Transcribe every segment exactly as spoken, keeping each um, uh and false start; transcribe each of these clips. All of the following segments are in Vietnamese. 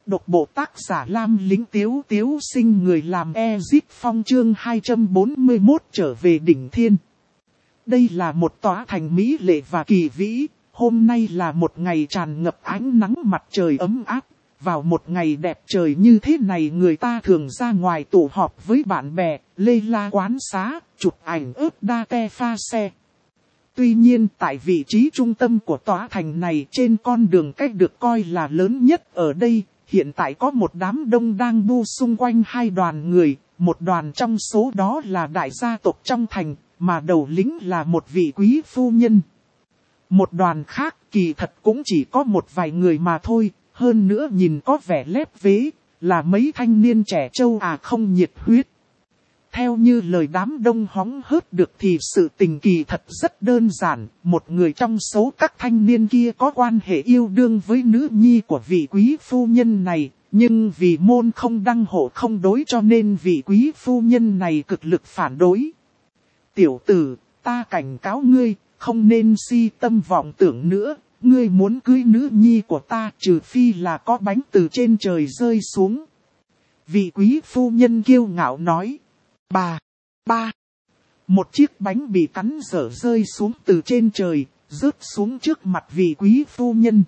Độc bộ tác giả Lam Lĩnh Tiếu Tiếu sinh người làm Ezip Phong chương hai trăm bốn mươi mốt trở về đỉnh thiên. Đây là một tòa thành mỹ lệ và kỳ vĩ, hôm nay là một ngày tràn ngập ánh nắng mặt trời ấm áp. Vào một ngày đẹp trời như thế này người ta thường ra ngoài tụ họp với bạn bè, lê la quán xá, chụp ảnh ướp đa te pha xe. Tuy nhiên tại vị trí trung tâm của tòa thành này trên con đường cách được coi là lớn nhất ở đây, hiện tại có một đám đông đang bu xung quanh hai đoàn người, một đoàn trong số đó là đại gia tộc trong thành, mà đầu lĩnh là một vị quý phu nhân. Một đoàn khác kỳ thật cũng chỉ có một vài người mà thôi, hơn nữa nhìn có vẻ lép vế, là mấy thanh niên trẻ trâu à không nhiệt huyết. Theo như lời đám đông hóng hớt được thì sự tình kỳ thật rất đơn giản, một người trong số các thanh niên kia có quan hệ yêu đương với nữ nhi của vị quý phu nhân này, nhưng vì môn không đăng hộ không đối cho nên vị quý phu nhân này cực lực phản đối. Tiểu tử, ta cảnh cáo ngươi, không nên si tâm vọng tưởng nữa, ngươi muốn cưới nữ nhi của ta trừ phi là có bánh từ trên trời rơi xuống. Vị quý phu nhân kiêu ngạo nói. Bà, ba, một chiếc bánh bị cắn dở rơi xuống từ trên trời, rớt xuống trước mặt vị quý phu nhân.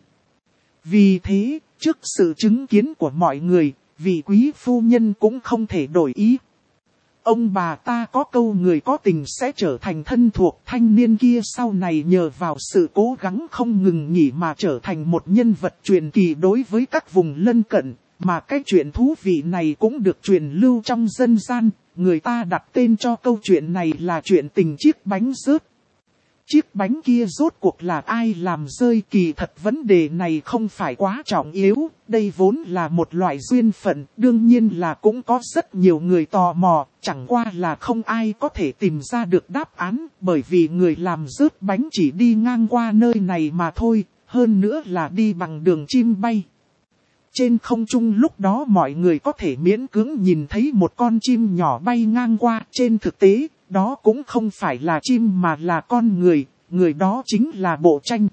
Vì thế, trước sự chứng kiến của mọi người, vị quý phu nhân cũng không thể đổi ý. Ông bà ta có câu người có tình sẽ trở thành thân thuộc, thanh niên kia sau này nhờ vào sự cố gắng không ngừng nghỉ mà trở thành một nhân vật truyền kỳ đối với các vùng lân cận, mà cái chuyện thú vị này cũng được truyền lưu trong dân gian. Người ta đặt tên cho câu chuyện này là chuyện tình chiếc bánh rớt. Chiếc bánh kia rốt cuộc là ai làm rơi kỳ thật vấn đề này không phải quá trọng yếu. Đây vốn là một loại duyên phận, đương nhiên là cũng có rất nhiều người tò mò. Chẳng qua là không ai có thể tìm ra được đáp án, bởi vì người làm rớt bánh chỉ đi ngang qua nơi này mà thôi, hơn nữa là đi bằng đường chim bay. Trên không trung lúc đó mọi người có thể miễn cưỡng nhìn thấy một con chim nhỏ bay ngang qua. Trên thực tế, đó cũng không phải là chim mà là con người, người đó chính là Bộ Tranh.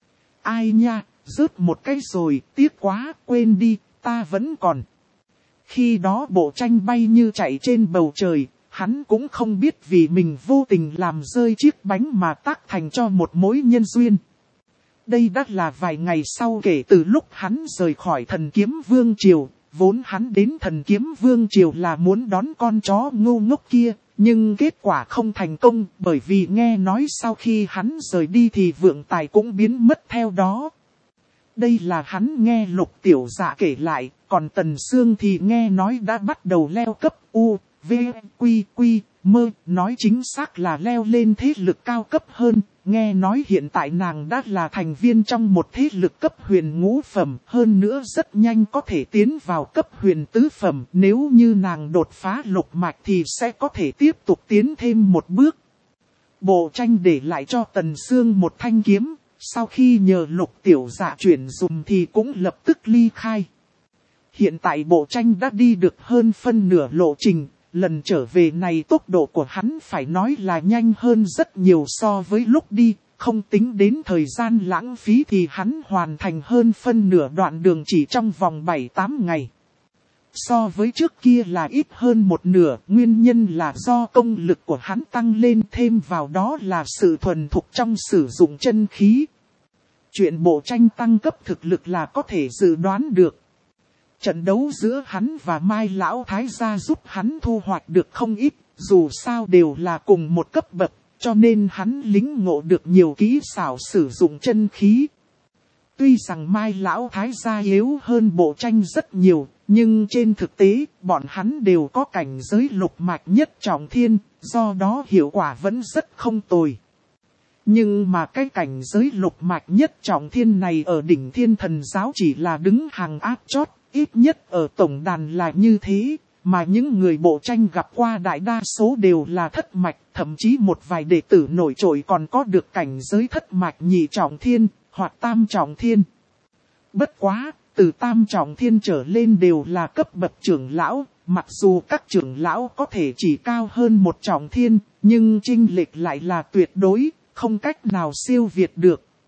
Ai nha, rớt một cái rồi, tiếc quá, quên đi, ta vẫn còn. Khi đó Bộ Tranh bay như chạy trên bầu trời, hắn cũng không biết vì mình vô tình làm rơi chiếc bánh mà tác thành cho một mối nhân duyên. Đây đã là vài ngày sau kể từ lúc hắn rời khỏi Thần Kiếm Vương Triều, vốn hắn đến Thần Kiếm Vương Triều là muốn đón con chó ngu ngốc kia, nhưng kết quả không thành công bởi vì nghe nói sau khi hắn rời đi thì vượng tài cũng biến mất theo đó. Đây là hắn nghe Lục Tiểu Dạ kể lại, còn Tần Sương thì nghe nói đã bắt đầu leo cấp U, V, Quy, Quy, Mơ, nói chính xác là leo lên thế lực cao cấp hơn. Nghe nói hiện tại nàng đã là thành viên trong một thế lực cấp huyền ngũ phẩm, hơn nữa rất nhanh có thể tiến vào cấp huyền tứ phẩm. Nếu như nàng đột phá lục mạch thì sẽ có thể tiếp tục tiến thêm một bước. Bộ Tranh để lại cho Tần Sương một thanh kiếm, sau khi nhờ Lục Tiểu Dạ chuyển dùng thì cũng lập tức ly khai. Hiện tại Bộ Tranh đã đi được hơn phân nửa lộ trình. Lần trở về này tốc độ của hắn phải nói là nhanh hơn rất nhiều so với lúc đi, không tính đến thời gian lãng phí thì hắn hoàn thành hơn phân nửa đoạn đường chỉ trong vòng bảy tám ngày. So với trước kia là ít hơn một nửa, nguyên nhân là do công lực của hắn tăng lên, thêm vào đó là sự thuần thục trong sử dụng chân khí. Chuyện Bộ Tranh tăng cấp thực lực là có thể dự đoán được. Trận đấu giữa hắn và Mai Lão Thái gia giúp hắn thu hoạch được không ít, dù sao đều là cùng một cấp bậc, cho nên hắn lĩnh ngộ được nhiều kỹ xảo sử dụng chân khí. Tuy rằng Mai Lão Thái gia yếu hơn Bộ Tranh rất nhiều, nhưng trên thực tế, bọn hắn đều có cảnh giới lục mạch nhất trọng thiên, do đó hiệu quả vẫn rất không tồi. Nhưng mà cái cảnh giới lục mạch nhất trọng thiên này ở đỉnh Thiên Thần giáo chỉ là đứng hàng áp chót. Ít nhất ở tổng đàn là như thế, mà những người Bộ Tranh gặp qua đại đa số đều là thất mạch, thậm chí một vài đệ tử nổi trội còn có được cảnh giới thất mạch nhị trọng thiên, hoặc tam trọng thiên. Bất quá, từ tam trọng thiên trở lên đều là cấp bậc trưởng lão, mặc dù các trưởng lão có thể chỉ cao hơn một trọng thiên, nhưng chênh lệch lại là tuyệt đối, không cách nào siêu việt được.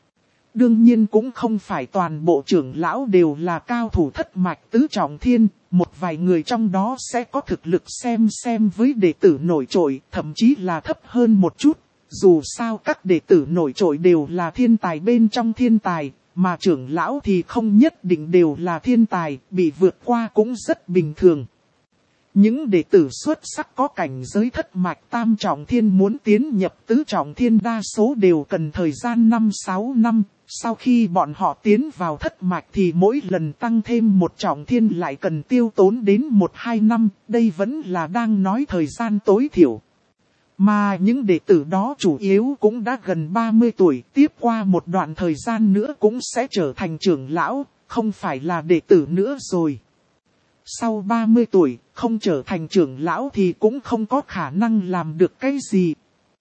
Đương nhiên cũng không phải toàn bộ trưởng lão đều là cao thủ thất mạch tứ trọng thiên, một vài người trong đó sẽ có thực lực xem xem với đệ tử nổi trội, thậm chí là thấp hơn một chút. Dù sao các đệ tử nổi trội đều là thiên tài bên trong thiên tài, mà trưởng lão thì không nhất định đều là thiên tài, bị vượt qua cũng rất bình thường. Những đệ tử xuất sắc có cảnh giới thất mạch tam trọng thiên muốn tiến nhập tứ trọng thiên đa số đều cần thời gian năm sáu năm. Sau khi bọn họ tiến vào thất mạch thì mỗi lần tăng thêm một trọng thiên lại cần tiêu tốn đến một hai năm. Đây vẫn là đang nói thời gian tối thiểu. Mà những đệ tử đó chủ yếu cũng đã gần ba mươi tuổi, tiếp qua một đoạn thời gian nữa cũng sẽ trở thành trưởng lão, không phải là đệ tử nữa rồi. Sau ba mươi tuổi, không trở thành trưởng lão thì cũng không có khả năng làm được cái gì.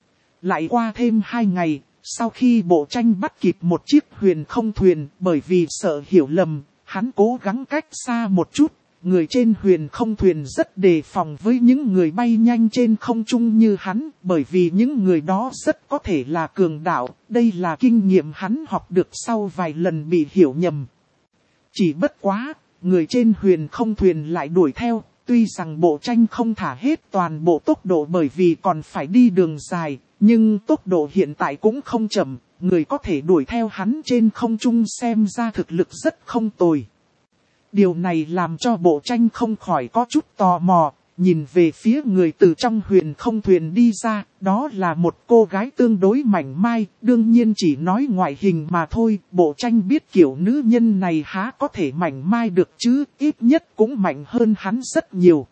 Lại qua thêm hai ngày, sau khi Bộ Tranh bắt kịp một chiếc huyền không thuyền, bởi vì sợ hiểu lầm, hắn cố gắng cách xa một chút. Người trên huyền không thuyền rất đề phòng với những người bay nhanh trên không trung như hắn, bởi vì những người đó rất có thể là cường đạo. Đây là kinh nghiệm hắn học được sau vài lần bị hiểu nhầm. Chỉ bất quá, người trên huyền không thuyền lại đuổi theo, tuy rằng Bộ Tranh không thả hết toàn bộ tốc độ bởi vì còn phải đi đường dài, nhưng tốc độ hiện tại cũng không chậm, người có thể đuổi theo hắn trên không trung xem ra thực lực rất không tồi. Điều này làm cho Bộ Tranh không khỏi có chút tò mò, nhìn về phía người từ trong huyền không thuyền đi ra, đó là một cô gái tương đối mảnh mai, đương nhiên chỉ nói ngoại hình mà thôi, Bộ Tranh biết kiểu nữ nhân này há có thể mảnh mai được chứ, ít nhất cũng mạnh hơn hắn rất nhiều.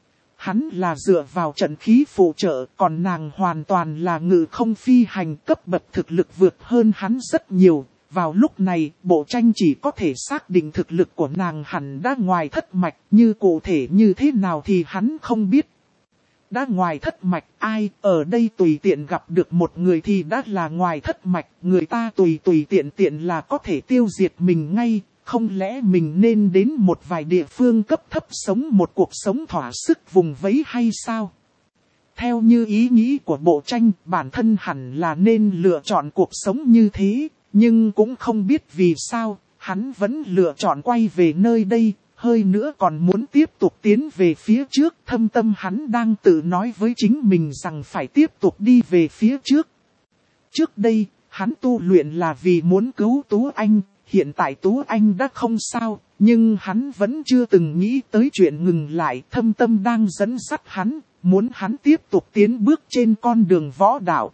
Hắn là dựa vào trận khí phụ trợ, còn nàng hoàn toàn là ngự không phi hành, cấp bậc thực lực vượt hơn hắn rất nhiều. Vào lúc này, Bộ Tranh chỉ có thể xác định thực lực của nàng hẳn đã ngoài thất mạch, như cụ thể như thế nào thì hắn không biết. Đã ngoài thất mạch, ai ở đây tùy tiện gặp được một người thì đã là ngoài thất mạch, người ta tùy tùy tiện tiện là có thể tiêu diệt mình ngay, không lẽ mình nên đến một vài địa phương cấp thấp sống một cuộc sống thỏa sức vùng vẫy hay sao? Theo như ý nghĩ của Bộ Tranh, bản thân hẳn là nên lựa chọn cuộc sống như thế. Nhưng cũng không biết vì sao, hắn vẫn lựa chọn quay về nơi đây, hơi nữa còn muốn tiếp tục tiến về phía trước. Thâm tâm hắn đang tự nói với chính mình rằng phải tiếp tục đi về phía trước. Trước đây, hắn tu luyện là vì muốn cứu Tú Anh, hiện tại Tú Anh đã không sao, nhưng hắn vẫn chưa từng nghĩ tới chuyện ngừng lại. Thâm tâm đang dẫn dắt hắn, muốn hắn tiếp tục tiến bước trên con đường võ đạo.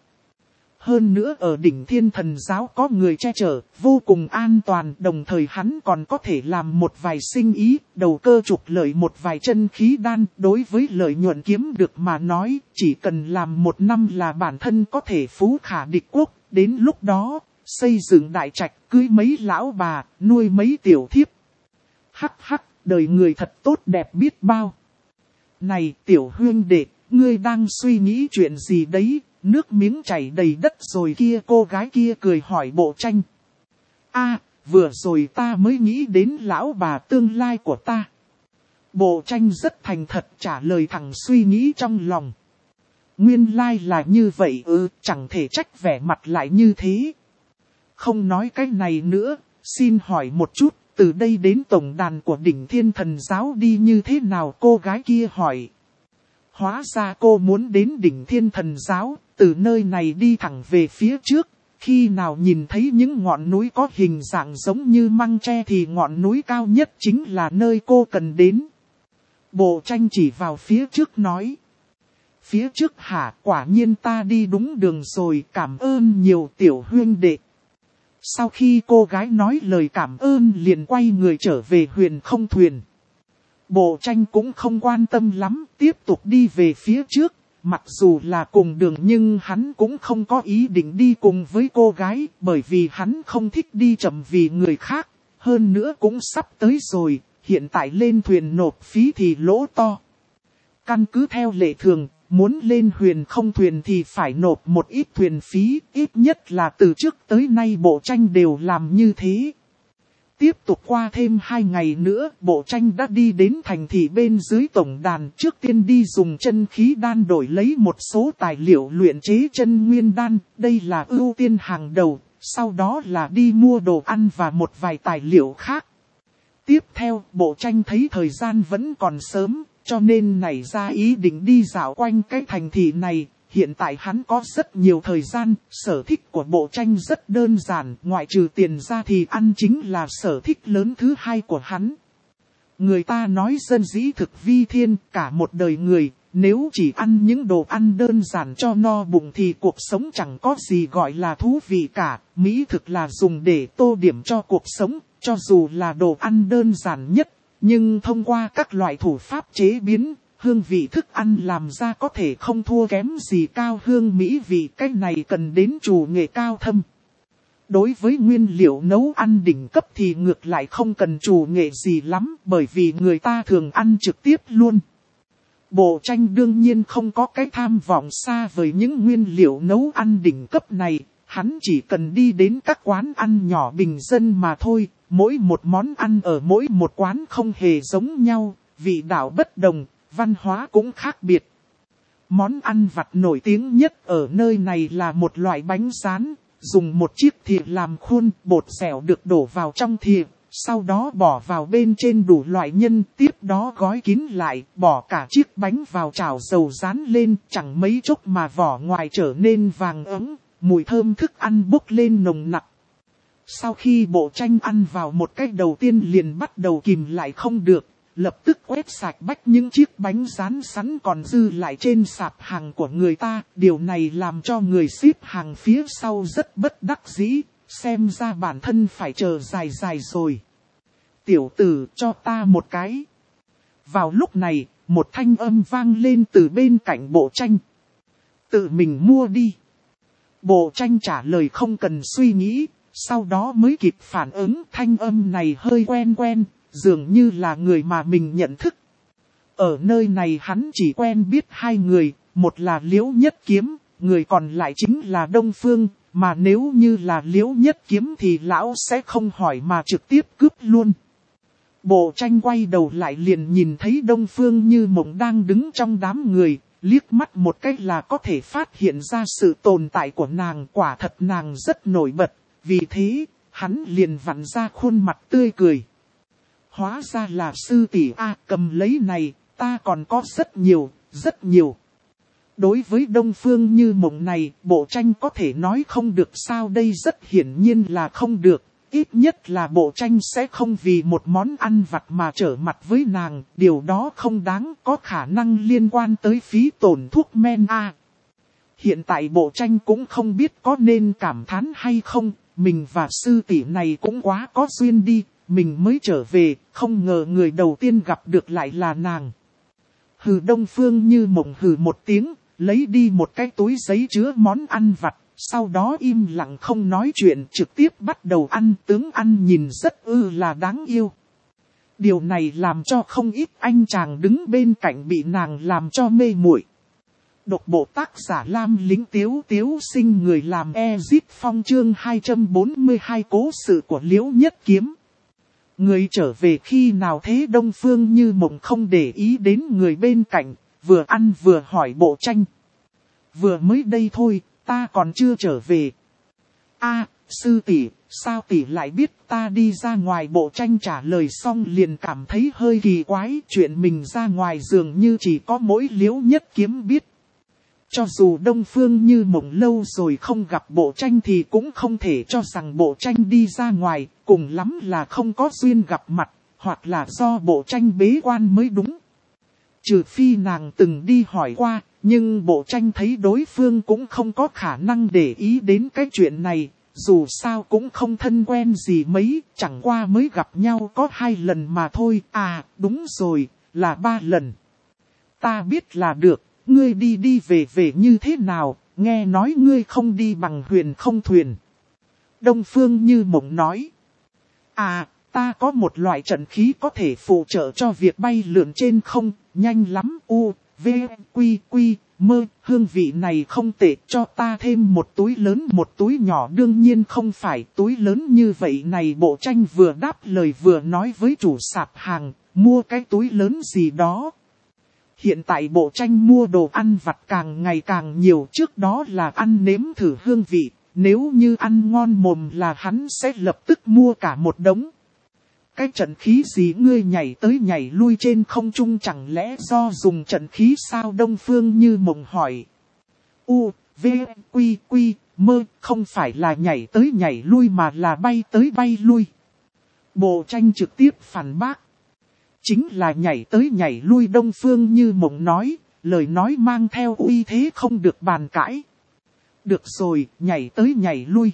Hơn nữa ở đỉnh Thiên Thần Giáo có người che chở, vô cùng an toàn, đồng thời hắn còn có thể làm một vài sinh ý, đầu cơ trục lợi một vài chân khí đan. Đối với lợi nhuận kiếm được mà nói, chỉ cần làm một năm là bản thân có thể phú khả địch quốc, đến lúc đó, xây dựng đại trạch, cưới mấy lão bà, nuôi mấy tiểu thiếp. Hắc hắc, đời người thật tốt đẹp biết bao. Này tiểu huynh đệ, ngươi đang suy nghĩ chuyện gì đấy? Nước miếng chảy đầy đất rồi kia, cô gái kia cười hỏi Bộ Tranh. A, vừa rồi ta mới nghĩ đến lão bà tương lai của ta. Bộ Tranh rất thành thật trả lời thẳng suy nghĩ trong lòng. Nguyên lai là như vậy ư, ừ, chẳng thể trách vẻ mặt lại như thế. Không nói cái này nữa, xin hỏi một chút, từ đây đến tổng đàn của đỉnh Thiên Thần Giáo đi như thế nào? Cô gái kia hỏi. Hóa ra cô muốn đến đỉnh Thiên Thần Giáo, từ nơi này đi thẳng về phía trước, khi nào nhìn thấy những ngọn núi có hình dạng giống như măng tre thì ngọn núi cao nhất chính là nơi cô cần đến. Bộ Tranh chỉ vào phía trước nói. Phía trước hả, quả nhiên ta đi đúng đường rồi, cảm ơn nhiều tiểu huynh đệ. Sau khi cô gái nói lời cảm ơn liền quay người trở về huyền không thuyền. Bộ Tranh cũng không quan tâm lắm, tiếp tục đi về phía trước. Mặc dù là cùng đường nhưng hắn cũng không có ý định đi cùng với cô gái, bởi vì hắn không thích đi chậm vì người khác. Hơn nữa cũng sắp tới rồi, hiện tại lên thuyền nộp phí thì lỗ to. Căn cứ theo lệ thường, muốn lên huyền không thuyền thì phải nộp một ít thuyền phí, ít nhất là từ trước tới nay Bộ Tranh đều làm như thế. Tiếp tục qua thêm hai ngày nữa, Bộ Tranh đã đi đến thành thị bên dưới tổng đàn, trước tiên đi dùng chân khí đan đổi lấy một số tài liệu luyện chế chân nguyên đan, đây là ưu tiên hàng đầu, sau đó là đi mua đồ ăn và một vài tài liệu khác. Tiếp theo, Bộ Tranh thấy thời gian vẫn còn sớm, cho nên nảy ra ý định đi dạo quanh cái thành thị này. Hiện tại hắn có rất nhiều thời gian, sở thích của Bộ Tranh rất đơn giản, ngoại trừ tiền ra thì ăn chính là sở thích lớn thứ hai của hắn. Người ta nói dân dĩ thực vi thiên, cả một đời người, nếu chỉ ăn những đồ ăn đơn giản cho no bụng thì cuộc sống chẳng có gì gọi là thú vị cả. Mỹ thực là dùng để tô điểm cho cuộc sống, cho dù là đồ ăn đơn giản nhất, nhưng thông qua các loại thủ pháp chế biến, hương vị thức ăn làm ra có thể không thua kém gì cao hương mỹ vị. Cái này cần đến chủ nghệ cao thâm. Đối với nguyên liệu nấu ăn đỉnh cấp thì ngược lại không cần chủ nghệ gì lắm, bởi vì người ta thường ăn trực tiếp luôn. Bộ Tranh đương nhiên không có cái tham vọng xa với những nguyên liệu nấu ăn đỉnh cấp này, hắn chỉ cần đi đến các quán ăn nhỏ bình dân mà thôi, mỗi một món ăn ở mỗi một quán không hề giống nhau, vị đạo bất đồng, văn hóa cũng khác biệt. Món ăn vặt nổi tiếng nhất ở nơi này là một loại bánh rán, dùng một chiếc thìa làm khuôn, bột dẻo được đổ vào trong thìa, sau đó bỏ vào bên trên đủ loại nhân, tiếp đó gói kín lại, bỏ cả chiếc bánh vào chảo dầu rán lên, chẳng mấy chốc mà vỏ ngoài trở nên vàng ấm, mùi thơm thức ăn bốc lên nồng nặc. Sau khi Bộ Tranh ăn vào một cái đầu tiên liền bắt đầu kìm lại không được, lập tức quét sạch bách những chiếc bánh rán sẵn còn dư lại trên sạp hàng của người ta. Điều này làm cho người xếp hàng phía sau rất bất đắc dĩ, xem ra bản thân phải chờ dài dài rồi. Tiểu tử, cho ta một cái. Vào lúc này, một thanh âm vang lên từ bên cạnh Bộ Tranh. Tự mình mua đi. Bộ Tranh trả lời không cần suy nghĩ, sau đó mới kịp phản ứng. Thanh âm này hơi quen quen, dường như là người mà mình nhận thức. Ở nơi này hắn chỉ quen biết hai người, một là Liễu Nhất Kiếm, người còn lại chính là Đông Phương, mà nếu như là Liễu Nhất Kiếm thì lão sẽ không hỏi mà trực tiếp cướp luôn. Bộ Tranh quay đầu lại liền nhìn thấy Đông Phương Như Mộng đang đứng trong đám người, liếc mắt một cách là có thể phát hiện ra sự tồn tại của nàng. Quả thật nàng rất nổi bật, vì thế, hắn liền vặn ra khuôn mặt tươi cười. Hóa ra là sư tỷ a, cầm lấy này, ta còn có rất nhiều, rất nhiều. Đối với Đông Phương Như Mộng này, Bộ Tranh có thể nói không được sao đây, rất hiển nhiên là không được. Ít nhất là Bộ Tranh sẽ không vì một món ăn vặt mà trở mặt với nàng, điều đó không đáng, có khả năng liên quan tới phí tổn thuốc men a. Hiện tại Bộ Tranh cũng không biết có nên cảm thán hay không, mình và sư tỷ này cũng quá có duyên đi, mình mới trở về, không ngờ người đầu tiên gặp được lại là nàng. Hừ, Đông Phương Như Mộng hừ một tiếng, lấy đi một cái túi giấy chứa món ăn vặt, sau đó im lặng không nói chuyện, trực tiếp bắt đầu ăn. Tướng ăn nhìn rất ư là đáng yêu. Điều này làm cho không ít anh chàng đứng bên cạnh bị nàng làm cho mê muội. Độc bộ tác giả Lam Lính Tiếu Tiếu Sinh, người làm Ezit Phong, chương hai trăm bốn mươi hai cố sự của Liễu Nhất Kiếm. Người trở về khi nào thế? Đông Phương Như Mộng không để ý đến người bên cạnh, vừa ăn vừa hỏi Bộ Tranh. Vừa mới đây thôi, ta còn chưa trở về. A, sư tỷ, sao tỷ lại biết ta đi ra ngoài? Bộ Tranh trả lời xong liền cảm thấy hơi kỳ quái, chuyện mình ra ngoài dường như chỉ có mỗi Liễu Nhất Kiếm biết. Cho dù Đông Phương Như Mộng lâu rồi không gặp Bộ Tranh thì cũng không thể cho rằng Bộ Tranh đi ra ngoài, cùng lắm là không có duyên gặp mặt, hoặc là do Bộ Tranh bế quan mới đúng. Trừ phi nàng từng đi hỏi qua, nhưng Bộ Tranh thấy đối phương cũng không có khả năng để ý đến cái chuyện này, dù sao cũng không thân quen gì mấy, chẳng qua mới gặp nhau có hai lần mà thôi. À, đúng rồi, là ba lần. Ta biết là được. Ngươi đi đi về về như thế nào, nghe nói ngươi không đi bằng huyền không thuyền. Đông Phương Như Mộng nói. À, ta có một loại trận khí có thể phụ trợ cho việc bay lượn trên không, nhanh lắm. U, V, Quy, Quy, Mơ, hương vị này không tệ, cho ta thêm một túi lớn một túi nhỏ. Đương nhiên không phải túi lớn như vậy này. Bộ Tranh vừa đáp lời vừa nói với chủ sạp hàng, mua cái túi lớn gì đó. Hiện tại Bộ Tranh mua đồ ăn vặt càng ngày càng nhiều, trước đó là ăn nếm thử hương vị, nếu như ăn ngon mồm là hắn sẽ lập tức mua cả một đống. Cái trận khí gì ngươi nhảy tới nhảy lui trên không trung chẳng lẽ do dùng trận khí sao? Đông Phương Như Mộng hỏi. U, V, Quy, Quy, Mơ, không phải là nhảy tới nhảy lui mà là bay tới bay lui. Bộ Tranh trực tiếp phản bác. Chính là nhảy tới nhảy lui. Đông Phương Như Mộng nói, lời nói mang theo uy thế không được bàn cãi. Được rồi, nhảy tới nhảy lui.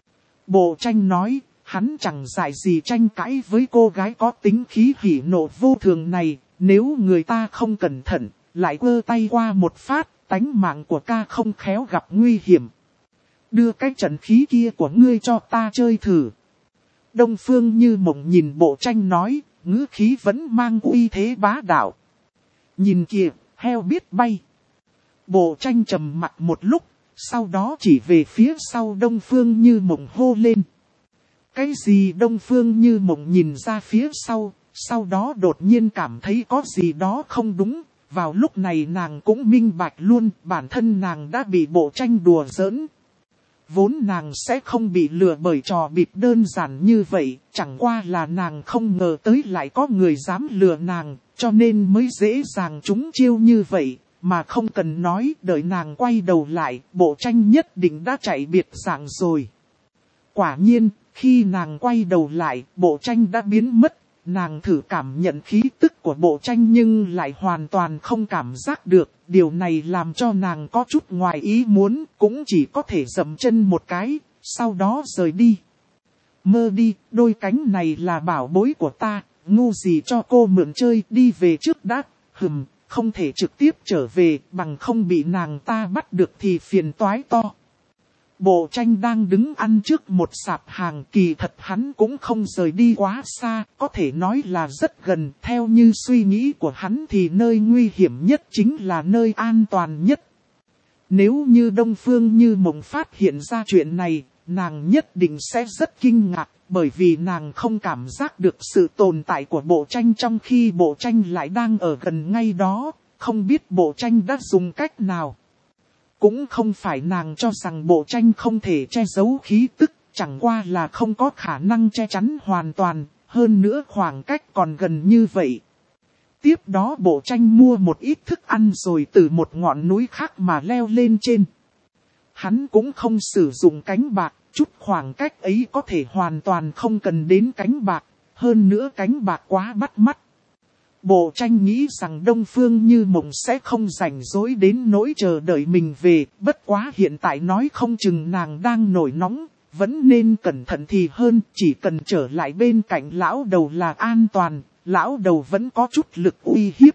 Bộ Tranh nói, hắn chẳng dại gì tranh cãi với cô gái có tính khí hỉ nộ vô thường này, nếu người ta không cẩn thận, lại quơ tay qua một phát, tánh mạng của ca không khéo gặp nguy hiểm. Đưa cái trận khí kia của ngươi cho ta chơi thử. Đông Phương Như Mộng nhìn Bộ Tranh nói, ngữ khí vẫn mang uy thế bá đạo. Nhìn kìa, heo biết bay. Bộ Tranh trầm mặt một lúc, sau đó chỉ về phía sau Đông Phương Như Mộng hô lên. Cái gì? Đông Phương Như Mộng nhìn ra phía sau, sau đó đột nhiên cảm thấy có gì đó không đúng. Vào lúc này nàng cũng minh bạch luôn, bản thân nàng đã bị Bộ Tranh đùa giỡn. Vốn nàng sẽ không bị lừa bởi trò bịp đơn giản như vậy, chẳng qua là nàng không ngờ tới lại có người dám lừa nàng, cho nên mới dễ dàng trúng chiêu như vậy, mà không cần nói, đợi nàng quay đầu lại, Bộ Tranh nhất định đã chạy biệt dạng rồi. Quả nhiên, khi nàng quay đầu lại, Bộ Tranh đã biến mất, nàng thử cảm nhận khí tức của Bộ Tranh nhưng lại hoàn toàn không cảm giác được, điều này làm cho nàng có chút ngoài ý muốn, cũng chỉ có thể dậm chân một cái, sau đó rời đi. Mơ đi, đôi cánh này là bảo bối của ta, ngu gì cho cô mượn chơi, đi về trước đã, hừm, không thể trực tiếp trở về, bằng không bị nàng ta bắt được thì phiền toái to. Bộ Tranh đang đứng ăn trước một sạp hàng, kỳ thật hắn cũng không rời đi quá xa, có thể nói là rất gần. Theo như suy nghĩ của hắn thì nơi nguy hiểm nhất chính là nơi an toàn nhất. Nếu như Đông Phương Như Mộng phát hiện ra chuyện này, nàng nhất định sẽ rất kinh ngạc, bởi vì nàng không cảm giác được sự tồn tại của Bộ Tranh trong khi Bộ Tranh lại đang ở gần ngay đó, không biết Bộ Tranh đã dùng cách nào. Cũng không phải nàng cho rằng Bộ Tranh không thể che giấu khí tức, chẳng qua là không có khả năng che chắn hoàn toàn, hơn nữa khoảng cách còn gần như vậy. Tiếp đó Bộ Tranh mua một ít thức ăn rồi từ một ngọn núi khác mà leo lên trên. Hắn cũng không sử dụng cánh bạc, chút khoảng cách ấy có thể hoàn toàn không cần đến cánh bạc, hơn nữa cánh bạc quá bắt mắt. Bộ Tranh nghĩ rằng Đông Phương Như Mộng sẽ không rảnh rỗi đến nỗi chờ đợi mình về, bất quá hiện tại nói không chừng nàng đang nổi nóng, vẫn nên cẩn thận thì hơn, chỉ cần trở lại bên cạnh lão đầu là an toàn, lão đầu vẫn có chút lực uy hiếp.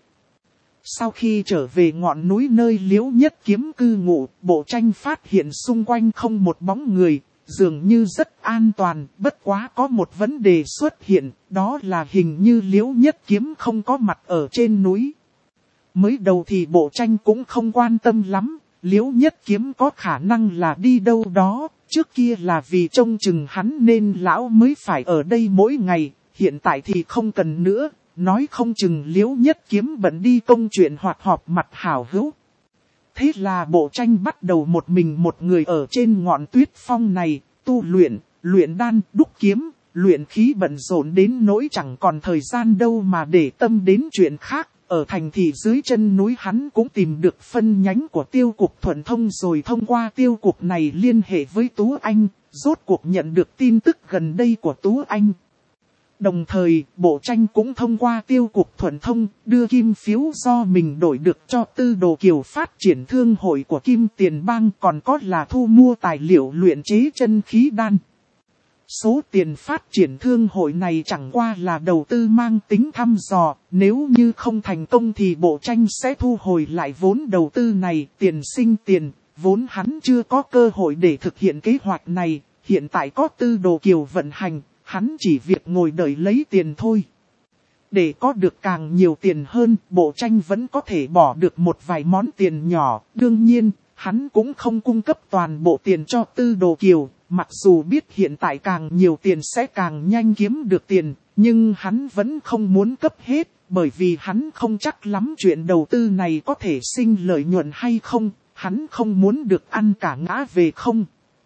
Sau khi trở về ngọn núi nơi Liễu Nhất Kiếm cư ngụ, Bộ Tranh phát hiện xung quanh không một bóng người. Dường như rất an toàn, bất quá có một vấn đề xuất hiện, đó là hình như Liễu Nhất Kiếm không có mặt ở trên núi. Mới đầu thì Bộ Tranh cũng không quan tâm lắm, Liễu Nhất Kiếm có khả năng là đi đâu đó, trước kia là vì trông chừng hắn nên lão mới phải ở đây mỗi ngày, hiện tại thì không cần nữa, nói không chừng Liễu Nhất Kiếm bận đi công chuyện hoặc họp mặt hảo hữu. Thế là Bộ Tranh bắt đầu một mình một người ở trên ngọn tuyết phong này, tu luyện, luyện đan, đúc kiếm, luyện khí bận rộn đến nỗi chẳng còn thời gian đâu mà để tâm đến chuyện khác. Ở thành thị dưới chân núi hắn cũng tìm được phân nhánh của Tiêu Cục Thuận Thông rồi thông qua Tiêu Cục này liên hệ với Tú Anh, rốt cuộc nhận được tin tức gần đây của Tú Anh. Đồng thời, Bộ Tranh cũng thông qua Tiêu Cục Thuận Thông, đưa kim phiếu do mình đổi được cho Tư Đồ Kiều phát triển thương hội của Kim Tiền Bang, còn có là thu mua tài liệu luyện chế chân khí đan. Số tiền phát triển thương hội này chẳng qua là đầu tư mang tính thăm dò, nếu như không thành công thì Bộ Tranh sẽ thu hồi lại vốn đầu tư này, tiền sinh tiền, vốn hắn chưa có cơ hội để thực hiện kế hoạch này, hiện tại có Tư Đồ Kiều vận hành. Hắn chỉ việc ngồi đợi lấy tiền thôi. Để có được càng nhiều tiền hơn, Bộ Tranh vẫn có thể bỏ được một vài món tiền nhỏ. Đương nhiên, hắn cũng không cung cấp toàn bộ tiền cho Tư Đồ Kiều. Mặc dù biết hiện tại càng nhiều tiền sẽ càng nhanh kiếm được tiền, nhưng hắn vẫn không muốn cấp hết, bởi vì hắn không chắc lắm chuyện đầu tư này có thể sinh lợi nhuận hay không. Hắn không muốn được ăn cả ngã về không.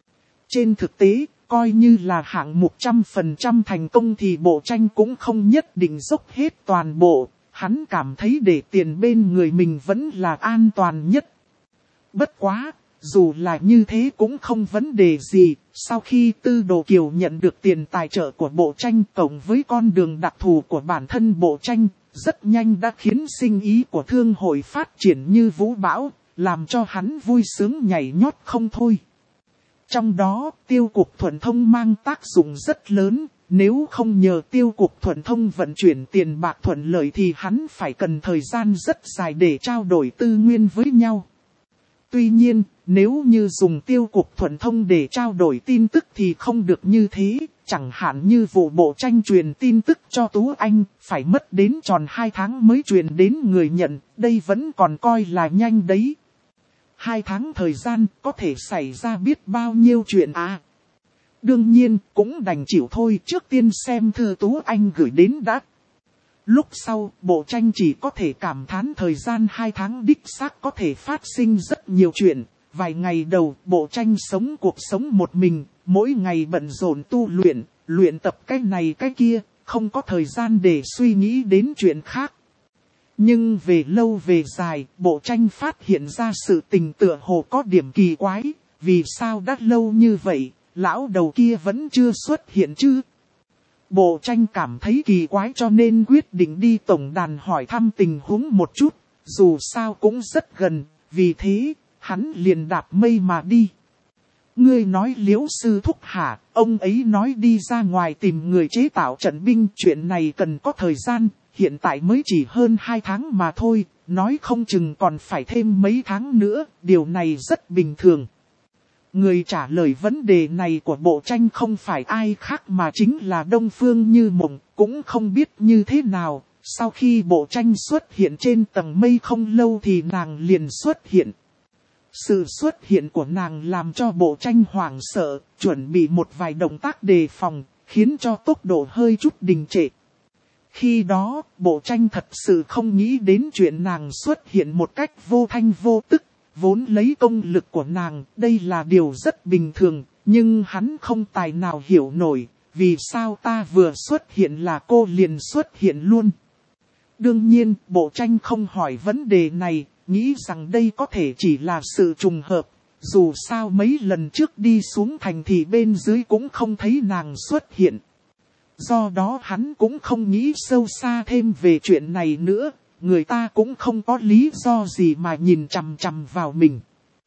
Trên thực tế, coi như là hạng mục trăm phần trăm thành công thì bộ tranh cũng không nhất định dốc hết toàn bộ. Hắn cảm thấy để tiền bên người mình vẫn là an toàn nhất. Bất quá, dù là như thế cũng không vấn đề gì. Sau khi Tư Đồ Kiều nhận được tiền tài trợ của bộ tranh cộng với con đường đặc thù của bản thân bộ tranh, rất nhanh đã khiến sinh ý của thương hội phát triển như vũ bão, làm cho hắn vui sướng nhảy nhót không thôi. Trong đó, tiêu cục thuận thông mang tác dụng rất lớn, nếu không nhờ tiêu cục thuận thông vận chuyển tiền bạc thuận lợi thì hắn phải cần thời gian rất dài để trao đổi tư nguyên với nhau. Tuy nhiên, nếu như dùng tiêu cục thuận thông để trao đổi tin tức thì không được như thế, chẳng hạn như vụ bộ tranh truyền tin tức cho Tú Anh, phải mất đến tròn hai tháng mới truyền đến người nhận, đây vẫn còn coi là nhanh đấy. Hai tháng thời gian có thể xảy ra biết bao nhiêu chuyện à. Đương nhiên cũng đành chịu thôi, trước tiên xem thư Tú Anh gửi đến đã. Lúc sau bộ tranh chỉ có thể cảm thán thời gian hai tháng đích xác có thể phát sinh rất nhiều chuyện. Vài ngày đầu bộ tranh sống cuộc sống một mình, mỗi ngày bận rộn tu luyện, luyện tập cái này cái kia, không có thời gian để suy nghĩ đến chuyện khác. Nhưng về lâu về dài, bộ tranh phát hiện ra sự tình tựa hồ có điểm kỳ quái, vì sao đã lâu như vậy, lão đầu kia vẫn chưa xuất hiện chứ? Bộ tranh cảm thấy kỳ quái cho nên quyết định đi tổng đàn hỏi thăm tình huống một chút, dù sao cũng rất gần, vì thế, hắn liền đạp mây mà đi. Ngươi nói Liễu sư thúc hả, ông ấy nói đi ra ngoài tìm người chế tạo trận binh, chuyện này cần có thời gian, hiện tại mới chỉ hơn hai tháng mà thôi, nói không chừng còn phải thêm mấy tháng nữa, điều này rất bình thường. Người trả lời vấn đề này của bộ tranh không phải ai khác mà chính là Đông Phương Như Mộng, cũng không biết như thế nào, sau khi bộ tranh xuất hiện trên tầng mây không lâu thì nàng liền xuất hiện. Sự xuất hiện của nàng làm cho bộ tranh hoảng sợ, chuẩn bị một vài động tác đề phòng, khiến cho tốc độ hơi chút đình trệ. Khi đó, bộ tranh thật sự không nghĩ đến chuyện nàng xuất hiện một cách vô thanh vô tức, vốn lấy công lực của nàng, đây là điều rất bình thường, nhưng hắn không tài nào hiểu nổi, vì sao ta vừa xuất hiện là cô liền xuất hiện luôn. Đương nhiên, bộ tranh không hỏi vấn đề này, nghĩ rằng đây có thể chỉ là sự trùng hợp, dù sao mấy lần trước đi xuống thành thì bên dưới cũng không thấy nàng xuất hiện. Do đó hắn cũng không nghĩ sâu xa thêm về chuyện này nữa, người ta cũng không có lý do gì mà nhìn chằm chằm vào mình.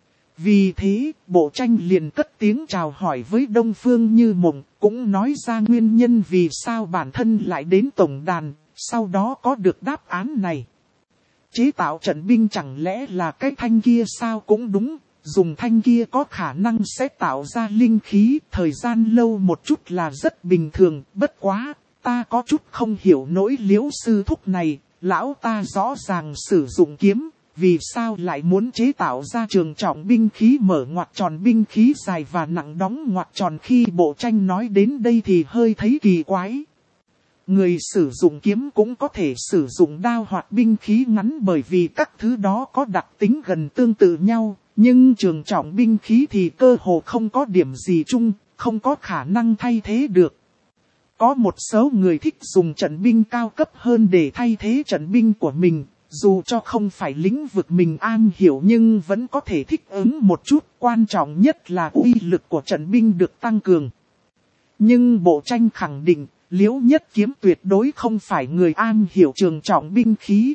Vì thế, bộ tranh liền cất tiếng chào hỏi với Đông Phương Như Mộng, cũng nói ra nguyên nhân vì sao bản thân lại đến tổng đàn, sau đó có được đáp án này. Chế tạo trận binh chẳng lẽ là cái thanh kia sao? Cũng đúng, dùng thanh kia có khả năng sẽ tạo ra linh khí, thời gian lâu một chút là rất bình thường, bất quá, ta có chút không hiểu nỗi Liễu sư thúc này, lão ta rõ ràng sử dụng kiếm, vì sao lại muốn chế tạo ra trường trọng binh khí mở ngoặc tròn binh khí dài và nặng đóng ngoặc tròn. Khi bộ tranh nói đến đây thì hơi thấy kỳ quái. Người sử dụng kiếm cũng có thể sử dụng đao hoặc binh khí ngắn bởi vì các thứ đó có đặc tính gần tương tự nhau, nhưng trường trọng binh khí thì cơ hồ không có điểm gì chung, không có khả năng thay thế được. Có một số người thích dùng trận binh cao cấp hơn để thay thế trận binh của mình, dù cho không phải lĩnh vực mình am hiểu nhưng vẫn có thể thích ứng một chút, quan trọng nhất là uy lực của trận binh được tăng cường. Nhưng bộ tranh khẳng định, Liễu Nhất Kiếm tuyệt đối không phải người am hiểu trường trọng binh khí.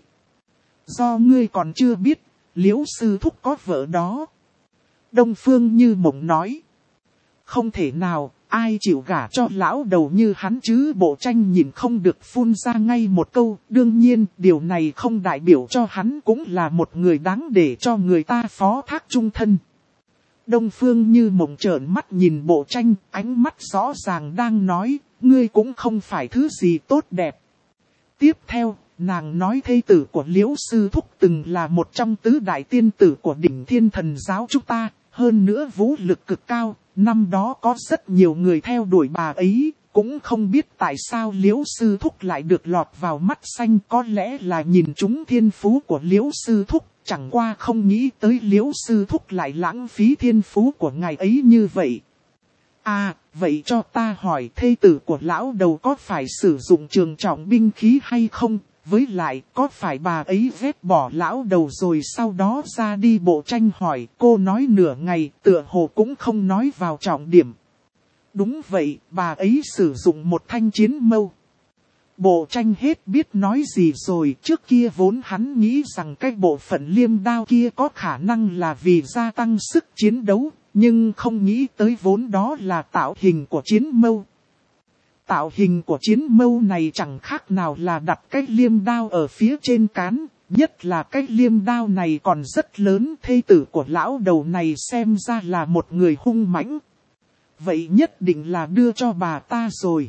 Do ngươi còn chưa biết, Liễu sư thúc có vợ đó. Đông Phương Như Mộng nói. Không thể nào, ai chịu gả cho lão đầu như hắn chứ? Bộ tranh nhìn không được phun ra ngay một câu. Đương nhiên, điều này không đại biểu cho hắn cũng là một người đáng để cho người ta phó thác chung thân. Đông Phương Như Mộng trợn mắt nhìn bộ tranh, ánh mắt rõ ràng đang nói, ngươi cũng không phải thứ gì tốt đẹp. Tiếp theo, nàng nói thê tử của Liễu sư thúc từng là một trong tứ đại tiên tử của đỉnh Thiên Thần giáo chúng ta, hơn nữa vũ lực cực cao, năm đó có rất nhiều người theo đuổi bà ấy, cũng không biết tại sao Liễu sư thúc lại được lọt vào mắt xanh, có lẽ là nhìn trúng thiên phú của Liễu sư thúc, chẳng qua không nghĩ tới Liễu sư thúc lại lãng phí thiên phú của ngài ấy như vậy. À, vậy cho ta hỏi thê tử của lão đầu có phải sử dụng trường trọng binh khí hay không? Với lại, có phải bà ấy vét bỏ lão đầu rồi sau đó ra đi? Bộ tranh hỏi. Cô nói nửa ngày, tựa hồ cũng không nói vào trọng điểm. Đúng vậy, bà ấy sử dụng một thanh chiến mâu. Bộ tranh hết biết nói gì rồi. Trước kia vốn hắn nghĩ rằng cái bộ phận liêm đao kia có khả năng là vì gia tăng sức chiến đấu, nhưng không nghĩ tới vốn đó là tạo hình của chiến mâu. Tạo hình của chiến mâu này chẳng khác nào là đặt cái liêm đao ở phía trên cán, nhất là cái liêm đao này còn rất lớn. Thê tử của lão đầu này xem ra là một người hung mãnh. Vậy nhất định là đưa cho bà ta rồi.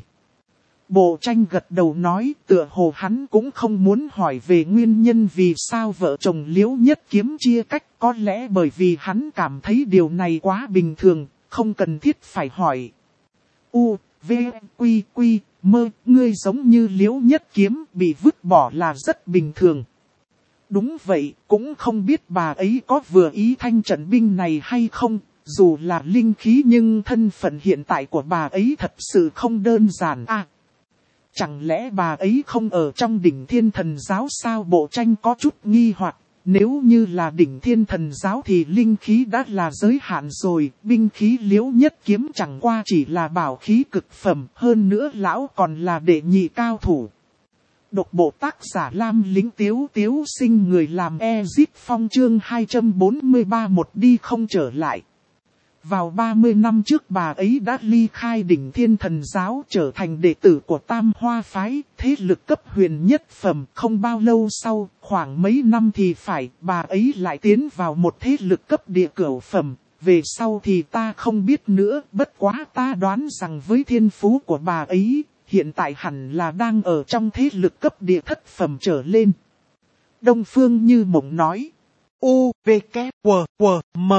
Bộ tranh gật đầu nói, tựa hồ hắn cũng không muốn hỏi về nguyên nhân vì sao vợ chồng Liễu Nhất Kiếm chia cách, có lẽ bởi vì hắn cảm thấy điều này quá bình thường, không cần thiết phải hỏi. U, V, Quy, Quy, Mơ, ngươi giống như Liễu Nhất Kiếm bị vứt bỏ là rất bình thường. Đúng vậy, cũng không biết bà ấy có vừa ý thanh trận binh này hay không, dù là linh khí nhưng thân phận hiện tại của bà ấy thật sự không đơn giản à. Chẳng lẽ bà ấy không ở trong đỉnh Thiên Thần Giáo sao? Bộ tranh có chút nghi hoặc, nếu như là đỉnh Thiên Thần Giáo thì linh khí đã là giới hạn rồi, binh khí Liễu Nhất Kiếm chẳng qua chỉ là bảo khí cực phẩm, hơn nữa lão còn là đệ nhị cao thủ. Độc bộ tác giả Lam Lính Tiếu Tiếu Sinh, người làm Ezip Phong, chương hai trăm bốn mươi ba, một đi không trở lại. Vào ba mươi năm trước bà ấy đã ly khai đỉnh Thiên Thần Giáo trở thành đệ tử của Tam Hoa Phái, thế lực cấp huyền nhất phẩm. Không bao lâu sau, khoảng mấy năm thì phải, bà ấy lại tiến vào một thế lực cấp địa cửu phẩm. Về sau thì ta không biết nữa, bất quá ta đoán rằng với thiên phú của bà ấy, hiện tại hẳn là đang ở trong thế lực cấp địa thất phẩm trở lên. Đông Phương Như Mộng nói. U, V, K, W, W, M.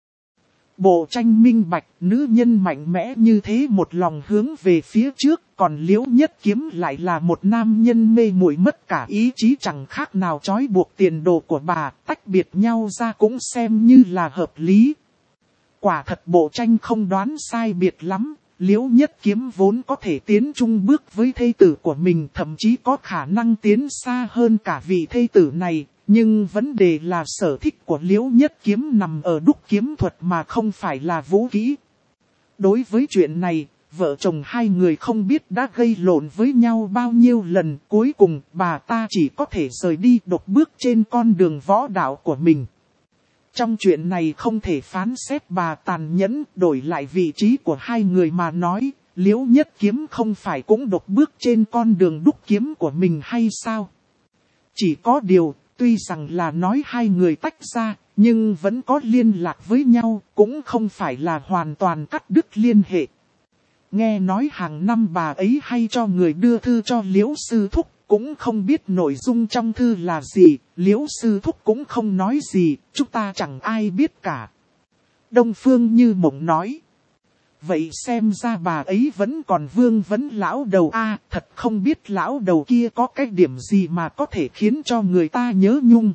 Bộ tranh minh bạch, nữ nhân mạnh mẽ như thế một lòng hướng về phía trước, còn Liễu Nhất Kiếm lại là một nam nhân mê muội mất cả ý chí, chẳng khác nào trói buộc tiền đồ của bà, tách biệt nhau ra cũng xem như là hợp lý. Quả thật bộ tranh không đoán sai biệt lắm, Liễu Nhất Kiếm vốn có thể tiến chung bước với thê tử của mình, thậm chí có khả năng tiến xa hơn cả vị thê tử này. Nhưng vấn đề là sở thích của Liễu Nhất Kiếm nằm ở đúc kiếm thuật mà không phải là vũ kỹ. Đối với chuyện này, vợ chồng hai người không biết đã gây lộn với nhau bao nhiêu lần. Cuối cùng bà ta chỉ có thể rời đi độc bước trên con đường võ đạo của mình. Trong chuyện này không thể phán xét bà tàn nhẫn, đổi lại vị trí của hai người mà nói, Liễu Nhất Kiếm không phải cũng độc bước trên con đường đúc kiếm của mình hay sao? Chỉ có điều, tuy rằng là nói hai người tách ra, nhưng vẫn có liên lạc với nhau, cũng không phải là hoàn toàn cắt đứt liên hệ. Nghe nói hàng năm bà ấy hay cho người đưa thư cho Liễu Sư Thúc, cũng không biết nội dung trong thư là gì, Liễu Sư Thúc cũng không nói gì, chúng ta chẳng ai biết cả. Đông Phương Như Mộng nói. Vậy xem ra bà ấy vẫn còn vương vấn lão đầu a, à, thật không biết lão đầu kia có cái điểm gì mà có thể khiến cho người ta nhớ nhung.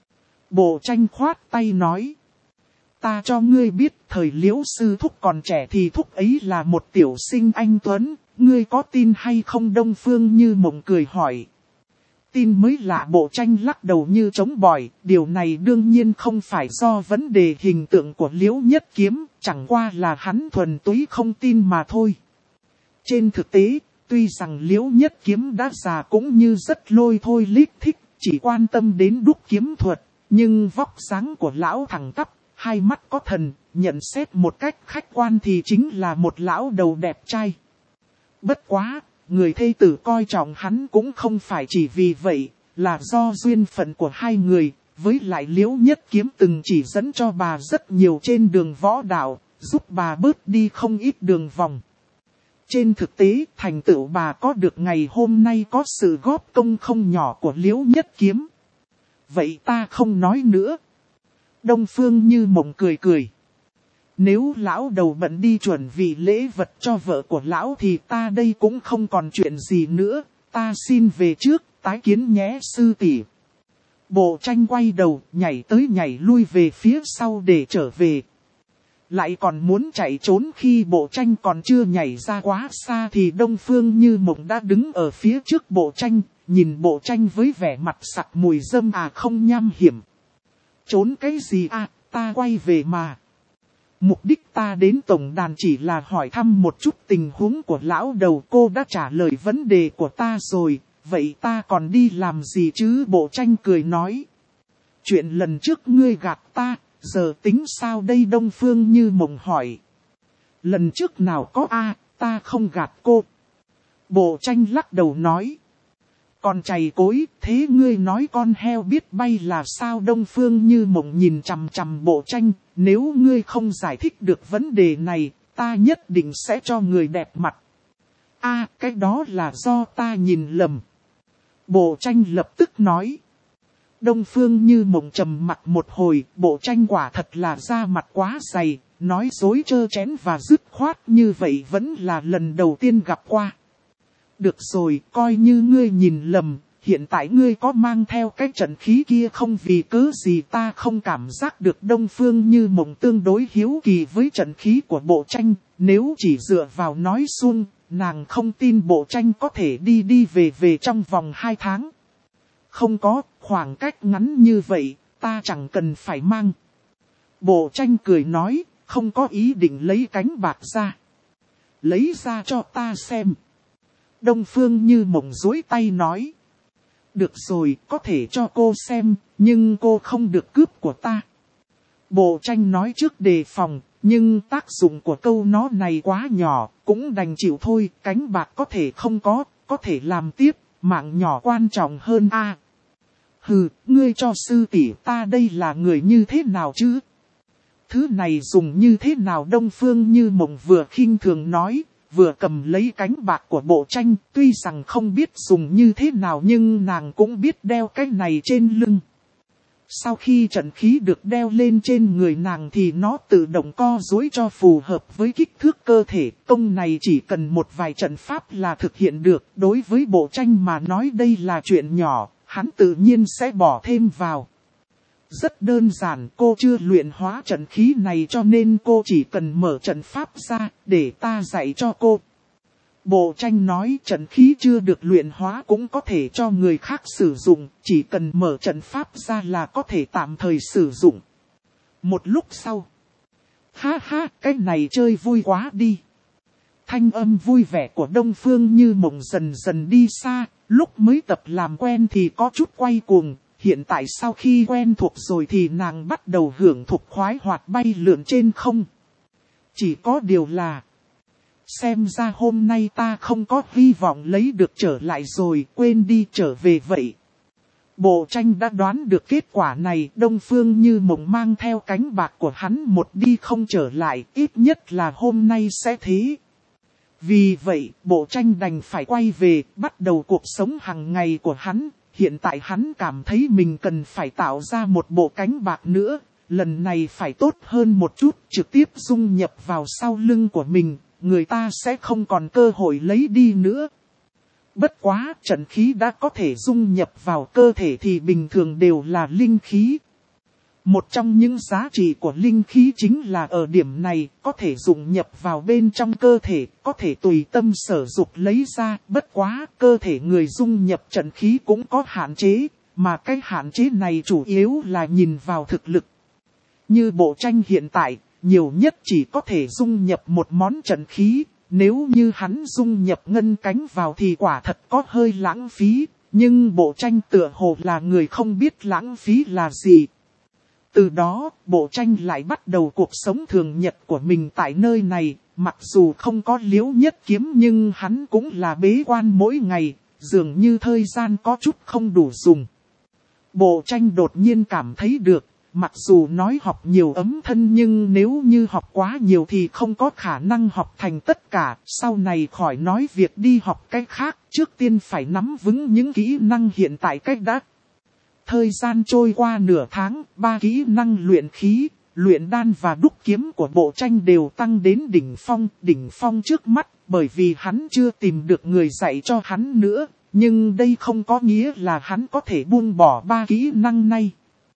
Bộ tranh khoát tay nói. Ta cho ngươi biết thời Liễu Sư Thúc còn trẻ thì Thúc ấy là một tiểu sinh anh tuấn, ngươi có tin hay không? Đông Phương Như Mộng cười hỏi. Tin mới lạ, bộ tranh lắc đầu như trống bỏi, điều này đương nhiên không phải do vấn đề hình tượng của Liễu Nhất Kiếm, chẳng qua là hắn thuần túy không tin mà thôi. Trên thực tế, tuy rằng Liễu Nhất Kiếm đã già cũng như rất lôi thôi lít thích, chỉ quan tâm đến đúc kiếm thuật, nhưng vóc dáng của lão thẳng tắp, hai mắt có thần, nhận xét một cách khách quan thì chính là một lão đầu đẹp trai. Bất quá, người thê tử coi trọng hắn cũng không phải chỉ vì vậy, là do duyên phận của hai người, với lại Liễu Nhất Kiếm từng chỉ dẫn cho bà rất nhiều trên đường võ đạo, giúp bà bớt đi không ít đường vòng. Trên thực tế, thành tựu bà có được ngày hôm nay có sự góp công không nhỏ của Liễu Nhất Kiếm. Vậy ta không nói nữa. Đông Phương Như Mộng cười cười. Nếu lão đầu bận đi chuẩn bị lễ vật cho vợ của lão thì ta đây cũng không còn chuyện gì nữa, ta xin về trước, tái kiến nhé sư tỷ. Bộ tranh quay đầu, nhảy tới nhảy lui về phía sau để trở về. lại còn muốn chạy trốn khi bộ tranh còn chưa nhảy ra quá xa thì Đông Phương Như Mộng đã đứng ở phía trước bộ tranh, nhìn bộ tranh với vẻ mặt sặc mùi dâm à không nham hiểm. Trốn cái gì à, ta quay về mà. Mục đích ta đến tổng đàn chỉ là hỏi thăm một chút tình huống của lão đầu, cô đã trả lời vấn đề của ta rồi, vậy ta còn đi làm gì chứ? Bộ tranh cười nói. Chuyện lần trước ngươi gạt ta, giờ tính sao đây? Đông Phương Như Mộng hỏi. Lần trước nào có a, à, ta không gạt cô. Bộ tranh lắc đầu nói. Còn chày cối, thế ngươi nói con heo biết bay là sao? Đông Phương Như Mộng nhìn chằm chằm bộ tranh, nếu ngươi không giải thích được vấn đề này, ta nhất định sẽ cho người đẹp mặt. A, à, cái đó là do ta nhìn lầm. Bộ tranh lập tức nói. Đông Phương Như Mộng trầm mặt một hồi, bộ tranh quả thật là da mặt quá dày, nói dối trơ trẽn và dứt khoát như vậy vẫn là lần đầu tiên gặp qua. Được rồi, coi như ngươi nhìn lầm, hiện tại ngươi có mang theo cái trận khí kia không? Vì cớ gì ta không cảm giác được? Đông Phương Như Mộng tương đối hiếu kỳ với trận khí của bộ tranh, nếu chỉ dựa vào nói suông, nàng không tin bộ tranh có thể đi đi về về trong vòng hai tháng. Không có, khoảng cách ngắn như vậy, ta chẳng cần phải mang. Bộ tranh cười nói, không có ý định lấy cánh bạc ra. Lấy ra cho ta xem. Đông Phương Như Mộng duỗi tay nói. Được rồi, có thể cho cô xem, nhưng cô không được cướp của ta. Bộ tranh nói trước đề phòng, nhưng tác dụng của câu nói này quá nhỏ, cũng đành chịu thôi. Cánh bạc có thể không có, có thể làm tiếp, mạng nhỏ quan trọng hơn a. À, hừ, ngươi cho sư tỷ ta đây là người như thế nào chứ? Thứ này dùng như thế nào? Đông Phương Như Mộng vừa khinh thường nói, vừa cầm lấy cánh bạc của bộ tranh, tuy rằng không biết dùng như thế nào nhưng nàng cũng biết đeo cái này trên lưng. Sau khi trận khí được đeo lên trên người nàng thì nó tự động co duỗi cho phù hợp với kích thước cơ thể. Công này chỉ cần một vài trận pháp là thực hiện được. Đối với bộ tranh mà nói đây là chuyện nhỏ, hắn tự nhiên sẽ bỏ thêm vào. Rất đơn giản, cô chưa luyện hóa trận khí này cho nên cô chỉ cần mở trận pháp ra để ta dạy cho cô. Bộ tranh nói trận khí chưa được luyện hóa cũng có thể cho người khác sử dụng, chỉ cần mở trận pháp ra là có thể tạm thời sử dụng. Một lúc sau. Ha ha, cái này chơi vui quá đi. Thanh âm vui vẻ của Đông Phương Như Mộng dần dần đi xa, lúc mới tập làm quen thì có chút quay cuồng. Hiện tại sau khi quen thuộc rồi thì nàng bắt đầu hưởng thụ khoái hoạt bay lượn trên không. Chỉ có điều là, xem ra hôm nay ta không có hy vọng lấy được trở lại rồi, quên đi, trở về vậy. Bộ tranh đã đoán được kết quả này, Đông Phương Như Mộng mang theo cánh bạc của hắn một đi không trở lại, ít nhất là hôm nay sẽ thế. Vì vậy, bộ tranh đành phải quay về, bắt đầu cuộc sống hàng ngày của hắn. Hiện tại hắn cảm thấy mình cần phải tạo ra một bộ cánh bạc nữa, lần này phải tốt hơn một chút, trực tiếp dung nhập vào sau lưng của mình, người ta sẽ không còn cơ hội lấy đi nữa. Bất quá, trận khí đã có thể dung nhập vào cơ thể thì bình thường đều là linh khí. Một trong những giá trị của linh khí chính là ở điểm này, có thể dung nhập vào bên trong cơ thể, có thể tùy tâm sở dục lấy ra. Bất quá, cơ thể người dung nhập trận khí cũng có hạn chế, mà cái hạn chế này chủ yếu là nhìn vào thực lực. Như bộ tranh hiện tại, nhiều nhất chỉ có thể dung nhập một món trận khí, nếu như hắn dung nhập ngân cánh vào thì quả thật có hơi lãng phí, nhưng bộ tranh tựa hồ là người không biết lãng phí là gì. Từ đó, bộ tranh lại bắt đầu cuộc sống thường nhật của mình tại nơi này, mặc dù không có Liễu Nhất Kiếm nhưng hắn cũng là bế quan mỗi ngày, dường như thời gian có chút không đủ dùng. Bộ tranh đột nhiên cảm thấy được, mặc dù nói học nhiều ấm thân nhưng nếu như học quá nhiều thì không có khả năng học thành tất cả, sau này khỏi nói việc đi học cách khác, trước tiên phải nắm vững những kỹ năng hiện tại cách đã. Thời gian trôi qua nửa tháng, ba kỹ năng luyện khí, luyện đan và đúc kiếm của bộ tranh đều tăng đến đỉnh phong, đỉnh phong trước mắt, bởi vì hắn chưa tìm được người dạy cho hắn nữa, nhưng đây không có nghĩa là hắn có thể buông bỏ ba kỹ năng này.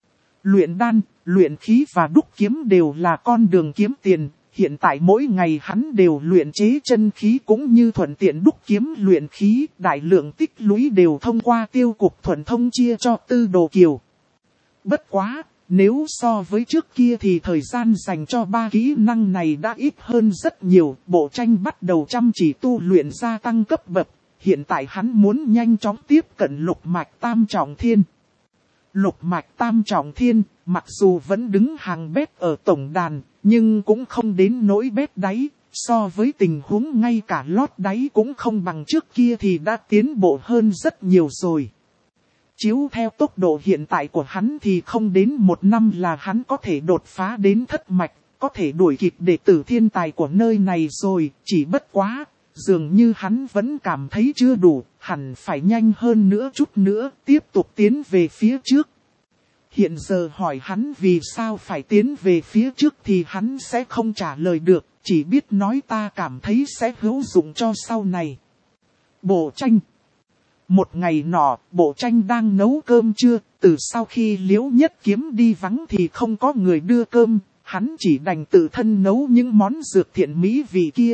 Luyện đan, luyện khí và đúc kiếm đều là con đường kiếm tiền. Hiện tại mỗi ngày hắn đều luyện chế chân khí cũng như thuận tiện đúc kiếm luyện khí. Đại lượng tích lũy đều thông qua tiêu cục thuần thông chia cho Tư Đồ Kiều. Bất quá, nếu so với trước kia thì thời gian dành cho ba kỹ năng này đã ít hơn rất nhiều. Bộ tranh bắt đầu chăm chỉ tu luyện gia tăng cấp bậc. Hiện tại hắn muốn nhanh chóng tiếp cận lục mạch tam trọng thiên. Lục mạch tam trọng thiên, mặc dù vẫn đứng hàng bét ở tổng đàn, nhưng cũng không đến nỗi bét đáy. So với tình huống ngay cả lót đáy cũng không bằng trước kia thì đã tiến bộ hơn rất nhiều rồi. Chiếu theo tốc độ hiện tại của hắn thì không đến một năm là hắn có thể đột phá đến thất mạch, có thể đuổi kịp đệ tử thiên tài của nơi này rồi, chỉ bất quá. Dường như hắn vẫn cảm thấy chưa đủ, hẳn phải nhanh hơn nữa chút nữa, tiếp tục tiến về phía trước. Hiện giờ hỏi hắn vì sao phải tiến về phía trước thì hắn sẽ không trả lời được, chỉ biết nói ta cảm thấy sẽ hữu dụng cho sau này. Bộ tranh. Một ngày nọ, Bộ tranh đang nấu cơm trưa, từ sau khi Liễu Nhất Kiếm đi vắng thì không có người đưa cơm, hắn chỉ đành tự thân nấu những món dược thiện mỹ vị kia.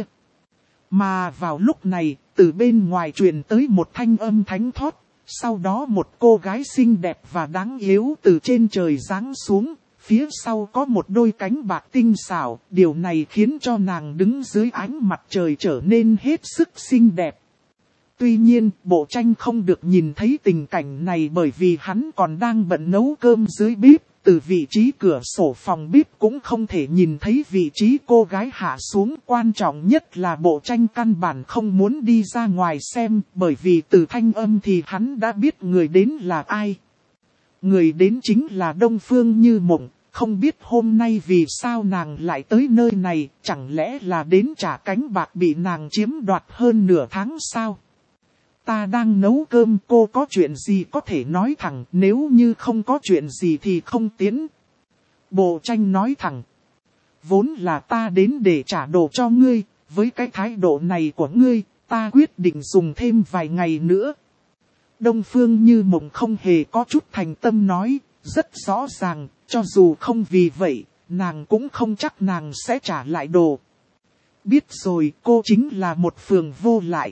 Mà vào lúc này, từ bên ngoài truyền tới một thanh âm thánh thót, sau đó một cô gái xinh đẹp và đáng yêu từ trên trời giáng xuống, phía sau có một đôi cánh bạc tinh xảo, điều này khiến cho nàng đứng dưới ánh mặt trời trở nên hết sức xinh đẹp. Tuy nhiên, Bộ tranh không được nhìn thấy tình cảnh này bởi vì hắn còn đang bận nấu cơm dưới bếp. Từ vị trí cửa sổ phòng bếp cũng không thể nhìn thấy vị trí cô gái hạ xuống. Quan trọng nhất là Bộ tranh căn bản không muốn đi ra ngoài xem, bởi vì từ thanh âm thì hắn đã biết người đến là ai. Người đến chính là Đông Phương Như Mộng, không biết hôm nay vì sao nàng lại tới nơi này, chẳng lẽ là đến trả cánh bạc bị nàng chiếm đoạt hơn nửa tháng sao? Ta đang nấu cơm, cô có chuyện gì có thể nói thẳng, nếu như không có chuyện gì thì không tiến. Bộ tranh nói thẳng. Vốn là ta đến để trả đồ cho ngươi, với cái thái độ này của ngươi, ta quyết định dùng thêm vài ngày nữa. Đông Phương Như Mộng không hề có chút thành tâm nói, rất rõ ràng, cho dù không vì vậy, nàng cũng không chắc nàng sẽ trả lại đồ. Biết rồi, cô chính là một phường vô lại.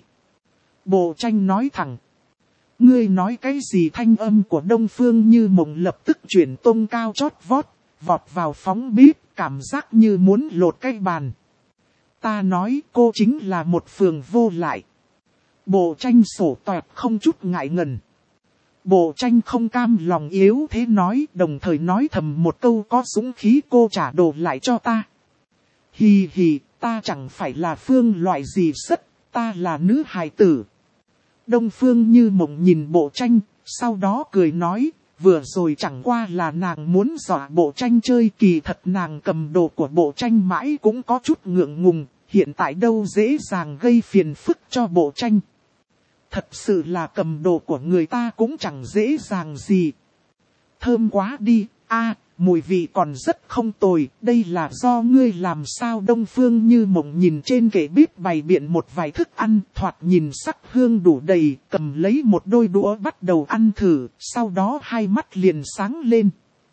Bộ tranh nói thẳng. Ngươi nói cái gì? Thanh âm của Đông Phương Như Mộng lập tức chuyển tông cao chót vót, vọt vào phóng bếp, cảm giác như muốn lột cái bàn. Ta nói cô chính là một phường vô lại. Bộ tranh sổ toẹt không chút ngại ngần. Bộ tranh không cam lòng yếu thế nói, đồng thời nói thầm một câu có dũng khí, cô trả đồ lại cho ta. Hì hì, ta chẳng phải là phương loại gì sất, ta là nữ hài tử. Đông Phương Như Mộng nhìn Bộ tranh, sau đó cười nói, vừa rồi chẳng qua là nàng muốn dọa Bộ tranh chơi, kỳ thật nàng cầm đồ của Bộ tranh mãi cũng có chút ngượng ngùng, hiện tại đâu dễ dàng gây phiền phức cho Bộ tranh. Thật sự là cầm đồ của người ta cũng chẳng dễ dàng gì. Thơm quá đi, a mùi vị còn rất không tồi, đây là do ngươi làm sao? Đông Phương Như Mộng nhìn trên kệ bếp bày biện một vài thức ăn, thoạt nhìn sắc hương đủ đầy, cầm lấy một đôi đũa bắt đầu ăn thử, sau đó hai mắt liền sáng lên.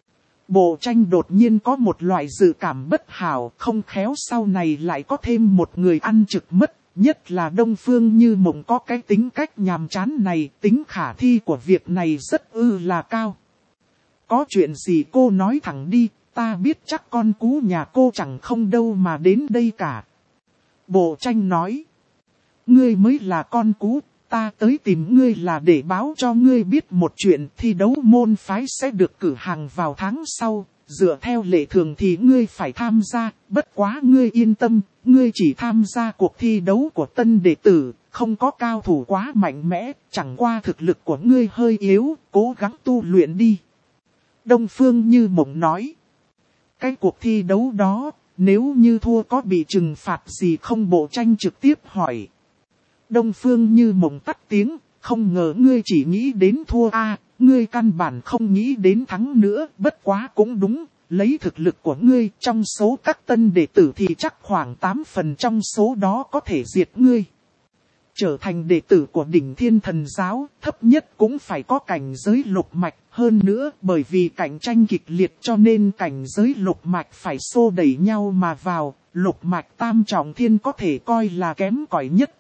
Bộ tranh đột nhiên có một loại dự cảm bất hảo, không khéo sau này lại có thêm một người ăn trực mất, nhất là Đông Phương Như Mộng có cái tính cách nhàm chán này, tính khả thi của việc này rất ư là cao. Có chuyện gì cô nói thẳng đi, ta biết chắc con cú nhà cô chẳng không đâu mà đến đây cả. Bộ tranh nói. Ngươi mới là con cú, ta tới tìm ngươi là để báo cho ngươi biết một chuyện, thi đấu môn phái sẽ được cử hành vào tháng sau. Dựa theo lệ thường thì ngươi phải tham gia, bất quá ngươi yên tâm, ngươi chỉ tham gia cuộc thi đấu của tân đệ tử, không có cao thủ quá mạnh mẽ, chẳng qua thực lực của ngươi hơi yếu, cố gắng tu luyện đi. Đông Phương Như Mộng nói. Cái cuộc thi đấu đó, nếu như thua có bị trừng phạt gì không? Bộ tranh trực tiếp hỏi. Đông Phương Như Mộng tắt tiếng, không ngờ ngươi chỉ nghĩ đến thua a, ngươi căn bản không nghĩ đến thắng nữa, bất quá cũng đúng, lấy thực lực của ngươi trong số các tân đệ tử thì chắc khoảng tám phần trong số đó có thể diệt ngươi. Trở thành đệ tử của đỉnh Thiên Thần Giáo, thấp nhất cũng phải có cảnh giới lục mạch, Hơn nữa, bởi vì cạnh tranh kịch liệt cho nên cảnh giới lục mạch phải xô đẩy nhau mà vào, lục mạch tam trọng thiên có thể coi là kém cỏi nhất.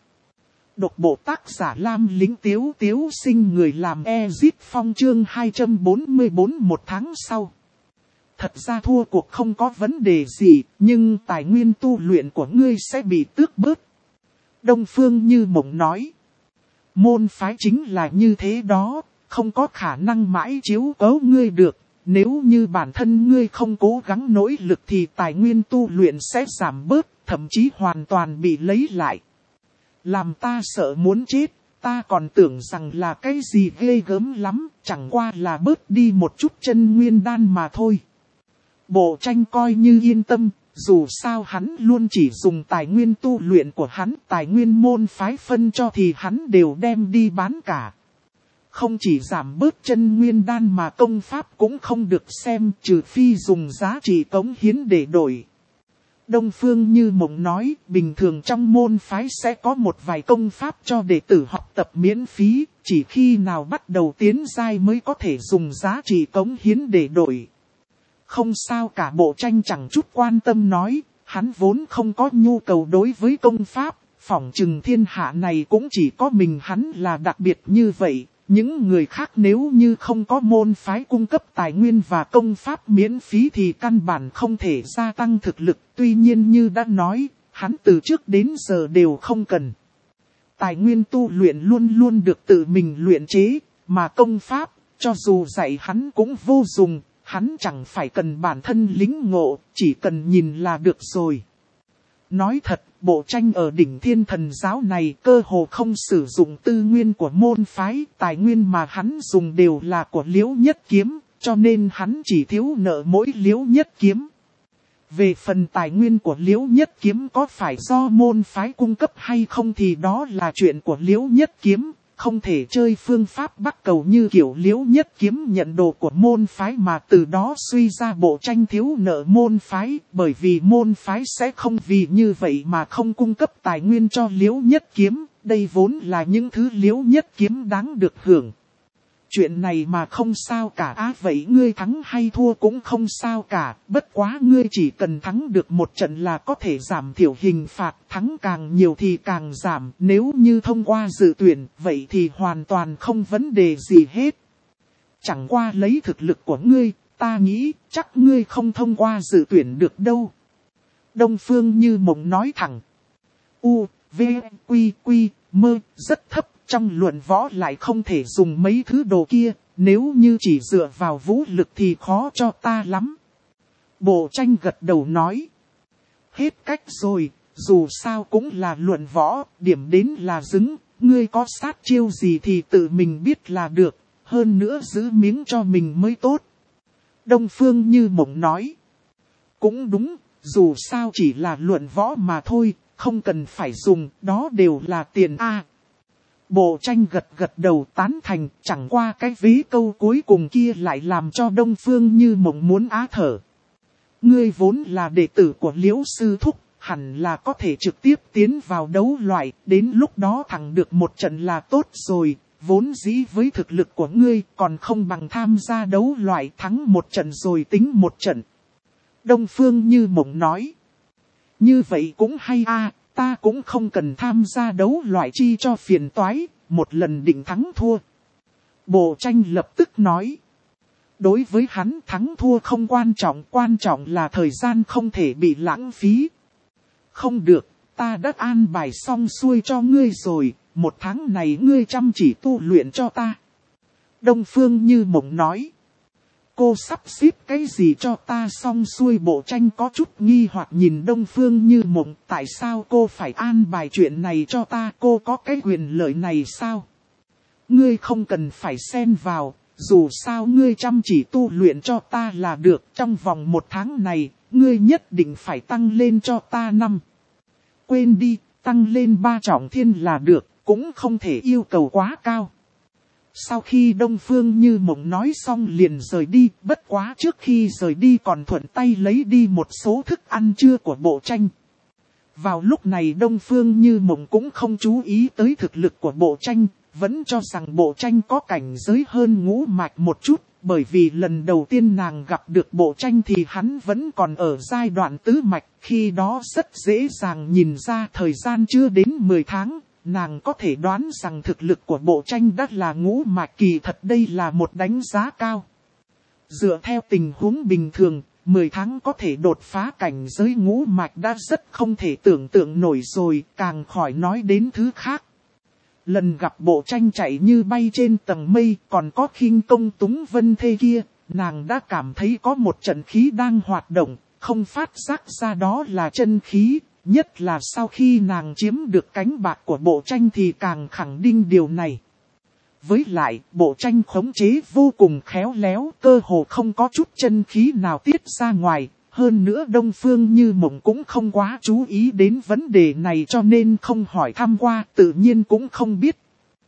Độc bộ tác giả Lam Lĩnh Tiếu Tiếu Sinh người làm Ezit Phong chương hai trăm bốn mươi bốn một tháng sau. Thật ra thua cuộc không có vấn đề gì, nhưng tài nguyên tu luyện của ngươi sẽ bị tước bớt. Đông Phương Như Mộng nói. Môn phái chính là như thế đó, không có khả năng mãi chiếu cố ngươi được. Nếu như bản thân ngươi không cố gắng nỗ lực thì tài nguyên tu luyện sẽ giảm bớt, thậm chí hoàn toàn bị lấy lại. Làm ta sợ muốn chết, ta còn tưởng rằng là cái gì ghê gớm lắm, chẳng qua là bớt đi một chút chân nguyên đan mà thôi. Bộ Tranh coi như yên tâm, dù sao hắn luôn chỉ dùng tài nguyên tu luyện của hắn, tài nguyên môn phái phân cho thì hắn đều đem đi bán cả. Không chỉ giảm bớt chân nguyên đan mà công pháp cũng không được xem, trừ phi dùng giá trị cống hiến để đổi. Đông Phương Như Mộng nói, bình thường trong môn phái sẽ có một vài công pháp cho đệ tử học tập miễn phí, chỉ khi nào bắt đầu tiến giai mới có thể dùng giá trị cống hiến để đổi. Không sao cả. Bộ Tranh chẳng chút quan tâm nói, hắn vốn không có nhu cầu đối với công pháp, phỏng chừng thiên hạ này cũng chỉ có mình hắn là đặc biệt như vậy. Những người khác nếu như không có môn phái cung cấp tài nguyên và công pháp miễn phí thì căn bản không thể gia tăng thực lực. Tuy nhiên như đã nói, hắn từ trước đến giờ đều không cần. Tài nguyên tu luyện luôn luôn được tự mình luyện chế, mà công pháp, cho dù dạy hắn cũng vô dụng, hắn chẳng phải cần bản thân lĩnh ngộ, chỉ cần nhìn là được rồi. Nói thật, Bộ Tranh ở đỉnh Thiên Thần giáo này cơ hồ không sử dụng tư nguyên của môn phái, tài nguyên mà hắn dùng đều là của Liễu Nhất Kiếm, cho nên hắn chỉ thiếu nợ mỗi Liễu Nhất Kiếm. Về phần tài nguyên của Liễu Nhất Kiếm có phải do môn phái cung cấp hay không thì đó là chuyện của Liễu Nhất Kiếm. Không thể chơi phương pháp bắt cầu như kiểu Liễu Nhất Kiếm nhận đồ của môn phái mà từ đó suy ra Bộ Tranh thiếu nợ môn phái, bởi vì môn phái sẽ không vì như vậy mà không cung cấp tài nguyên cho Liễu Nhất Kiếm, đây vốn là những thứ Liễu Nhất Kiếm đáng được hưởng. Chuyện này mà không sao cả á, vậy ngươi thắng hay thua cũng không sao cả, bất quá ngươi chỉ cần thắng được một trận là có thể giảm thiểu hình phạt, thắng càng nhiều thì càng giảm, nếu như thông qua dự tuyển, vậy thì hoàn toàn không vấn đề gì hết. Chẳng qua lấy thực lực của ngươi, ta nghĩ chắc ngươi không thông qua dự tuyển được đâu. Đông Phương Như Mộng nói thẳng. U, V, Quy, Quy, Mơ, rất thấp. Trong luận võ lại không thể dùng mấy thứ đồ kia, nếu như chỉ dựa vào vũ lực thì khó cho ta lắm. Bộ Tranh gật đầu nói. Hết cách rồi, dù sao cũng là luận võ, điểm đến là dứng, ngươi có sát chiêu gì thì tự mình biết là được, hơn nữa giữ miếng cho mình mới tốt. Đông Phương Như Mộng nói. Cũng đúng, dù sao chỉ là luận võ mà thôi, không cần phải dùng, đó đều là tiền a. Bộ Tranh gật gật đầu tán thành, chẳng qua cái ví câu cuối cùng kia lại làm cho Đông Phương Như Mộng muốn á thở. Ngươi vốn là đệ tử của Liễu Sư Thúc, hẳn là có thể trực tiếp tiến vào đấu loại, đến lúc đó thắng được một trận là tốt rồi, vốn dĩ với thực lực của ngươi còn không bằng tham gia đấu loại thắng một trận rồi tính một trận. Đông Phương Như Mộng nói. Như vậy cũng hay a. Ta cũng không cần tham gia đấu loại chi cho phiền toái, một lần định thắng thua. Bộ Tranh lập tức nói. Đối với hắn thắng thua không quan trọng, quan trọng là thời gian không thể bị lãng phí. Không được, ta đã an bài xong xuôi cho ngươi rồi, một tháng này ngươi chăm chỉ tu luyện cho ta. Đông Phương Như Mộng nói. Cô sắp xếp cái gì cho ta xong xuôi? Bộ Tranh có chút nghi hoặc nhìn Đông Phương Như Mộng, tại sao cô phải an bài chuyện này cho ta, cô có cái quyền lợi này sao? Ngươi không cần phải xen vào, dù sao ngươi chăm chỉ tu luyện cho ta là được, trong vòng một tháng này, ngươi nhất định phải tăng lên cho ta năm. Quên đi, tăng lên ba trọng thiên là được, cũng không thể yêu cầu quá cao. Sau khi Đông Phương Như Mộng nói xong liền rời đi, bất quá trước khi rời đi còn thuận tay lấy đi một số thức ăn trưa của Bộ Tranh. Vào lúc này Đông Phương Như Mộng cũng không chú ý tới thực lực của Bộ Tranh, vẫn cho rằng Bộ Tranh có cảnh giới hơn Ngũ Mạch một chút, bởi vì lần đầu tiên nàng gặp được Bộ Tranh thì hắn vẫn còn ở giai đoạn tứ mạch, khi đó rất dễ dàng nhìn ra thời gian chưa đến mười tháng, nàng có thể đoán rằng thực lực của Bộ Tranh đã là ngũ mạch, kỳ thật đây là một đánh giá cao. Dựa theo tình huống bình thường, mười tháng có thể đột phá cảnh giới ngũ mạch đã rất không thể tưởng tượng nổi rồi, càng khỏi nói đến thứ khác. Lần gặp Bộ Tranh chạy như bay trên tầng mây, còn có khinh công túng vân thê kia, nàng đã cảm thấy có một trận khí đang hoạt động, không phát giác ra đó là chân khí, nhất là sau khi nàng chiếm được cánh bạc của Bộ Tranh thì càng khẳng định điều này. Với lại, Bộ Tranh khống chế vô cùng khéo léo, cơ hồ không có chút chân khí nào tiết ra ngoài. Hơn nữa Đông Phương Như Mộng cũng không quá chú ý đến vấn đề này cho nên không hỏi thăm qua, tự nhiên cũng không biết.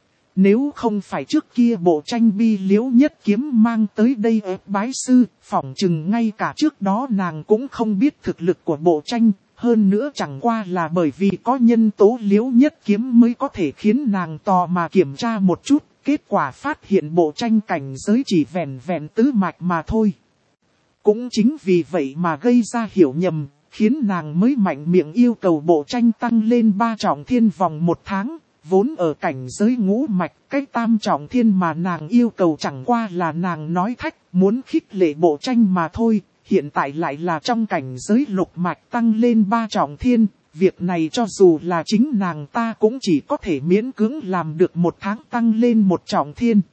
Nếu không phải trước kia Bộ Tranh bi liễu nhất kiếm mang tới đây ép bái sư, phỏng chừng ngay cả trước đó nàng cũng không biết thực lực của Bộ Tranh. Hơn nữa chẳng qua là bởi vì có nhân tố liễu nhất kiếm mới có thể khiến nàng tò mà kiểm tra một chút. Kết quả phát hiện Bộ Tranh cảnh giới chỉ vẹn vẹn tứ mạch mà thôi. Cũng chính vì vậy mà gây ra hiểu nhầm, khiến nàng mới mạnh miệng yêu cầu Bộ Tranh tăng lên ba trọng thiên vòng một tháng, vốn ở cảnh giới ngũ mạch, cái tam trọng thiên mà nàng yêu cầu chẳng qua là nàng nói thách, muốn khích lệ Bộ Tranh mà thôi, hiện tại lại là trong cảnh giới lục mạch tăng lên ba trọng thiên, việc này cho dù là chính nàng ta cũng chỉ có thể miễn cưỡng làm được một tháng tăng lên một trọng thiên.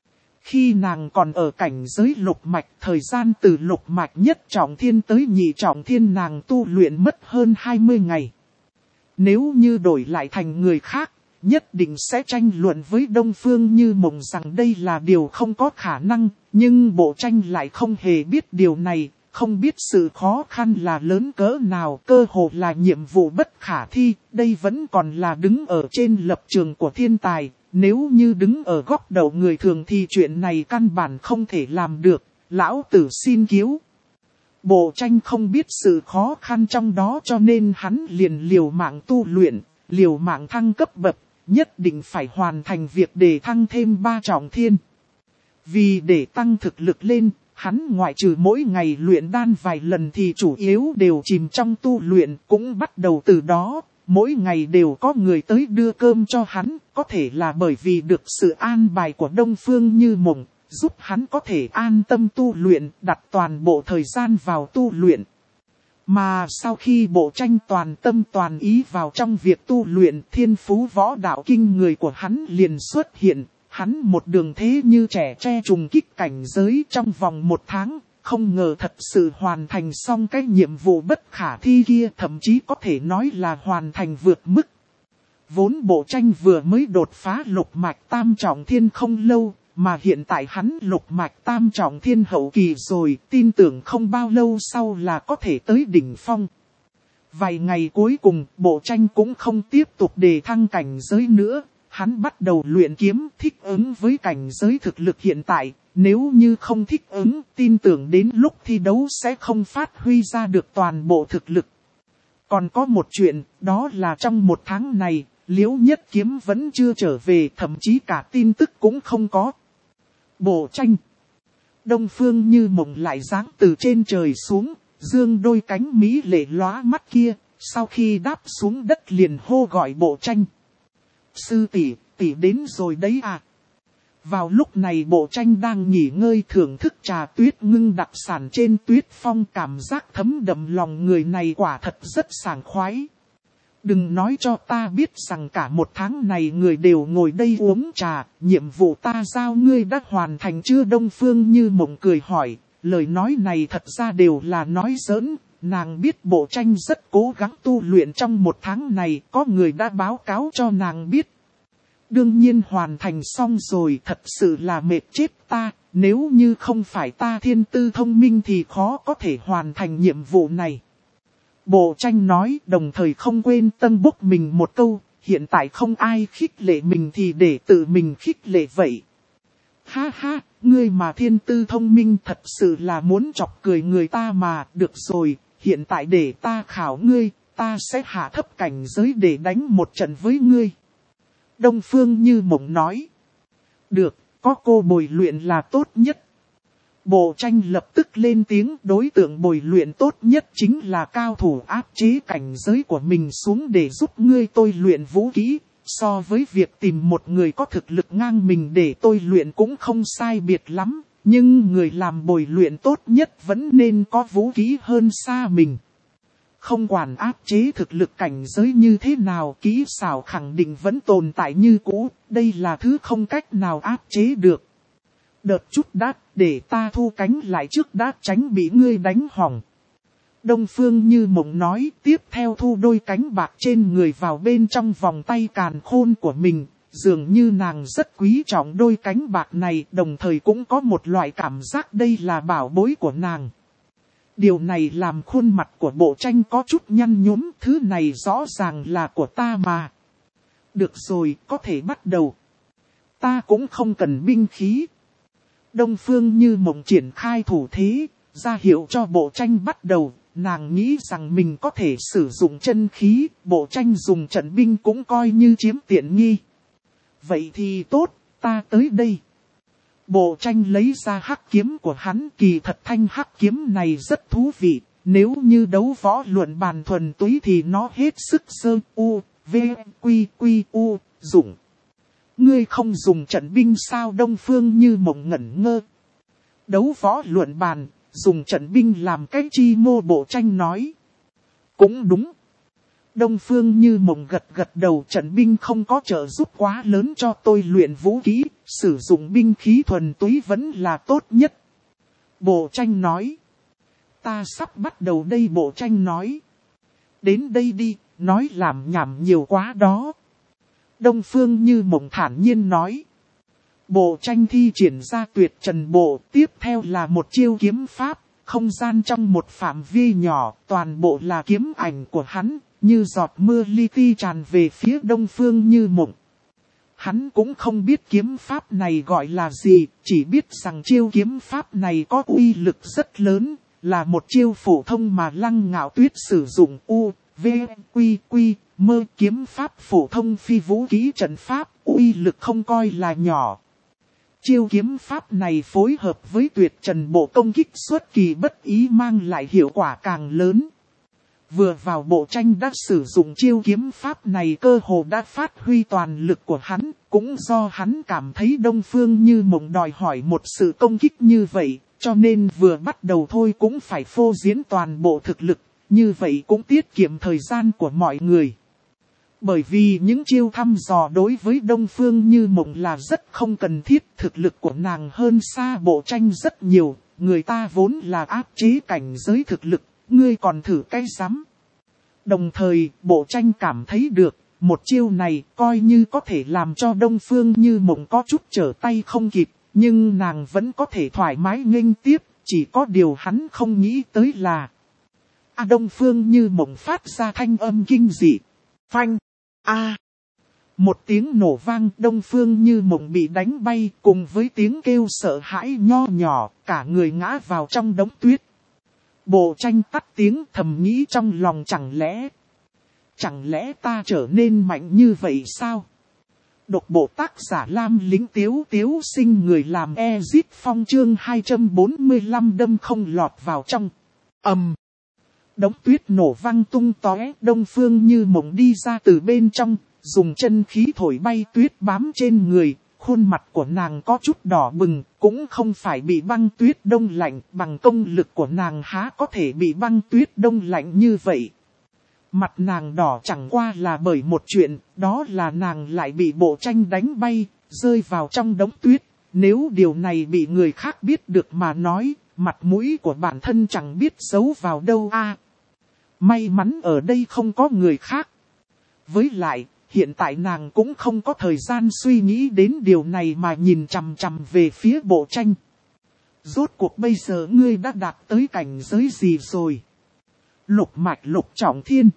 Khi nàng còn ở cảnh giới lục mạch, thời gian từ lục mạch nhất trọng thiên tới nhị trọng thiên nàng tu luyện mất hơn hai mươi ngày. Nếu như đổi lại thành người khác, nhất định sẽ tranh luận với Đông Phương Như Mộng rằng đây là điều không có khả năng, nhưng Bộ Tranh lại không hề biết điều này, không biết sự khó khăn là lớn cỡ nào, cơ hồ là nhiệm vụ bất khả thi, đây vẫn còn là đứng ở trên lập trường của thiên tài. Nếu như đứng ở góc độ người thường thì chuyện này căn bản không thể làm được, lão tử xin cứu. Bộ Tranh không biết sự khó khăn trong đó cho nên hắn liền liều mạng tu luyện, liều mạng thăng cấp bậc, nhất định phải hoàn thành việc để thăng thêm ba trọng thiên. Vì để tăng thực lực lên, hắn ngoại trừ mỗi ngày luyện đan vài lần thì chủ yếu đều chìm trong tu luyện, cũng bắt đầu từ đó. Mỗi ngày đều có người tới đưa cơm cho hắn, có thể là bởi vì được sự an bài của Đông Phương Như Mộng, giúp hắn có thể an tâm tu luyện, đặt toàn bộ thời gian vào tu luyện. Mà sau khi Bộ Tranh toàn tâm toàn ý vào trong việc tu luyện, thiên phú võ đạo kinh người của hắn liền xuất hiện, hắn một đường thế như trẻ tre trùng kích cảnh giới trong vòng một tháng. Không ngờ thật sự hoàn thành xong cái nhiệm vụ bất khả thi kia, thậm chí có thể nói là hoàn thành vượt mức. Vốn Bộ Tranh vừa mới đột phá lục mạch tam trọng thiên không lâu, mà hiện tại hắn lục mạch tam trọng thiên hậu kỳ rồi, tin tưởng không bao lâu sau là có thể tới đỉnh phong. Vài ngày cuối cùng, Bộ Tranh cũng không tiếp tục đề thăng cảnh giới nữa, hắn bắt đầu luyện kiếm thích ứng với cảnh giới thực lực hiện tại. Nếu như không thích ứng, tin tưởng đến lúc thi đấu sẽ không phát huy ra được toàn bộ thực lực. Còn có một chuyện, đó là trong một tháng này, Liễu Nhất Kiếm vẫn chưa trở về, thậm chí cả tin tức cũng không có. Bộ Tranh. Đông Phương Như Mộng lại giáng từ trên trời xuống, dương đôi cánh mỹ lệ lóa mắt kia, sau khi đáp xuống đất liền hô gọi Bộ Tranh. Sư tỷ, tỷ đến rồi đấy à. Vào lúc này Bộ Tranh đang nghỉ ngơi thưởng thức trà tuyết ngưng đặc sản trên tuyết phong, cảm giác thấm đậm lòng người này quả thật rất sảng khoái. Đừng nói cho ta biết rằng cả một tháng này người đều ngồi đây uống trà, nhiệm vụ ta giao ngươi đã hoàn thành chưa? Đông Phương Như Mộng cười hỏi, lời nói này thật ra đều là nói giỡn, nàng biết Bộ Tranh rất cố gắng tu luyện trong một tháng này, có người đã báo cáo cho nàng biết. Đương nhiên hoàn thành xong rồi, thật sự là mệt chết ta, nếu như không phải ta thiên tư thông minh thì khó có thể hoàn thành nhiệm vụ này. Bộ Tranh nói, đồng thời không quên tân bốc mình một câu, hiện tại không ai khích lệ mình thì để tự mình khích lệ vậy. Ha ha, ngươi mà thiên tư thông minh thật sự là muốn chọc cười người ta mà, được rồi, hiện tại để ta khảo ngươi, ta sẽ hạ thấp cảnh giới để đánh một trận với ngươi. Đông Phương Như Mộng nói. Được, có cô bồi luyện là tốt nhất. Bộ tranh lập tức lên tiếng, đối tượng bồi luyện tốt nhất chính là cao thủ áp chế cảnh giới của mình xuống để giúp ngươi tôi luyện vũ kỹ. So với việc tìm một người có thực lực ngang mình để tôi luyện cũng không sai biệt lắm. Nhưng người làm bồi luyện tốt nhất vẫn nên có vũ kỹ hơn xa mình. Không quản áp chế thực lực cảnh giới như thế nào, kỹ xảo khẳng định vẫn tồn tại như cũ. Đây là thứ không cách nào áp chế được. Đợt chút đã, để ta thu cánh lại trước đã, tránh bị ngươi đánh hỏng. Đông Phương Như Mộng nói, tiếp theo thu đôi cánh bạc trên người vào bên trong vòng tay càn khôn của mình. Dường như nàng rất quý trọng đôi cánh bạc này, đồng thời cũng có một loại cảm giác đây là bảo bối của nàng. Điều này làm khuôn mặt của bộ tranh có chút nhăn nhúm, thứ này rõ ràng là của ta mà. Được rồi, có thể bắt đầu. Ta cũng không cần binh khí. Đông Phương Như Mộng triển khai thủ thế, ra hiệu cho bộ tranh bắt đầu. Nàng nghĩ rằng mình có thể sử dụng chân khí, bộ tranh dùng trận binh cũng coi như chiếm tiện nghi. Vậy thì tốt, ta tới đây. Bộ tranh lấy ra hắc kiếm của hắn, kỳ thật thanh hắc kiếm này rất thú vị. Nếu như đấu võ luận bàn thuần túy thì nó hết sức sơ u, v, quy, quy, u, dụng. Ngươi không dùng trận binh sao? Đông Phương Như Mộng ngẩn ngơ. Đấu võ luận bàn, dùng trận binh làm cái chi mô? Bộ tranh nói. Cũng đúng. Đông Phương Như Mộng gật gật đầu, trận binh không có trợ giúp quá lớn cho tôi luyện vũ khí, sử dụng binh khí thuần túy vẫn là tốt nhất. Bộ tranh nói. Ta sắp bắt đầu đây. Bộ tranh nói. Đến đây đi, nói làm nhảm nhiều quá đó. Đông Phương Như Mộng thản nhiên nói. Bộ tranh thi triển ra tuyệt trần bộ, tiếp theo là một chiêu kiếm pháp, không gian trong một phạm vi nhỏ, toàn bộ là kiếm ảnh của hắn, như giọt mưa li ti tràn về phía Đông Phương Như Mộng. Hắn cũng không biết kiếm pháp này gọi là gì, chỉ biết rằng chiêu kiếm pháp này có uy lực rất lớn, là một chiêu phổ thông mà Lăng Ngạo Tuyết sử dụng. U, V, Quy, Quy, Mơ kiếm pháp phổ thông phi vũ kỹ trận pháp, uy lực không coi là nhỏ. Chiêu kiếm pháp này phối hợp với tuyệt trần bộ công kích xuất kỳ bất ý mang lại hiệu quả càng lớn. Vừa vào bộ tranh đã sử dụng chiêu kiếm pháp này, cơ hồ đã phát huy toàn lực của hắn, cũng do hắn cảm thấy Đông Phương Như Mộng đòi hỏi một sự công kích như vậy, cho nên vừa bắt đầu thôi cũng phải phô diễn toàn bộ thực lực, như vậy cũng tiết kiệm thời gian của mọi người. Bởi vì những chiêu thăm dò đối với Đông Phương Như Mộng là rất không cần thiết, thực lực của nàng hơn xa bộ tranh rất nhiều, người ta vốn là áp chế cảnh giới thực lực, ngươi còn thử cái rắm. Đồng thời, bộ tranh cảm thấy được, một chiêu này coi như có thể làm cho Đông Phương Như Mộng có chút trở tay không kịp, nhưng nàng vẫn có thể thoải mái nghênh tiếp, chỉ có điều hắn không nghĩ tới là... À, Đông Phương Như Mộng phát ra thanh âm kinh dị. Phanh! A! À. Một tiếng nổ vang, Đông Phương Như Mộng bị đánh bay, cùng với tiếng kêu sợ hãi nho nhỏ, cả người ngã vào trong đống tuyết. Bộ tranh tắt tiếng thầm nghĩ trong lòng, chẳng lẽ... Chẳng lẽ ta trở nên mạnh như vậy sao? Độc bộ tác giả Lam Lính Tiếu Tiếu Sinh, người làm Ezit Phong, chương hai trăm bốn mươi lăm đâm không lọt vào trong. Ầm. Um. Đống tuyết nổ vang tung tóe, Đông Phương Như Mộng đi ra từ bên trong, dùng chân khí thổi bay tuyết bám trên người, khuôn mặt của nàng có chút đỏ bừng, cũng không phải bị băng tuyết đông lạnh, bằng công lực của nàng há có thể bị băng tuyết đông lạnh như vậy. Mặt nàng đỏ chẳng qua là bởi một chuyện, đó là nàng lại bị bộ tranh đánh bay, rơi vào trong đống tuyết. Nếu điều này bị người khác biết được mà nói, mặt mũi của bản thân chẳng biết giấu vào đâu a. À, may mắn ở đây không có người khác. Với lại, hiện tại nàng cũng không có thời gian suy nghĩ đến điều này mà nhìn chằm chằm về phía bộ tranh. Rốt cuộc bây giờ ngươi đã đạt tới cảnh giới gì rồi? Lục mạch lục trọng thiên.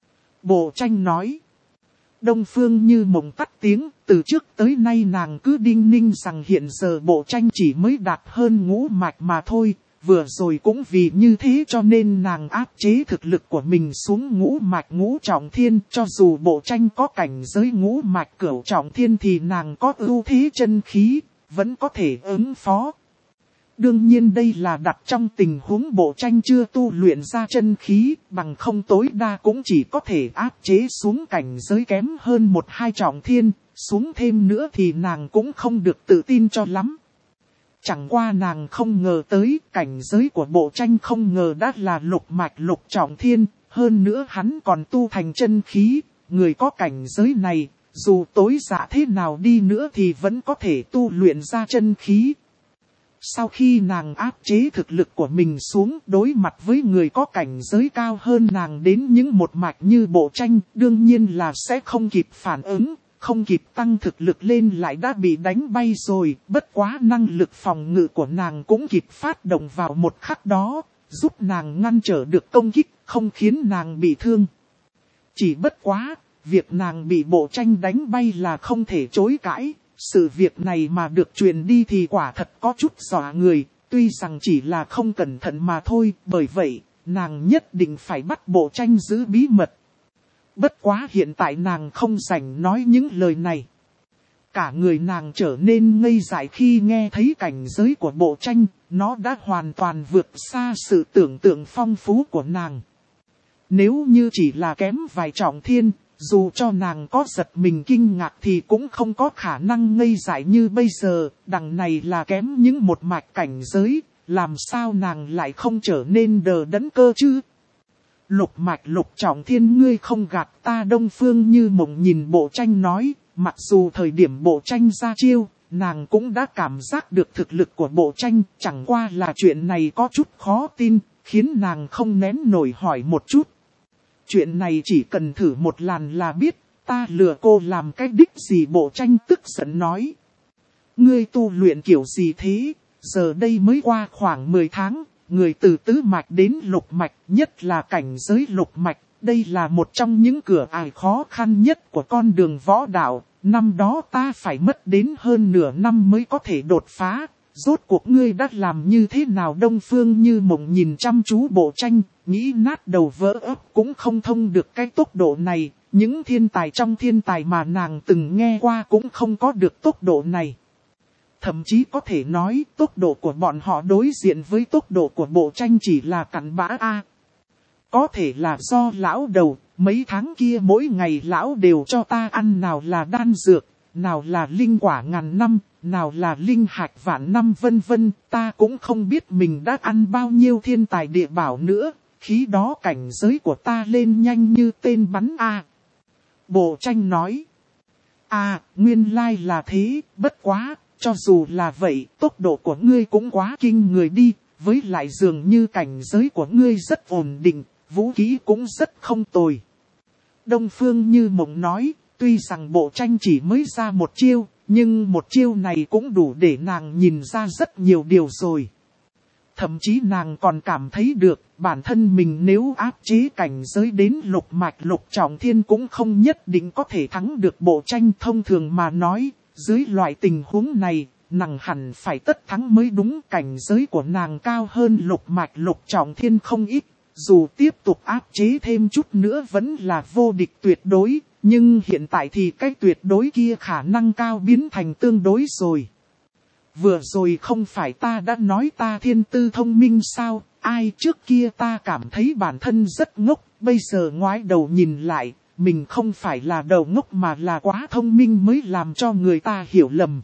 Bộ tranh nói. Đông Phương Như Mộng tắt tiếng, từ trước tới nay nàng cứ đinh ninh rằng hiện giờ bộ tranh chỉ mới đạt hơn ngũ mạch mà thôi. Vừa rồi cũng vì như thế cho nên nàng áp chế thực lực của mình xuống ngũ mạch ngũ trọng thiên. Cho dù bộ tranh có cảnh giới ngũ mạch cửu trọng thiên thì nàng có ưu thế chân khí, vẫn có thể ứng phó. Đương nhiên đây là đặt trong tình huống bộ tranh chưa tu luyện ra chân khí, bằng không tối đa cũng chỉ có thể áp chế xuống cảnh giới kém hơn một hai trọng thiên, xuống thêm nữa thì nàng cũng không được tự tin cho lắm. Chẳng qua nàng không ngờ tới cảnh giới của bộ tranh không ngờ đã là lục mạch lục trọng thiên, hơn nữa hắn còn tu thành chân khí, người có cảnh giới này, dù tối dạ thế nào đi nữa thì vẫn có thể tu luyện ra chân khí. Sau khi nàng áp chế thực lực của mình xuống đối mặt với người có cảnh giới cao hơn nàng đến những một mạch như bộ tranh, đương nhiên là sẽ không kịp phản ứng, không kịp tăng thực lực lên lại đã bị đánh bay rồi, bất quá năng lực phòng ngự của nàng cũng kịp phát động vào một khắc đó, giúp nàng ngăn trở được công kích, không khiến nàng bị thương. Chỉ bất quá, việc nàng bị bộ tranh đánh bay là không thể chối cãi. Sự việc này mà được truyền đi thì quả thật có chút dọa người, tuy rằng chỉ là không cẩn thận mà thôi, bởi vậy, nàng nhất định phải bắt bộ tranh giữ bí mật. Bất quá hiện tại nàng không rảnh nói những lời này. Cả người nàng trở nên ngây dại khi nghe thấy cảnh giới của bộ tranh, nó đã hoàn toàn vượt xa sự tưởng tượng phong phú của nàng. Nếu như chỉ là kém vài trọng thiên, dù cho nàng có giật mình kinh ngạc thì cũng không có khả năng ngây dại như bây giờ, đằng này là kém những một mạch cảnh giới, làm sao nàng lại không trở nên đờ đẫn cơ chứ? Lục mạch lục trọng thiên ngươi không gạt ta. Đông Phương Như Mộng nhìn bộ tranh nói, mặc dù thời điểm bộ tranh ra chiêu, nàng cũng đã cảm giác được thực lực của bộ tranh, chẳng qua là chuyện này có chút khó tin, khiến nàng không nén nổi hỏi một chút. Chuyện này chỉ cần thử một lần là biết, ta lừa cô làm cái đích gì? Bộ tranh tức giận nói. Ngươi tu luyện kiểu gì thế? Giờ đây mới qua khoảng mười tháng, người từ tứ mạch đến lục mạch, nhất là cảnh giới lục mạch. Đây là một trong những cửa ải khó khăn nhất của con đường võ đạo. Năm đó ta phải mất đến hơn nửa năm mới có thể đột phá. Rốt cuộc ngươi đã làm như thế nào? Đông Phương Như Mộng nhìn chăm chú bộ tranh, nghĩ nát đầu vỡ ấp cũng không thông được cái tốc độ này. Những thiên tài trong thiên tài mà nàng từng nghe qua cũng không có được tốc độ này. Thậm chí có thể nói tốc độ của bọn họ đối diện với tốc độ của bộ tranh chỉ là cặn bã a. Có thể là do lão đầu, mấy tháng kia mỗi ngày lão đều cho ta ăn nào là đan dược, nào là linh quả ngàn năm, nào là linh hạch vạn năm vân vân, ta cũng không biết mình đã ăn bao nhiêu thiên tài địa bảo nữa, khi đó cảnh giới của ta lên nhanh như tên bắn a. Bộ tranh nói, à, nguyên lai là thế, bất quá, cho dù là vậy, tốc độ của ngươi cũng quá kinh người đi, với lại dường như cảnh giới của ngươi rất ổn định, vũ khí cũng rất không tồi. Đông Phương Như Mộng nói, tuy rằng bộ tranh chỉ mới ra một chiêu, nhưng một chiêu này cũng đủ để nàng nhìn ra rất nhiều điều rồi. Thậm chí nàng còn cảm thấy được, bản thân mình nếu áp chế cảnh giới đến lục mạch lục trọng thiên cũng không nhất định có thể thắng được bộ tranh. Thông thường mà nói, dưới loại tình huống này, nàng hẳn phải tất thắng mới đúng. Cảnh giới của nàng cao hơn lục mạch lục trọng thiên không ít, dù tiếp tục áp chế thêm chút nữa vẫn là vô địch tuyệt đối. Nhưng hiện tại thì cái tuyệt đối kia khả năng cao biến thành tương đối rồi. Vừa rồi không phải ta đã nói ta thiên tư thông minh sao? Ai trước kia ta cảm thấy bản thân rất ngốc, bây giờ ngoái đầu nhìn lại, mình không phải là đầu ngốc mà là quá thông minh mới làm cho người ta hiểu lầm.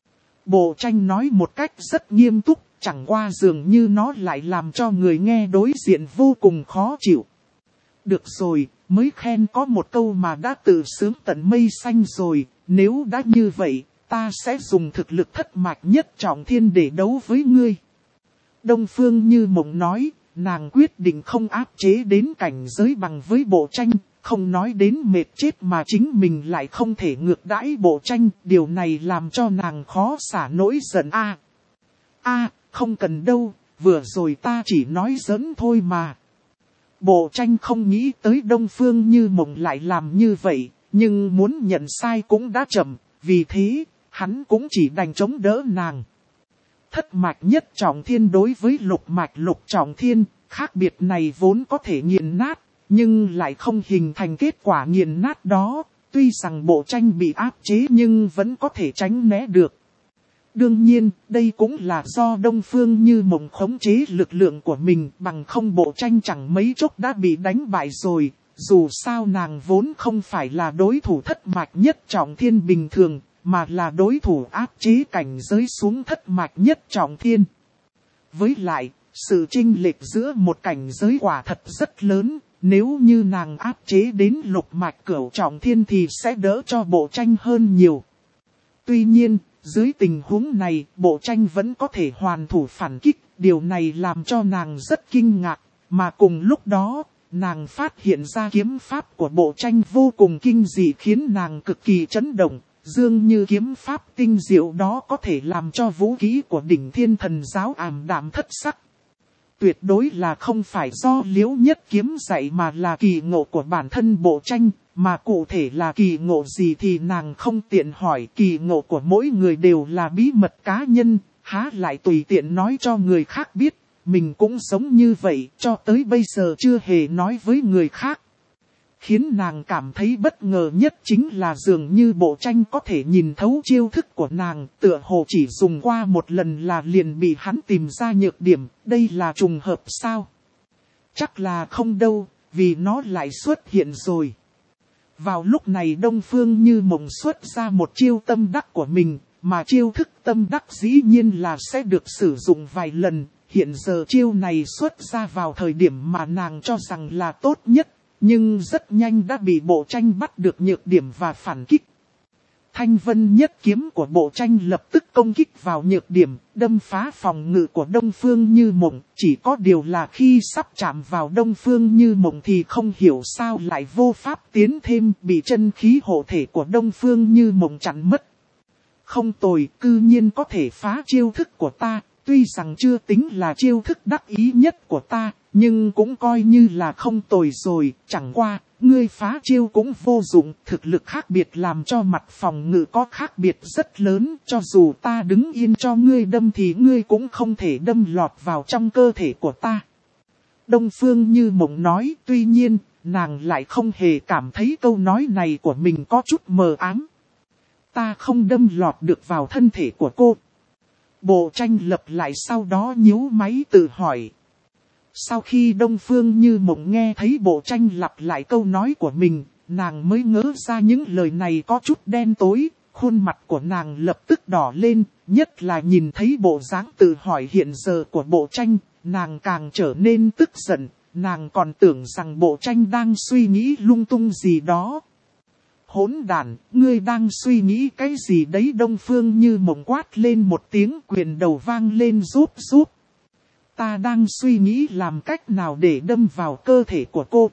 Bộ tranh nói một cách rất nghiêm túc, chẳng qua dường như nó lại làm cho người nghe đối diện vô cùng khó chịu. Được rồi, mới khen có một câu mà đã tự sướng tận mây xanh rồi, nếu đã như vậy, ta sẽ dùng thực lực thất mạch nhất trọng thiên để đấu với ngươi. Đông Phương Như Mộng nói, nàng quyết định không áp chế đến cảnh giới bằng với bộ tranh, không nói đến mệt chết mà chính mình lại không thể ngược đãi bộ tranh, điều này làm cho nàng khó xả nỗi giận a. A, không cần đâu, vừa rồi ta chỉ nói giỡn thôi mà. Bộ tranh không nghĩ tới Đông Phương Như Mộng lại làm như vậy, nhưng muốn nhận sai cũng đã chậm, vì thế, hắn cũng chỉ đành chống đỡ nàng. Thất mạch nhất trọng thiên đối với lục mạch lục trọng thiên, khác biệt này vốn có thể nghiền nát, nhưng lại không hình thành kết quả nghiền nát đó, tuy rằng bộ tranh bị áp chế nhưng vẫn có thể tránh né được. Đương nhiên, đây cũng là do Đông Phương Như Mộng khống chế lực lượng của mình, bằng không Bộ Tranh chẳng mấy chốc đã bị đánh bại rồi. Dù sao nàng vốn không phải là đối thủ thất mạch nhất trọng thiên bình thường, mà là đối thủ áp chế cảnh giới xuống thất mạch nhất trọng thiên. Với lại, sự chênh lệch giữa một cảnh giới quả thật rất lớn, nếu như nàng áp chế đến lục mạch cửu trọng thiên thì sẽ đỡ cho Bộ Tranh hơn nhiều. Tuy nhiên, dưới tình huống này, Bộ Tranh vẫn có thể hoàn thủ phản kích, điều này làm cho nàng rất kinh ngạc, mà cùng lúc đó, nàng phát hiện ra kiếm pháp của Bộ Tranh vô cùng kinh dị khiến nàng cực kỳ chấn động, dường như kiếm pháp tinh diệu đó có thể làm cho vũ khí của đỉnh thiên thần giáo ảm đạm thất sắc. Tuyệt đối là không phải do Liễu Nhất Kiếm dạy mà là kỳ ngộ của bản thân Bộ Tranh, mà cụ thể là kỳ ngộ gì thì nàng không tiện hỏi, kỳ ngộ của mỗi người đều là bí mật cá nhân, há lại tùy tiện nói cho người khác biết, mình cũng sống như vậy, cho tới bây giờ chưa hề nói với người khác. Khiến nàng cảm thấy bất ngờ nhất chính là dường như Bộ Tranh có thể nhìn thấu chiêu thức của nàng, tựa hồ chỉ dùng qua một lần là liền bị hắn tìm ra nhược điểm, đây là trùng hợp sao? Chắc là không đâu, vì nó lại xuất hiện rồi. Vào lúc này Đông Phương Như Mộng xuất ra một chiêu tâm đắc của mình, mà chiêu thức tâm đắc dĩ nhiên là sẽ được sử dụng vài lần, hiện giờ chiêu này xuất ra vào thời điểm mà nàng cho rằng là tốt nhất. Nhưng rất nhanh đã bị Bộ Tranh bắt được nhược điểm và phản kích. Thanh vân nhất kiếm của Bộ Tranh lập tức công kích vào nhược điểm, đâm phá phòng ngự của Đông Phương Như Mộng. Chỉ có điều là khi sắp chạm vào Đông Phương Như Mộng thì không hiểu sao lại vô pháp tiến thêm, bị chân khí hộ thể của Đông Phương Như Mộng chặn mất. Không tồi, cư nhiên có thể phá chiêu thức của ta, tuy rằng chưa tính là chiêu thức đắc ý nhất của ta. Nhưng cũng coi như là không tồi rồi, chẳng qua, ngươi phá chiêu cũng vô dụng, thực lực khác biệt làm cho mặt phòng ngự có khác biệt rất lớn, cho dù ta đứng yên cho ngươi đâm thì ngươi cũng không thể đâm lọt vào trong cơ thể của ta. Đông Phương Như Mộng nói, tuy nhiên, nàng lại không hề cảm thấy câu nói này của mình có chút mờ ám. Ta không đâm lọt được vào thân thể của cô. Bộ Tranh lập lại sau đó nhíu máy tự hỏi. Sau khi Đông Phương Như Mộng nghe thấy Bộ Tranh lặp lại câu nói của mình, nàng mới ngỡ ra những lời này có chút đen tối, khuôn mặt của nàng lập tức đỏ lên, nhất là nhìn thấy bộ dáng tự hỏi hiện giờ của Bộ Tranh, nàng càng trở nên tức giận, nàng còn tưởng rằng Bộ Tranh đang suy nghĩ lung tung gì đó. Hỗn đản, ngươi đang suy nghĩ cái gì đấy? Đông Phương Như Mộng quát lên một tiếng, quyền đầu vang lên rúp rúp. Ta đang suy nghĩ làm cách nào để đâm vào cơ thể của cô.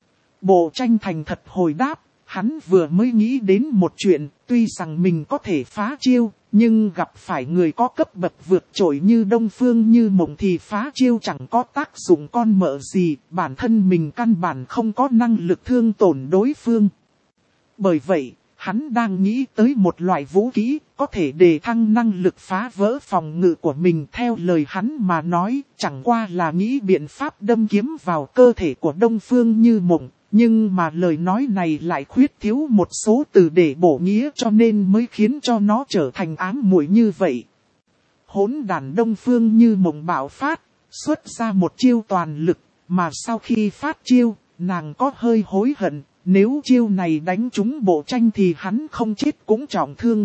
Bộ Tranh thành thật hồi đáp, hắn vừa mới nghĩ đến một chuyện, tuy rằng mình có thể phá chiêu, nhưng gặp phải người có cấp bậc vượt trội như Đông Phương Như Mộng thì phá chiêu chẳng có tác dụng con mợ gì, bản thân mình căn bản không có năng lực thương tổn đối phương. Bởi vậy, hắn đang nghĩ tới một loại vũ khí có thể đề thăng năng lực phá vỡ phòng ngự của mình. Theo lời hắn mà nói, chẳng qua là nghĩ biện pháp đâm kiếm vào cơ thể của Đông Phương Như Mộng. Nhưng mà lời nói này lại khuyết thiếu một số từ để bổ nghĩa cho nên mới khiến cho nó trở thành ám muội như vậy. Hỗn đản! Đông Phương Như Mộng bạo phát, xuất ra một chiêu toàn lực, mà sau khi phát chiêu, nàng có hơi hối hận. Nếu chiêu này đánh trúng Bộ Tranh thì hắn không chết cũng trọng thương.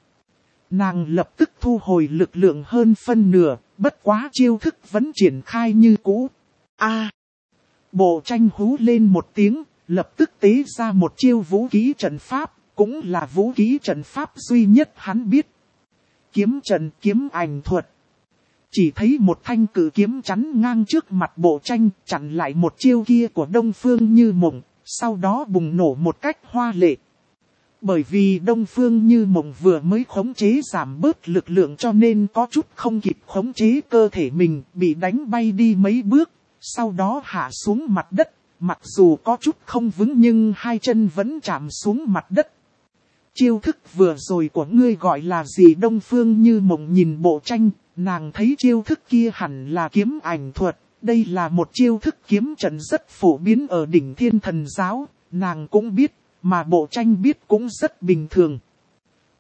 Nàng lập tức thu hồi lực lượng hơn phân nửa, bất quá chiêu thức vẫn triển khai như cũ. A! À, Bộ Tranh hú lên một tiếng, lập tức tế ra một chiêu vũ khí trận pháp, cũng là vũ khí trận pháp duy nhất hắn biết. Kiếm trận, kiếm ảnh thuật. Chỉ thấy một thanh cử kiếm chắn ngang trước mặt Bộ Tranh, chặn lại một chiêu kia của Đông Phương Như Mộng. Sau đó bùng nổ một cách hoa lệ. Bởi vì Đông Phương Như Mộng vừa mới khống chế giảm bớt lực lượng cho nên có chút không kịp khống chế cơ thể mình, bị đánh bay đi mấy bước, sau đó hạ xuống mặt đất, mặc dù có chút không vững nhưng hai chân vẫn chạm xuống mặt đất. Chiêu thức vừa rồi của ngươi gọi là gì? Đông Phương Như Mộng nhìn Bộ Tranh, nàng thấy chiêu thức kia hẳn là kiếm ảnh thuật. Đây là một chiêu thức kiếm trận rất phổ biến ở đỉnh thiên thần giáo, nàng cũng biết, mà Bộ Tranh biết cũng rất bình thường.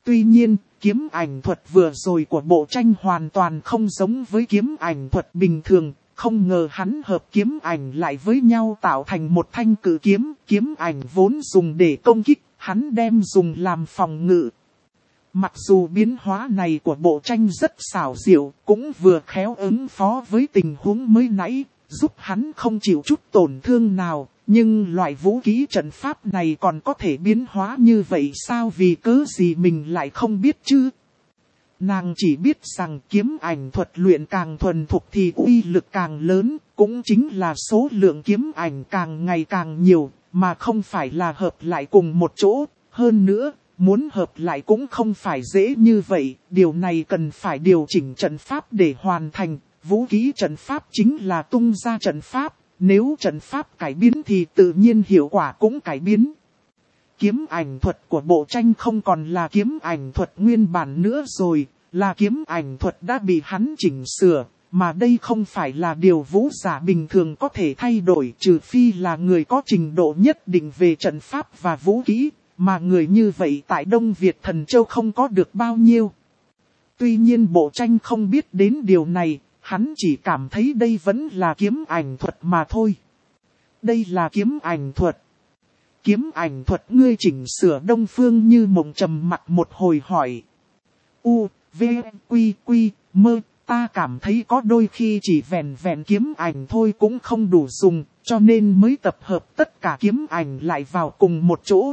Tuy nhiên, kiếm ảnh thuật vừa rồi của bộ tranh hoàn toàn không giống với kiếm ảnh thuật bình thường. Không ngờ hắn hợp kiếm ảnh lại với nhau tạo thành một thanh cự kiếm. Kiếm ảnh vốn dùng để công kích, hắn đem dùng làm phòng ngự. Mặc dù biến hóa này của bộ tranh rất xảo diệu, cũng vừa khéo ứng phó với tình huống mới nãy, giúp hắn không chịu chút tổn thương nào. Nhưng loại vũ khí trận pháp này còn có thể biến hóa như vậy sao, vì cớ gì mình lại không biết chứ? Nàng chỉ biết rằng kiếm ảnh thuật luyện càng thuần thục thì uy lực càng lớn, cũng chính là số lượng kiếm ảnh càng ngày càng nhiều, mà không phải là hợp lại cùng một chỗ. Hơn nữa, muốn hợp lại cũng không phải dễ như vậy, điều này cần phải điều chỉnh trận pháp để hoàn thành. Vũ khí trận pháp chính là tung ra trận pháp, nếu trận pháp cải biến thì tự nhiên hiệu quả cũng cải biến. Kiếm ảnh thuật của bộ tranh không còn là kiếm ảnh thuật nguyên bản nữa rồi, là kiếm ảnh thuật đã bị hắn chỉnh sửa, mà đây không phải là điều vũ giả bình thường có thể thay đổi, trừ phi là người có trình độ nhất định về trận pháp và vũ khí, mà người như vậy tại Đông Việt Thần Châu không có được bao nhiêu. Tuy nhiên bộ tranh không biết đến điều này, hắn chỉ cảm thấy đây vẫn là kiếm ảnh thuật mà thôi. Đây là kiếm ảnh thuật. Kiếm ảnh thuật ngươi chỉnh sửa Đông Phương Như Mộng trầm mặt một hồi hỏi. U, V, Quy, Quy, Mơ, ta cảm thấy có đôi khi chỉ vẹn vẹn kiếm ảnh thôi cũng không đủ dùng, cho nên mới tập hợp tất cả kiếm ảnh lại vào cùng một chỗ.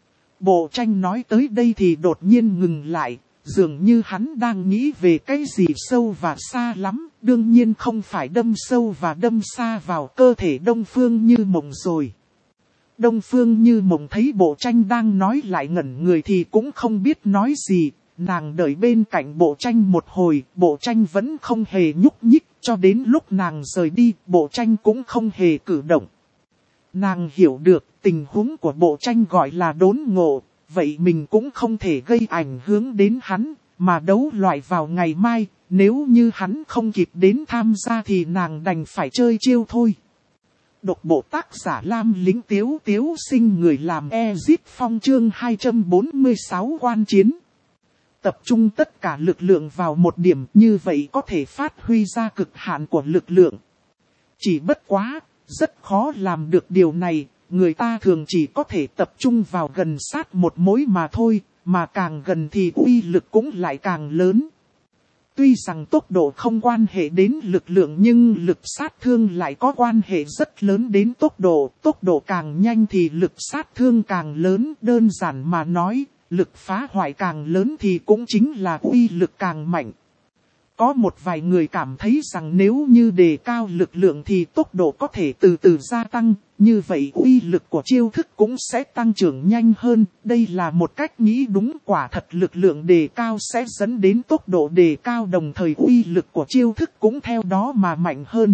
Bộ tranh nói tới đây thì đột nhiên ngừng lại, dường như hắn đang nghĩ về cái gì sâu và xa lắm, đương nhiên không phải đâm sâu và đâm xa vào cơ thể Đông Phương Như Mộng rồi. Đông Phương Như Mộng thấy bộ tranh đang nói lại ngẩn người thì cũng không biết nói gì, nàng đợi bên cạnh bộ tranh một hồi, bộ tranh vẫn không hề nhúc nhích, cho đến lúc nàng rời đi, bộ tranh cũng không hề cử động. Nàng hiểu được tình huống của bộ tranh gọi là đốn ngộ, vậy mình cũng không thể gây ảnh hưởng đến hắn, mà đấu loại vào ngày mai, nếu như hắn không kịp đến tham gia thì nàng đành phải chơi chiêu thôi. Độc bộ tác giả Lam Lĩnh Tiếu Tiếu Sinh, người làm Ezip Phong, chương hai trăm bốn mươi sáu quan chiến. Tập trung tất cả lực lượng vào một điểm, như vậy có thể phát huy ra cực hạn của lực lượng. Chỉ bất quá, rất khó làm được điều này, người ta thường chỉ có thể tập trung vào gần sát một mối mà thôi, mà càng gần thì uy lực cũng lại càng lớn. Tuy rằng tốc độ không quan hệ đến lực lượng nhưng lực sát thương lại có quan hệ rất lớn đến tốc độ. Tốc độ càng nhanh thì lực sát thương càng lớn, đơn giản mà nói, lực phá hoại càng lớn thì cũng chính là uy lực càng mạnh. Có một vài người cảm thấy rằng nếu như đề cao lực lượng thì tốc độ có thể từ từ gia tăng, như vậy uy lực của chiêu thức cũng sẽ tăng trưởng nhanh hơn. Đây là một cách nghĩ đúng, quả thật lực lượng đề cao sẽ dẫn đến tốc độ đề cao, đồng thời uy lực của chiêu thức cũng theo đó mà mạnh hơn.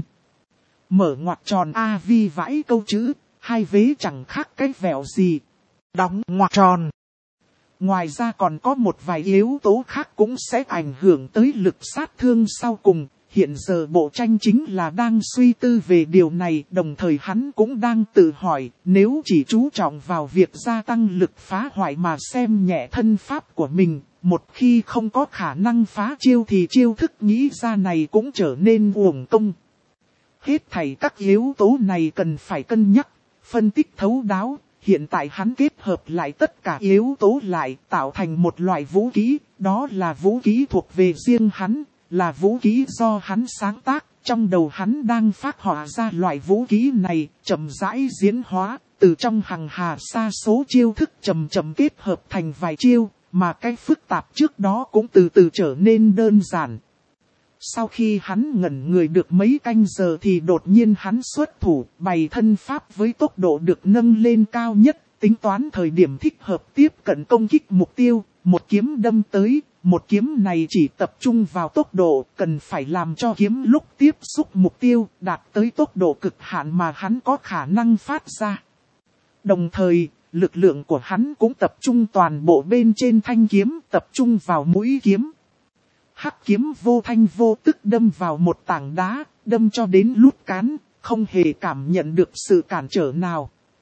Mở ngoặc tròn A vi vãi câu chữ, hai vế chẳng khác cái vẹo gì. Đóng ngoặc tròn. Ngoài ra còn có một vài yếu tố khác cũng sẽ ảnh hưởng tới lực sát thương sau cùng. Hiện giờ bộ tranh chính là đang suy tư về điều này, đồng thời hắn cũng đang tự hỏi, nếu chỉ chú trọng vào việc gia tăng lực phá hoại mà xem nhẹ thân pháp của mình, một khi không có khả năng phá chiêu thì chiêu thức nghĩ ra này cũng trở nên uổng công. Hết thảy các yếu tố này cần phải cân nhắc, phân tích thấu đáo. Hiện tại hắn kết hợp lại tất cả yếu tố lại tạo thành một loại vũ khí, đó là vũ khí thuộc về riêng hắn, là vũ khí do hắn sáng tác. Trong đầu hắn đang phát họa ra loại vũ khí này, chậm rãi diễn hóa, từ trong hằng hà sa số chiêu thức chậm chậm kết hợp thành vài chiêu, mà cái phức tạp trước đó cũng từ từ trở nên đơn giản. Sau khi hắn ngẩn người được mấy canh giờ thì đột nhiên hắn xuất thủ, bày thân pháp với tốc độ được nâng lên cao nhất, tính toán thời điểm thích hợp tiếp cận công kích mục tiêu, một kiếm đâm tới, một kiếm này chỉ tập trung vào tốc độ, cần phải làm cho kiếm lúc tiếp xúc mục tiêu, đạt tới tốc độ cực hạn mà hắn có khả năng phát ra. Đồng thời, lực lượng của hắn cũng tập trung toàn bộ bên trên thanh kiếm, tập trung vào mũi kiếm. Hắc kiếm vô thanh vô tức đâm vào một tảng đá, đâm cho đến lút cán, không hề cảm nhận được sự cản trở nào.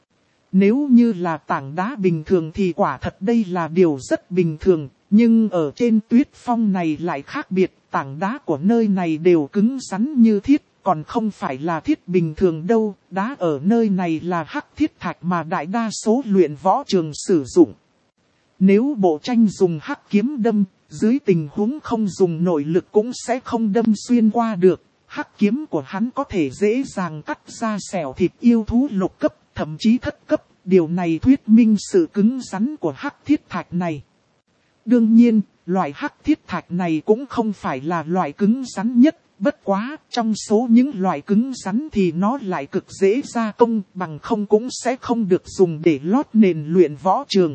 Nếu như là tảng đá bình thường thì quả thật đây là điều rất bình thường, nhưng ở trên tuyết phong này lại khác biệt, tảng đá của nơi này đều cứng rắn như thiết, còn không phải là thiết bình thường đâu, đá ở nơi này là hắc thiết thạch mà đại đa số luyện võ trường sử dụng. Nếu Bộ Tranh dùng hắc kiếm đâm, dưới tình huống không dùng nội lực cũng sẽ không đâm xuyên qua được, hắc kiếm của hắn có thể dễ dàng cắt ra xẻo thịt yêu thú lục cấp, thậm chí thất cấp, điều này thuyết minh sự cứng rắn của hắc thiết thạch này. Đương nhiên, loại hắc thiết thạch này cũng không phải là loại cứng rắn nhất, bất quá, trong số những loại cứng rắn thì nó lại cực dễ gia công, bằng không cũng sẽ không được dùng để lót nền luyện võ trường.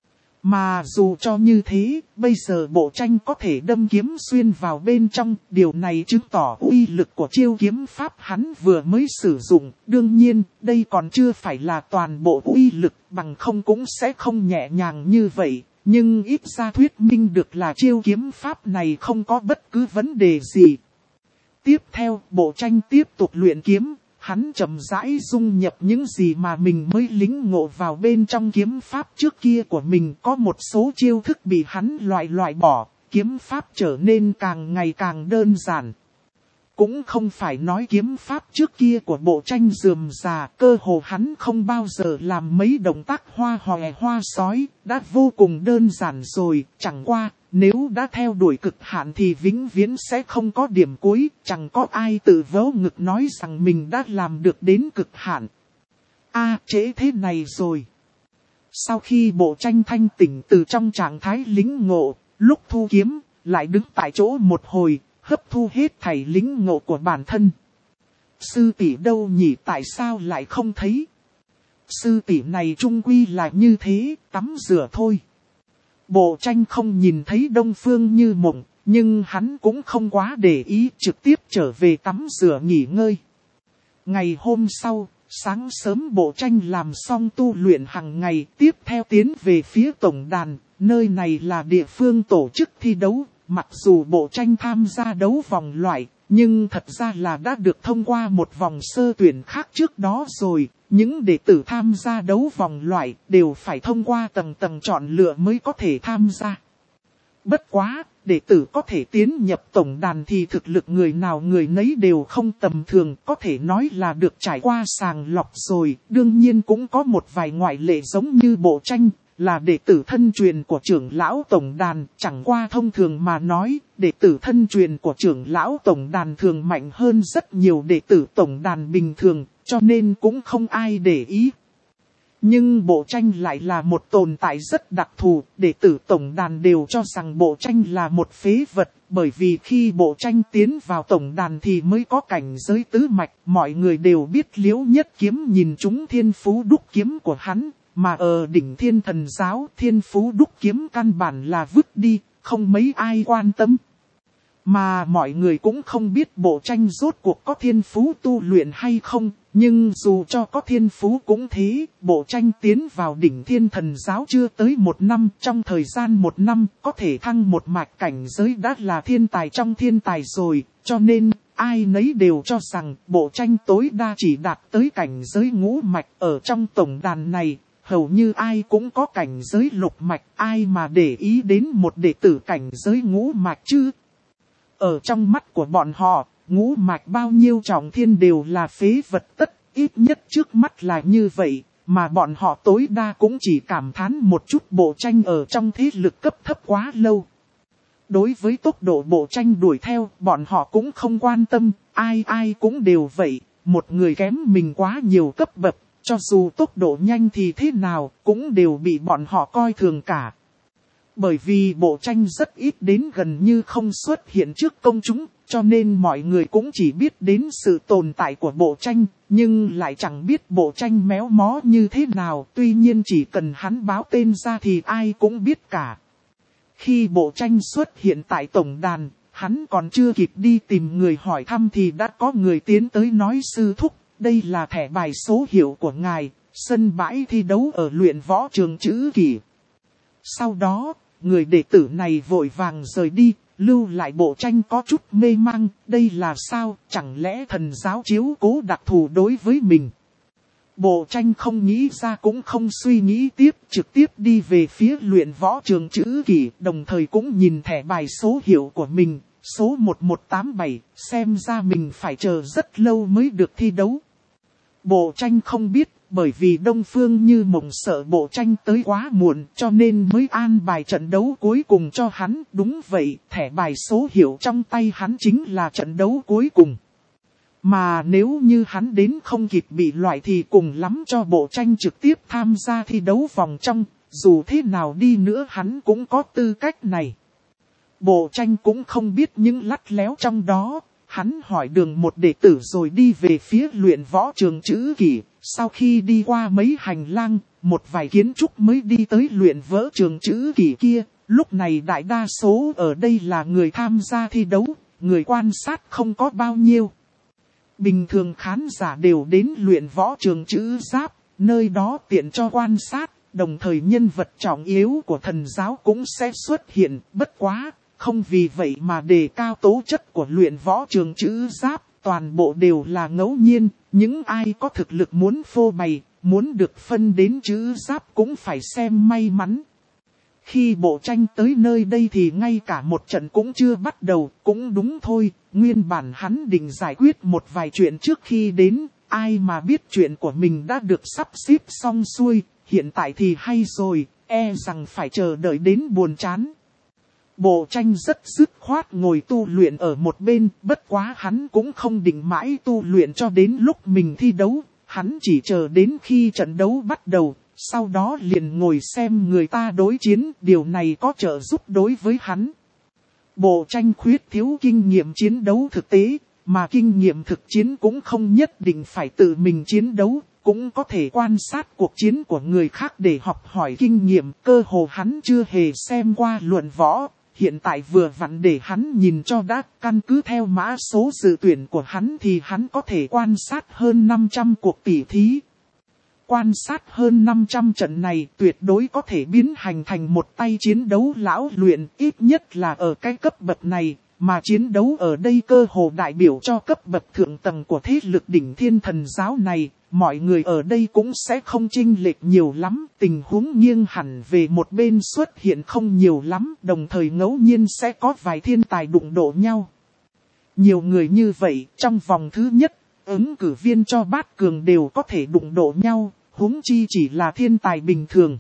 Mà dù cho như thế, bây giờ Bộ Tranh có thể đâm kiếm xuyên vào bên trong, điều này chứng tỏ uy lực của chiêu kiếm pháp hắn vừa mới sử dụng. Đương nhiên, đây còn chưa phải là toàn bộ uy lực, bằng không cũng sẽ không nhẹ nhàng như vậy. Nhưng ít ra thuyết minh được là chiêu kiếm pháp này không có bất cứ vấn đề gì. Tiếp theo, Bộ Tranh tiếp tục luyện kiếm. Hắn chậm rãi dung nhập những gì mà mình mới lĩnh ngộ vào bên trong kiếm pháp trước kia của mình. Có một số chiêu thức bị hắn loại loại bỏ, kiếm pháp trở nên càng ngày càng đơn giản. Cũng không phải nói kiếm pháp trước kia của Bộ Tranh rườm rà, cơ hồ hắn không bao giờ làm mấy động tác hoa hòe hoa sói, đã vô cùng đơn giản rồi, chẳng qua. Nếu đã theo đuổi cực hạn thì vĩnh viễn sẽ không có điểm cuối, chẳng có ai tự vớ ngực nói rằng mình đã làm được đến cực hạn. A, à, trễ thế này rồi. Sau khi Bộ Tranh thanh tỉnh từ trong trạng thái lĩnh ngộ, lúc thu kiếm, lại đứng tại chỗ một hồi, hấp thu hết thảy lĩnh ngộ của bản thân. Sư tỷ đâu nhỉ, tại sao lại không thấy? Sư tỷ này trung quy là như thế, tắm rửa thôi. Bộ Tranh không nhìn thấy Đông Phương Như Mộng, nhưng hắn cũng không quá để ý, trực tiếp trở về tắm rửa nghỉ ngơi. Ngày hôm sau, sáng sớm Bộ Tranh làm xong tu luyện hàng ngày, tiếp theo tiến về phía tổng đàn, nơi này là địa phương tổ chức thi đấu. Mặc dù Bộ Tranh tham gia đấu vòng loại, nhưng thật ra là đã được thông qua một vòng sơ tuyển khác trước đó rồi. Những đệ tử tham gia đấu vòng loại đều phải thông qua tầng tầng chọn lựa mới có thể tham gia. Bất quá, đệ tử có thể tiến nhập tổng đàn thì thực lực người nào người nấy đều không tầm thường, có thể nói là được trải qua sàng lọc rồi. Đương nhiên cũng có một vài ngoại lệ giống như Bộ Tranh, là đệ tử thân truyền của trưởng lão tổng đàn. Chẳng qua thông thường mà nói, đệ tử thân truyền của trưởng lão tổng đàn thường mạnh hơn rất nhiều đệ tử tổng đàn bình thường, cho nên cũng không ai để ý. Nhưng Bộ Tranh lại là một tồn tại rất đặc thù, đệ tử tổng đàn đều cho rằng Bộ Tranh là một phế vật, bởi vì khi Bộ Tranh tiến vào tổng đàn thì mới có cảnh giới tứ mạch, mọi người đều biết Liễu Nhất Kiếm nhìn trúng thiên phú đúc kiếm của hắn, mà ở đỉnh Thiên Thần Giáo thiên phú đúc kiếm căn bản là vứt đi, không mấy ai quan tâm. Mà mọi người cũng không biết Bộ Tranh rốt cuộc có thiên phú tu luyện hay không, nhưng dù cho có thiên phú cũng thế, Bộ Tranh tiến vào đỉnh Thiên Thần Giáo chưa tới một năm, trong thời gian một năm có thể thăng một mạch cảnh giới đã là thiên tài trong thiên tài rồi, cho nên ai nấy đều cho rằng Bộ Tranh tối đa chỉ đạt tới cảnh giới ngũ mạch ở trong tổng đàn này. Hầu như ai cũng có cảnh giới lục mạch, ai mà để ý đến một đệ tử cảnh giới ngũ mạch chứ. Ở trong mắt của bọn họ, ngũ mạch bao nhiêu trọng thiên đều là phế vật tất, ít nhất trước mắt là như vậy, mà bọn họ tối đa cũng chỉ cảm thán một chút Bộ Tranh ở trong thế lực cấp thấp quá lâu. Đối với tốc độ Bộ Tranh đuổi theo, bọn họ cũng không quan tâm, ai ai cũng đều vậy, một người kém mình quá nhiều cấp bậc, cho dù tốc độ nhanh thì thế nào, cũng đều bị bọn họ coi thường cả. Bởi vì Bộ Tranh rất ít đến gần như không xuất hiện trước công chúng, cho nên mọi người cũng chỉ biết đến sự tồn tại của Bộ Tranh, nhưng lại chẳng biết Bộ Tranh méo mó như thế nào, tuy nhiên chỉ cần hắn báo tên ra thì ai cũng biết cả. Khi Bộ Tranh xuất hiện tại tổng đàn, hắn còn chưa kịp đi tìm người hỏi thăm thì đã có người tiến tới nói sư thúc, đây là thẻ bài số hiệu của ngài, sân bãi thi đấu ở luyện võ trường Chữ Kỷ. Sau đó, người đệ tử này vội vàng rời đi, lưu lại Bộ Tranh có chút mê mang, đây là sao, chẳng lẽ thần giáo chiếu cố đặc thù đối với mình. Bộ tranh không nghĩ ra cũng không suy nghĩ tiếp, trực tiếp đi về phía luyện võ trường chữ kỷ, đồng thời cũng nhìn thẻ bài số hiệu của mình, số một một tám bảy, xem ra mình phải chờ rất lâu mới được thi đấu. Bộ tranh không biết, bởi vì Đông Phương Như Mộng sợ bộ tranh tới quá muộn cho nên mới an bài trận đấu cuối cùng cho hắn. Đúng vậy, thẻ bài số hiệu trong tay hắn chính là trận đấu cuối cùng. Mà nếu như hắn đến không kịp bị loại thì cùng lắm cho bộ tranh trực tiếp tham gia thi đấu vòng trong, dù thế nào đi nữa hắn cũng có tư cách này. Bộ tranh cũng không biết những lắt léo trong đó, hắn hỏi đường một đệ tử rồi đi về phía luyện võ trường chữ kỷ. Sau khi đi qua mấy hành lang, một vài kiến trúc mới đi tới luyện võ trường chữ kỷ kia. Lúc này đại đa số ở đây là người tham gia thi đấu, người quan sát không có bao nhiêu. Bình thường khán giả đều đến luyện võ trường chữ giáp, nơi đó tiện cho quan sát, đồng thời nhân vật trọng yếu của thần giáo cũng sẽ xuất hiện, bất quá, không vì vậy mà đề cao tố chất của luyện võ trường chữ giáp, toàn bộ đều là ngẫu nhiên, những ai có thực lực muốn phô bày, muốn được phân đến chữ giáp cũng phải xem may mắn. Khi bộ tranh tới nơi đây thì ngay cả một trận cũng chưa bắt đầu, cũng đúng thôi, nguyên bản hắn định giải quyết một vài chuyện trước khi đến, ai mà biết chuyện của mình đã được sắp xếp xong xuôi, hiện tại thì hay rồi, e rằng phải chờ đợi đến buồn chán. Bộ tranh rất dứt khoát ngồi tu luyện ở một bên, bất quá hắn cũng không định mãi tu luyện cho đến lúc mình thi đấu, hắn chỉ chờ đến khi trận đấu bắt đầu. Sau đó liền ngồi xem người ta đối chiến, điều này có trợ giúp đối với hắn. Bộ tranh khuyết thiếu kinh nghiệm chiến đấu thực tế, mà kinh nghiệm thực chiến cũng không nhất định phải tự mình chiến đấu, cũng có thể quan sát cuộc chiến của người khác để học hỏi kinh nghiệm. Cơ hồ hắn chưa hề xem qua luận võ, hiện tại vừa vặn để hắn nhìn cho đã, căn cứ theo mã số dự tuyển của hắn thì hắn có thể quan sát hơn năm trăm cuộc tỉ thí. Quan sát hơn năm trăm trận này tuyệt đối có thể biến hành thành một tay chiến đấu lão luyện, ít nhất là ở cái cấp bậc này, mà chiến đấu ở đây cơ hồ đại biểu cho cấp bậc thượng tầng của thế lực đỉnh thiên thần giáo này, mọi người ở đây cũng sẽ không chênh lệch nhiều lắm, tình huống nghiêng hẳn về một bên xuất hiện không nhiều lắm, đồng thời ngẫu nhiên sẽ có vài thiên tài đụng độ nhau. Nhiều người như vậy, trong vòng thứ nhất, ứng cử viên cho bát cường đều có thể đụng độ nhau. Huống chi chỉ là thiên tài bình thường.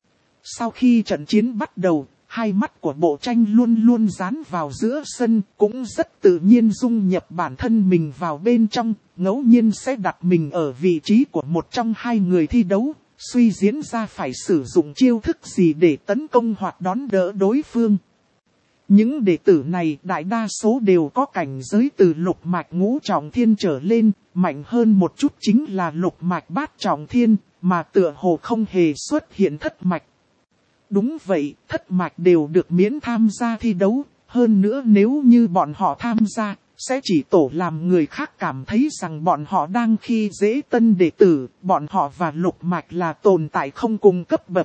Sau khi trận chiến bắt đầu, hai mắt của bộ tranh luôn luôn dán vào giữa sân, cũng rất tự nhiên dung nhập bản thân mình vào bên trong, ngẫu nhiên sẽ đặt mình ở vị trí của một trong hai người thi đấu, suy diễn ra phải sử dụng chiêu thức gì để tấn công hoặc đón đỡ đối phương. Những đệ tử này đại đa số đều có cảnh giới từ lục mạch ngũ trọng thiên trở lên, mạnh hơn một chút chính là lục mạch bát trọng thiên, mà tựa hồ không hề xuất hiện thất mạch. Đúng vậy, thất mạch đều được miễn tham gia thi đấu, hơn nữa nếu như bọn họ tham gia, sẽ chỉ tổ làm người khác cảm thấy rằng bọn họ đang khi dễ tân đệ tử, bọn họ và lục mạch là tồn tại không cùng cấp bậc.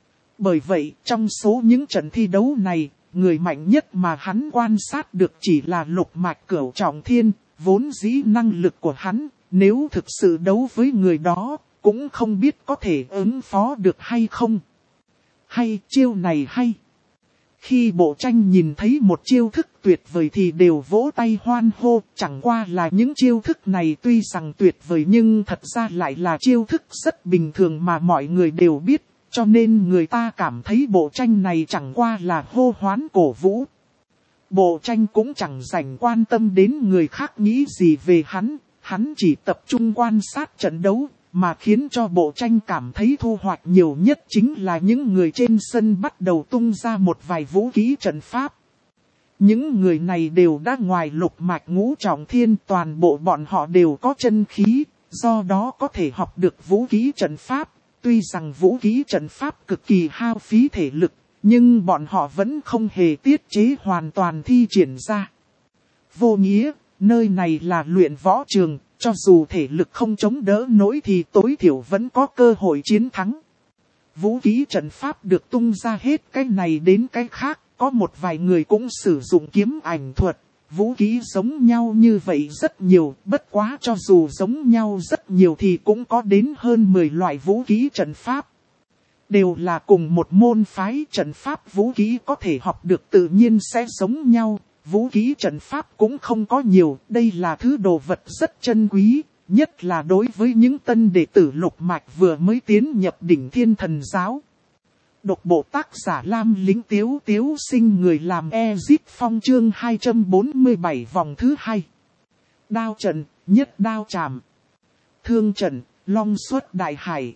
Bởi vậy, trong số những trận thi đấu này, người mạnh nhất mà hắn quan sát được chỉ là lục mạch cửu trọng thiên, vốn dĩ năng lực của hắn, nếu thực sự đấu với người đó, cũng không biết có thể ứng phó được hay không. Hay, chiêu này hay. Khi bộ tranh nhìn thấy một chiêu thức tuyệt vời thì đều vỗ tay hoan hô, chẳng qua là những chiêu thức này tuy rằng tuyệt vời nhưng thật ra lại là chiêu thức rất bình thường mà mọi người đều biết. Cho nên người ta cảm thấy bộ tranh này chẳng qua là hô hoán cổ vũ. Bộ tranh cũng chẳng dành quan tâm đến người khác nghĩ gì về hắn, hắn chỉ tập trung quan sát trận đấu, mà khiến cho bộ tranh cảm thấy thu hoạch nhiều nhất chính là những người trên sân bắt đầu tung ra một vài vũ khí trận pháp. Những người này đều đã ngoài lục mạch ngũ trọng thiên, toàn bộ bọn họ đều có chân khí, do đó có thể học được vũ khí trận pháp. Tuy rằng vũ khí trận pháp cực kỳ hao phí thể lực, nhưng bọn họ vẫn không hề tiết chế hoàn toàn thi triển ra. Vô nghĩa, nơi này là luyện võ trường, cho dù thể lực không chống đỡ nổi thì tối thiểu vẫn có cơ hội chiến thắng. Vũ khí trận pháp được tung ra hết cái này đến cái khác, có một vài người cũng sử dụng kiếm ảnh thuật, vũ khí giống nhau như vậy rất nhiều, bất quá cho dù giống nhau rất nhiều thì cũng có đến hơn mười loại vũ khí trận pháp. Đều là cùng một môn phái trận pháp, vũ khí có thể học được tự nhiên sẽ giống nhau, vũ khí trận pháp cũng không có nhiều, đây là thứ đồ vật rất chân quý, nhất là đối với những tân đệ tử lục mạch vừa mới tiến nhập đỉnh Thiên Thần Giáo. Độc bộ tác giả Lam Lĩnh Tiếu Tiếu Sinh, người làm Ezip Phong, chương hai trăm bốn mươi bảy vòng thứ hai. Đao trận, nhất đao trảm. Thương trận, long xuất đại hải.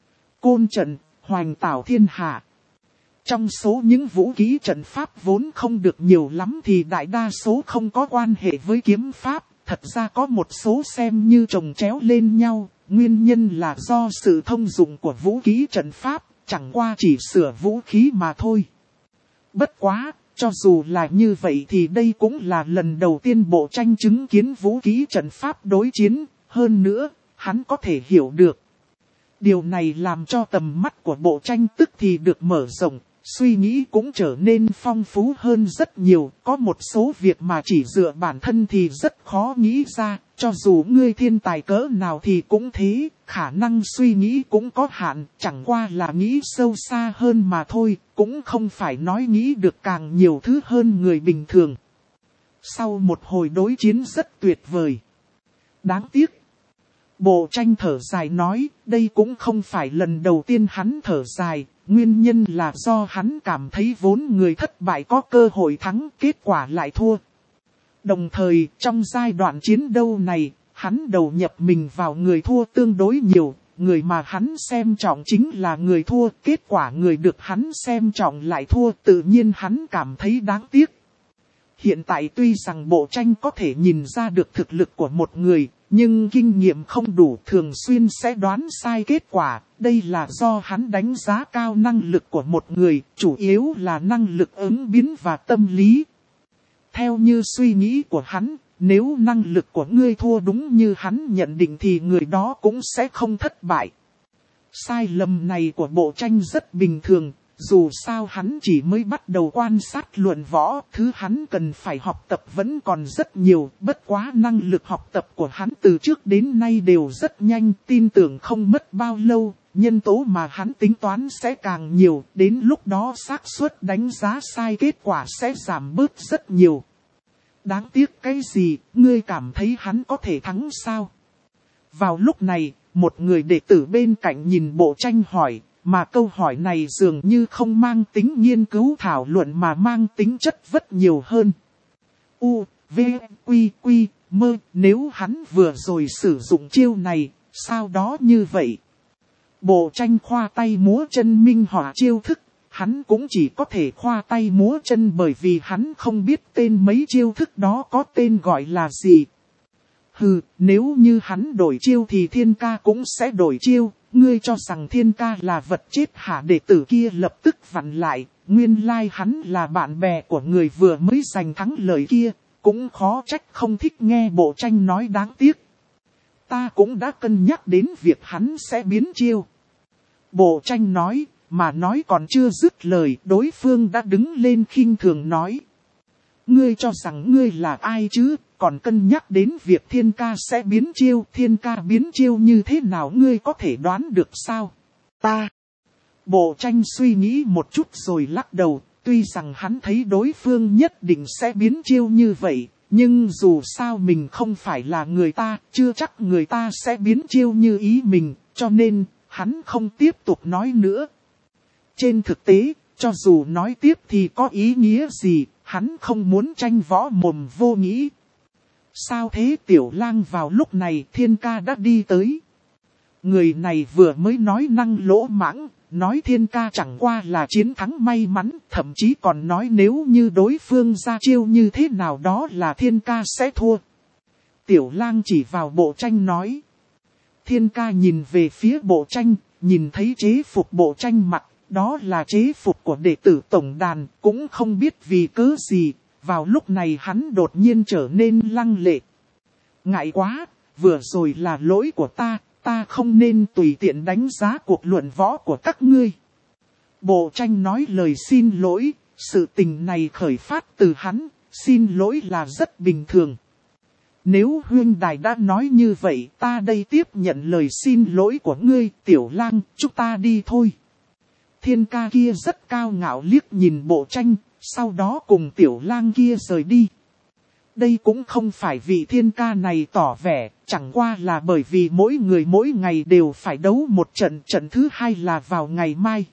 Côn trận, hoành tảo thiên hạ. Trong số những vũ khí trận pháp vốn không được nhiều lắm thì đại đa số không có quan hệ với kiếm pháp. Thật ra có một số xem như chồng chéo lên nhau, nguyên nhân là do sự thông dụng của vũ khí trận pháp, chẳng qua chỉ sửa vũ khí mà thôi. Bất quá, cho dù là như vậy thì đây cũng là lần đầu tiên Bộ Tranh chứng kiến vũ khí trận pháp đối chiến, hơn nữa, hắn có thể hiểu được. Điều này làm cho tầm mắt của Bộ Tranh tức thì được mở rộng, suy nghĩ cũng trở nên phong phú hơn rất nhiều. Có một số việc mà chỉ dựa bản thân thì rất khó nghĩ ra, cho dù ngươi thiên tài cỡ nào thì cũng thế, khả năng suy nghĩ cũng có hạn, chẳng qua là nghĩ sâu xa hơn mà thôi, cũng không phải nói nghĩ được càng nhiều thứ hơn người bình thường. Sau một hồi đối chiến rất tuyệt vời. Đáng tiếc. Bộ Tranh thở dài nói, đây cũng không phải lần đầu tiên hắn thở dài, nguyên nhân là do hắn cảm thấy vốn người thất bại có cơ hội thắng, kết quả lại thua. Đồng thời, trong giai đoạn chiến đấu này, hắn đầu nhập mình vào người thua tương đối nhiều, người mà hắn xem trọng chính là người thua, kết quả người được hắn xem trọng lại thua, tự nhiên hắn cảm thấy đáng tiếc. Hiện tại tuy rằng Bộ Tranh có thể nhìn ra được thực lực của một người, nhưng kinh nghiệm không đủ, thường xuyên sẽ đoán sai kết quả. Đây là do hắn đánh giá cao năng lực của một người, chủ yếu là năng lực ứng biến và tâm lý. Theo như suy nghĩ của hắn, nếu năng lực của ngươi thua đúng như hắn nhận định thì người đó cũng sẽ không thất bại. Sai lầm này của Bộ Tranh rất bình thường. Dù sao hắn chỉ mới bắt đầu quan sát luận võ, thứ hắn cần phải học tập vẫn còn rất nhiều, bất quá năng lực học tập của hắn từ trước đến nay đều rất nhanh, tin tưởng không mất bao lâu, nhân tố mà hắn tính toán sẽ càng nhiều, đến lúc đó xác suất đánh giá sai kết quả sẽ giảm bớt rất nhiều. Đáng tiếc cái gì, ngươi cảm thấy hắn có thể thắng sao? Vào lúc này, một người đệ tử bên cạnh nhìn Bộ Tranh hỏi. Mà câu hỏi này dường như không mang tính nghiên cứu thảo luận mà mang tính chất vất nhiều hơn. U, V, Quy, Quy, Mơ, nếu hắn vừa rồi sử dụng chiêu này, sao đó như vậy? Bộ Tranh khoa tay múa chân minh họa chiêu thức, hắn cũng chỉ có thể khoa tay múa chân bởi vì hắn không biết tên mấy chiêu thức đó có tên gọi là gì. Hừ, nếu như hắn đổi chiêu thì Thiên Ca cũng sẽ đổi chiêu. Ngươi cho rằng Thiên Ca là vật chết hả? Đệ tử kia lập tức vặn lại, nguyên lai hắn là bạn bè của người vừa mới giành thắng lợi kia, cũng khó trách không thích nghe Bộ Tranh nói đáng tiếc. Ta cũng đã cân nhắc đến việc hắn sẽ biến chiêu. Bộ Tranh nói, mà nói còn chưa dứt lời, đối phương đã đứng lên khinh thường nói. Ngươi cho rằng ngươi là ai chứ? Còn cân nhắc đến việc Thiên Ca sẽ biến chiêu, Thiên Ca biến chiêu như thế nào ngươi có thể đoán được sao? Ta. Bộ Tranh suy nghĩ một chút rồi lắc đầu, tuy rằng hắn thấy đối phương nhất định sẽ biến chiêu như vậy, nhưng dù sao mình không phải là người ta, chưa chắc người ta sẽ biến chiêu như ý mình, cho nên, hắn không tiếp tục nói nữa. Trên thực tế, cho dù nói tiếp thì có ý nghĩa gì, hắn không muốn tranh võ mồm vô nghĩa. Sao thế? Tiểu Lang vào lúc này Thiên Ca đã đi tới. Người này vừa mới nói năng lỗ mãng, nói Thiên Ca chẳng qua là chiến thắng may mắn, thậm chí còn nói nếu như đối phương ra chiêu như thế nào đó là Thiên Ca sẽ thua. Tiểu Lang chỉ vào Bộ Tranh nói. Thiên Ca nhìn về phía Bộ Tranh, nhìn thấy chế phục Bộ Tranh mặc, đó là chế phục của đệ tử tổng đàn, cũng không biết vì cớ gì. Vào lúc này hắn đột nhiên trở nên lăng lệ. Ngại quá, vừa rồi là lỗi của ta, ta không nên tùy tiện đánh giá cuộc luận võ của các ngươi. Bộ Tranh nói lời xin lỗi, sự tình này khởi phát từ hắn, xin lỗi là rất bình thường. Nếu huynh đài đã nói như vậy, ta đây tiếp nhận lời xin lỗi của ngươi, Tiểu Lang, chúng ta đi thôi. Thiên ca kia rất cao ngạo liếc nhìn Bộ Tranh, sau đó cùng Tiểu Lang kia rời đi. Đây cũng không phải vì thiên ca này tỏ vẻ, chẳng qua là bởi vì mỗi người mỗi ngày đều phải đấu một trận, trận thứ hai là vào ngày mai.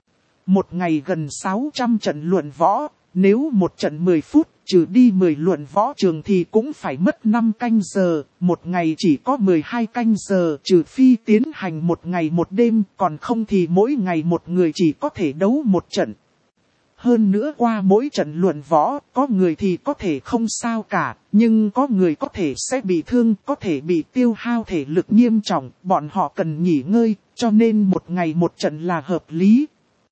Một ngày gần sáu trăm trận luận võ, nếu một trận mười phút, trừ đi mười luận võ trường thì cũng phải mất năm canh giờ, một ngày chỉ có mười hai canh giờ, trừ phi tiến hành một ngày một đêm, còn không thì mỗi ngày một người chỉ có thể đấu một trận. Hơn nữa qua mỗi trận luận võ, có người thì có thể không sao cả, nhưng có người có thể sẽ bị thương, có thể bị tiêu hao thể lực nghiêm trọng, bọn họ cần nghỉ ngơi, cho nên một ngày một trận là hợp lý.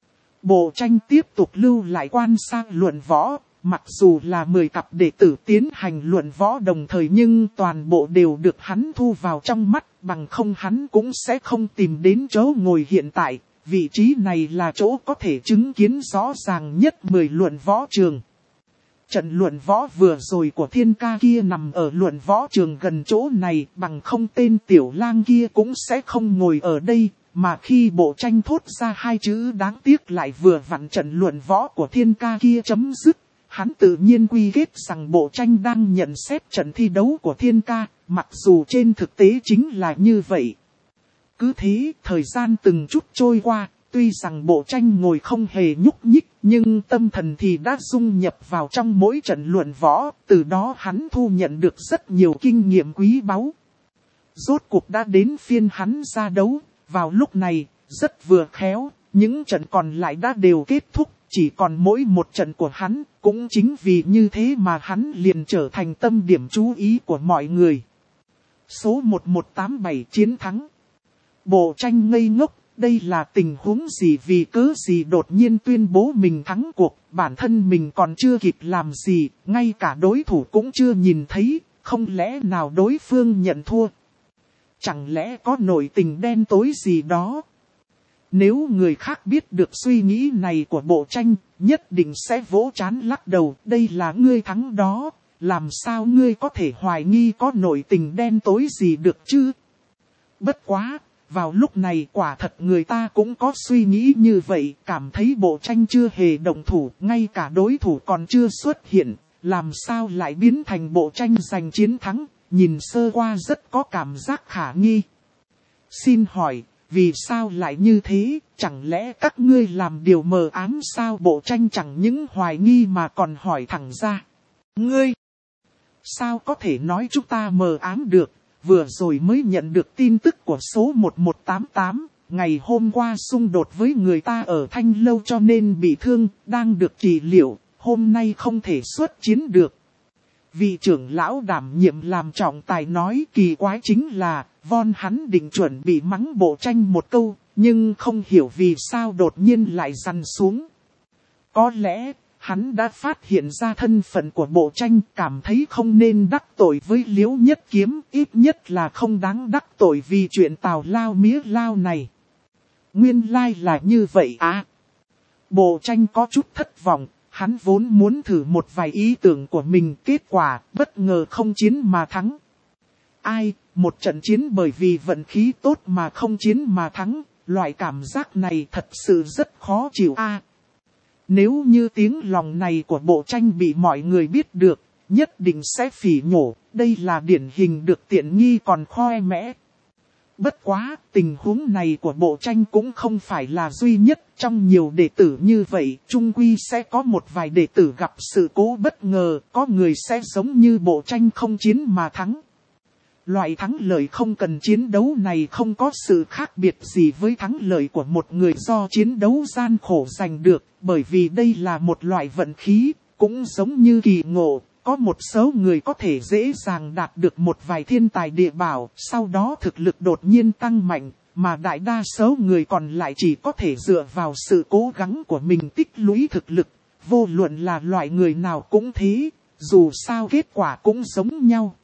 Bộ Tranh tiếp tục lưu lại quan sát luận võ, mặc dù là mười cặp đệ tử tiến hành luận võ đồng thời nhưng toàn bộ đều được hắn thu vào trong mắt, bằng không hắn cũng sẽ không tìm đến chỗ ngồi hiện tại. Vị trí này là chỗ có thể chứng kiến rõ ràng nhất mười luận võ trường. Trận luận võ vừa rồi của thiên ca kia nằm ở luận võ trường gần chỗ này, bằng không tên Tiểu Lang kia cũng sẽ không ngồi ở đây, mà khi Bộ Tranh thốt ra hai chữ đáng tiếc lại vừa vặn trận luận võ của thiên ca kia chấm dứt, hắn tự nhiên quy kết rằng Bộ Tranh đang nhận xét trận thi đấu của thiên ca, mặc dù trên thực tế chính là như vậy. Cứ thế, thời gian từng chút trôi qua, tuy rằng Bộ Tranh ngồi không hề nhúc nhích, nhưng tâm thần thì đã dung nhập vào trong mỗi trận luận võ, từ đó hắn thu nhận được rất nhiều kinh nghiệm quý báu. Rốt cuộc đã đến phiên hắn ra đấu, vào lúc này, rất vừa khéo, những trận còn lại đã đều kết thúc, chỉ còn mỗi một trận của hắn, cũng chính vì như thế mà hắn liền trở thành tâm điểm chú ý của mọi người. Số một một tám bảy chiến thắng. Bộ Tranh ngây ngốc, đây là tình huống gì vì cớ gì đột nhiên tuyên bố mình thắng cuộc, bản thân mình còn chưa kịp làm gì, ngay cả đối thủ cũng chưa nhìn thấy, không lẽ nào đối phương nhận thua? Chẳng lẽ có nội tình đen tối gì đó? Nếu người khác biết được suy nghĩ này của Bộ Tranh, nhất định sẽ vỗ trán lắc đầu, đây là ngươi thắng đó, làm sao ngươi có thể hoài nghi có nội tình đen tối gì được chứ? Bất quá! Vào lúc này quả thật người ta cũng có suy nghĩ như vậy, cảm thấy Bộ Tranh chưa hề động thủ, ngay cả đối thủ còn chưa xuất hiện, làm sao lại biến thành Bộ Tranh giành chiến thắng, nhìn sơ qua rất có cảm giác khả nghi. Xin hỏi, vì sao lại như thế, chẳng lẽ các ngươi làm điều mờ ám sao? Bộ Tranh chẳng những hoài nghi mà còn hỏi thẳng ra. Ngươi, sao có thể nói chúng ta mờ ám được? Vừa rồi mới nhận được tin tức của số một một tám tám, ngày hôm qua xung đột với người ta ở Thanh Lâu cho nên bị thương, đang được trị liệu, hôm nay không thể xuất chiến được. Vị trưởng lão đảm nhiệm làm trọng tài nói kỳ quái chính là, Von hắn định chuẩn bị mắng Bộ Tranh một câu, nhưng không hiểu vì sao đột nhiên lại dằn xuống. Có lẽ, hắn đã phát hiện ra thân phận của Bộ Tranh, cảm thấy không nên đắc tội với Liễu Nhất Kiếm, ít nhất là không đáng đắc tội vì chuyện tào lao mía lao này. Nguyên lai là như vậy à? Bộ Tranh có chút thất vọng, hắn vốn muốn thử một vài ý tưởng của mình, kết quả bất ngờ không chiến mà thắng. Ai, một trận chiến bởi vì vận khí tốt mà không chiến mà thắng, loại cảm giác này thật sự rất khó chịu a. À, nếu như tiếng lòng này của Bộ Tranh bị mọi người biết được, nhất định sẽ phỉ nhổ, đây là điển hình được tiện nghi còn khoe mẽ. Bất quá, tình huống này của Bộ Tranh cũng không phải là duy nhất, trong nhiều đệ tử như vậy, chung quy sẽ có một vài đệ tử gặp sự cố bất ngờ, có người sẽ giống như Bộ Tranh không chiến mà thắng. Loại thắng lợi không cần chiến đấu này không có sự khác biệt gì với thắng lợi của một người do chiến đấu gian khổ giành được, bởi vì đây là một loại vận khí, cũng giống như kỳ ngộ, có một số người có thể dễ dàng đạt được một vài thiên tài địa bảo, sau đó thực lực đột nhiên tăng mạnh, mà đại đa số người còn lại chỉ có thể dựa vào sự cố gắng của mình tích lũy thực lực, vô luận là loại người nào cũng thế, dù sao kết quả cũng giống nhau.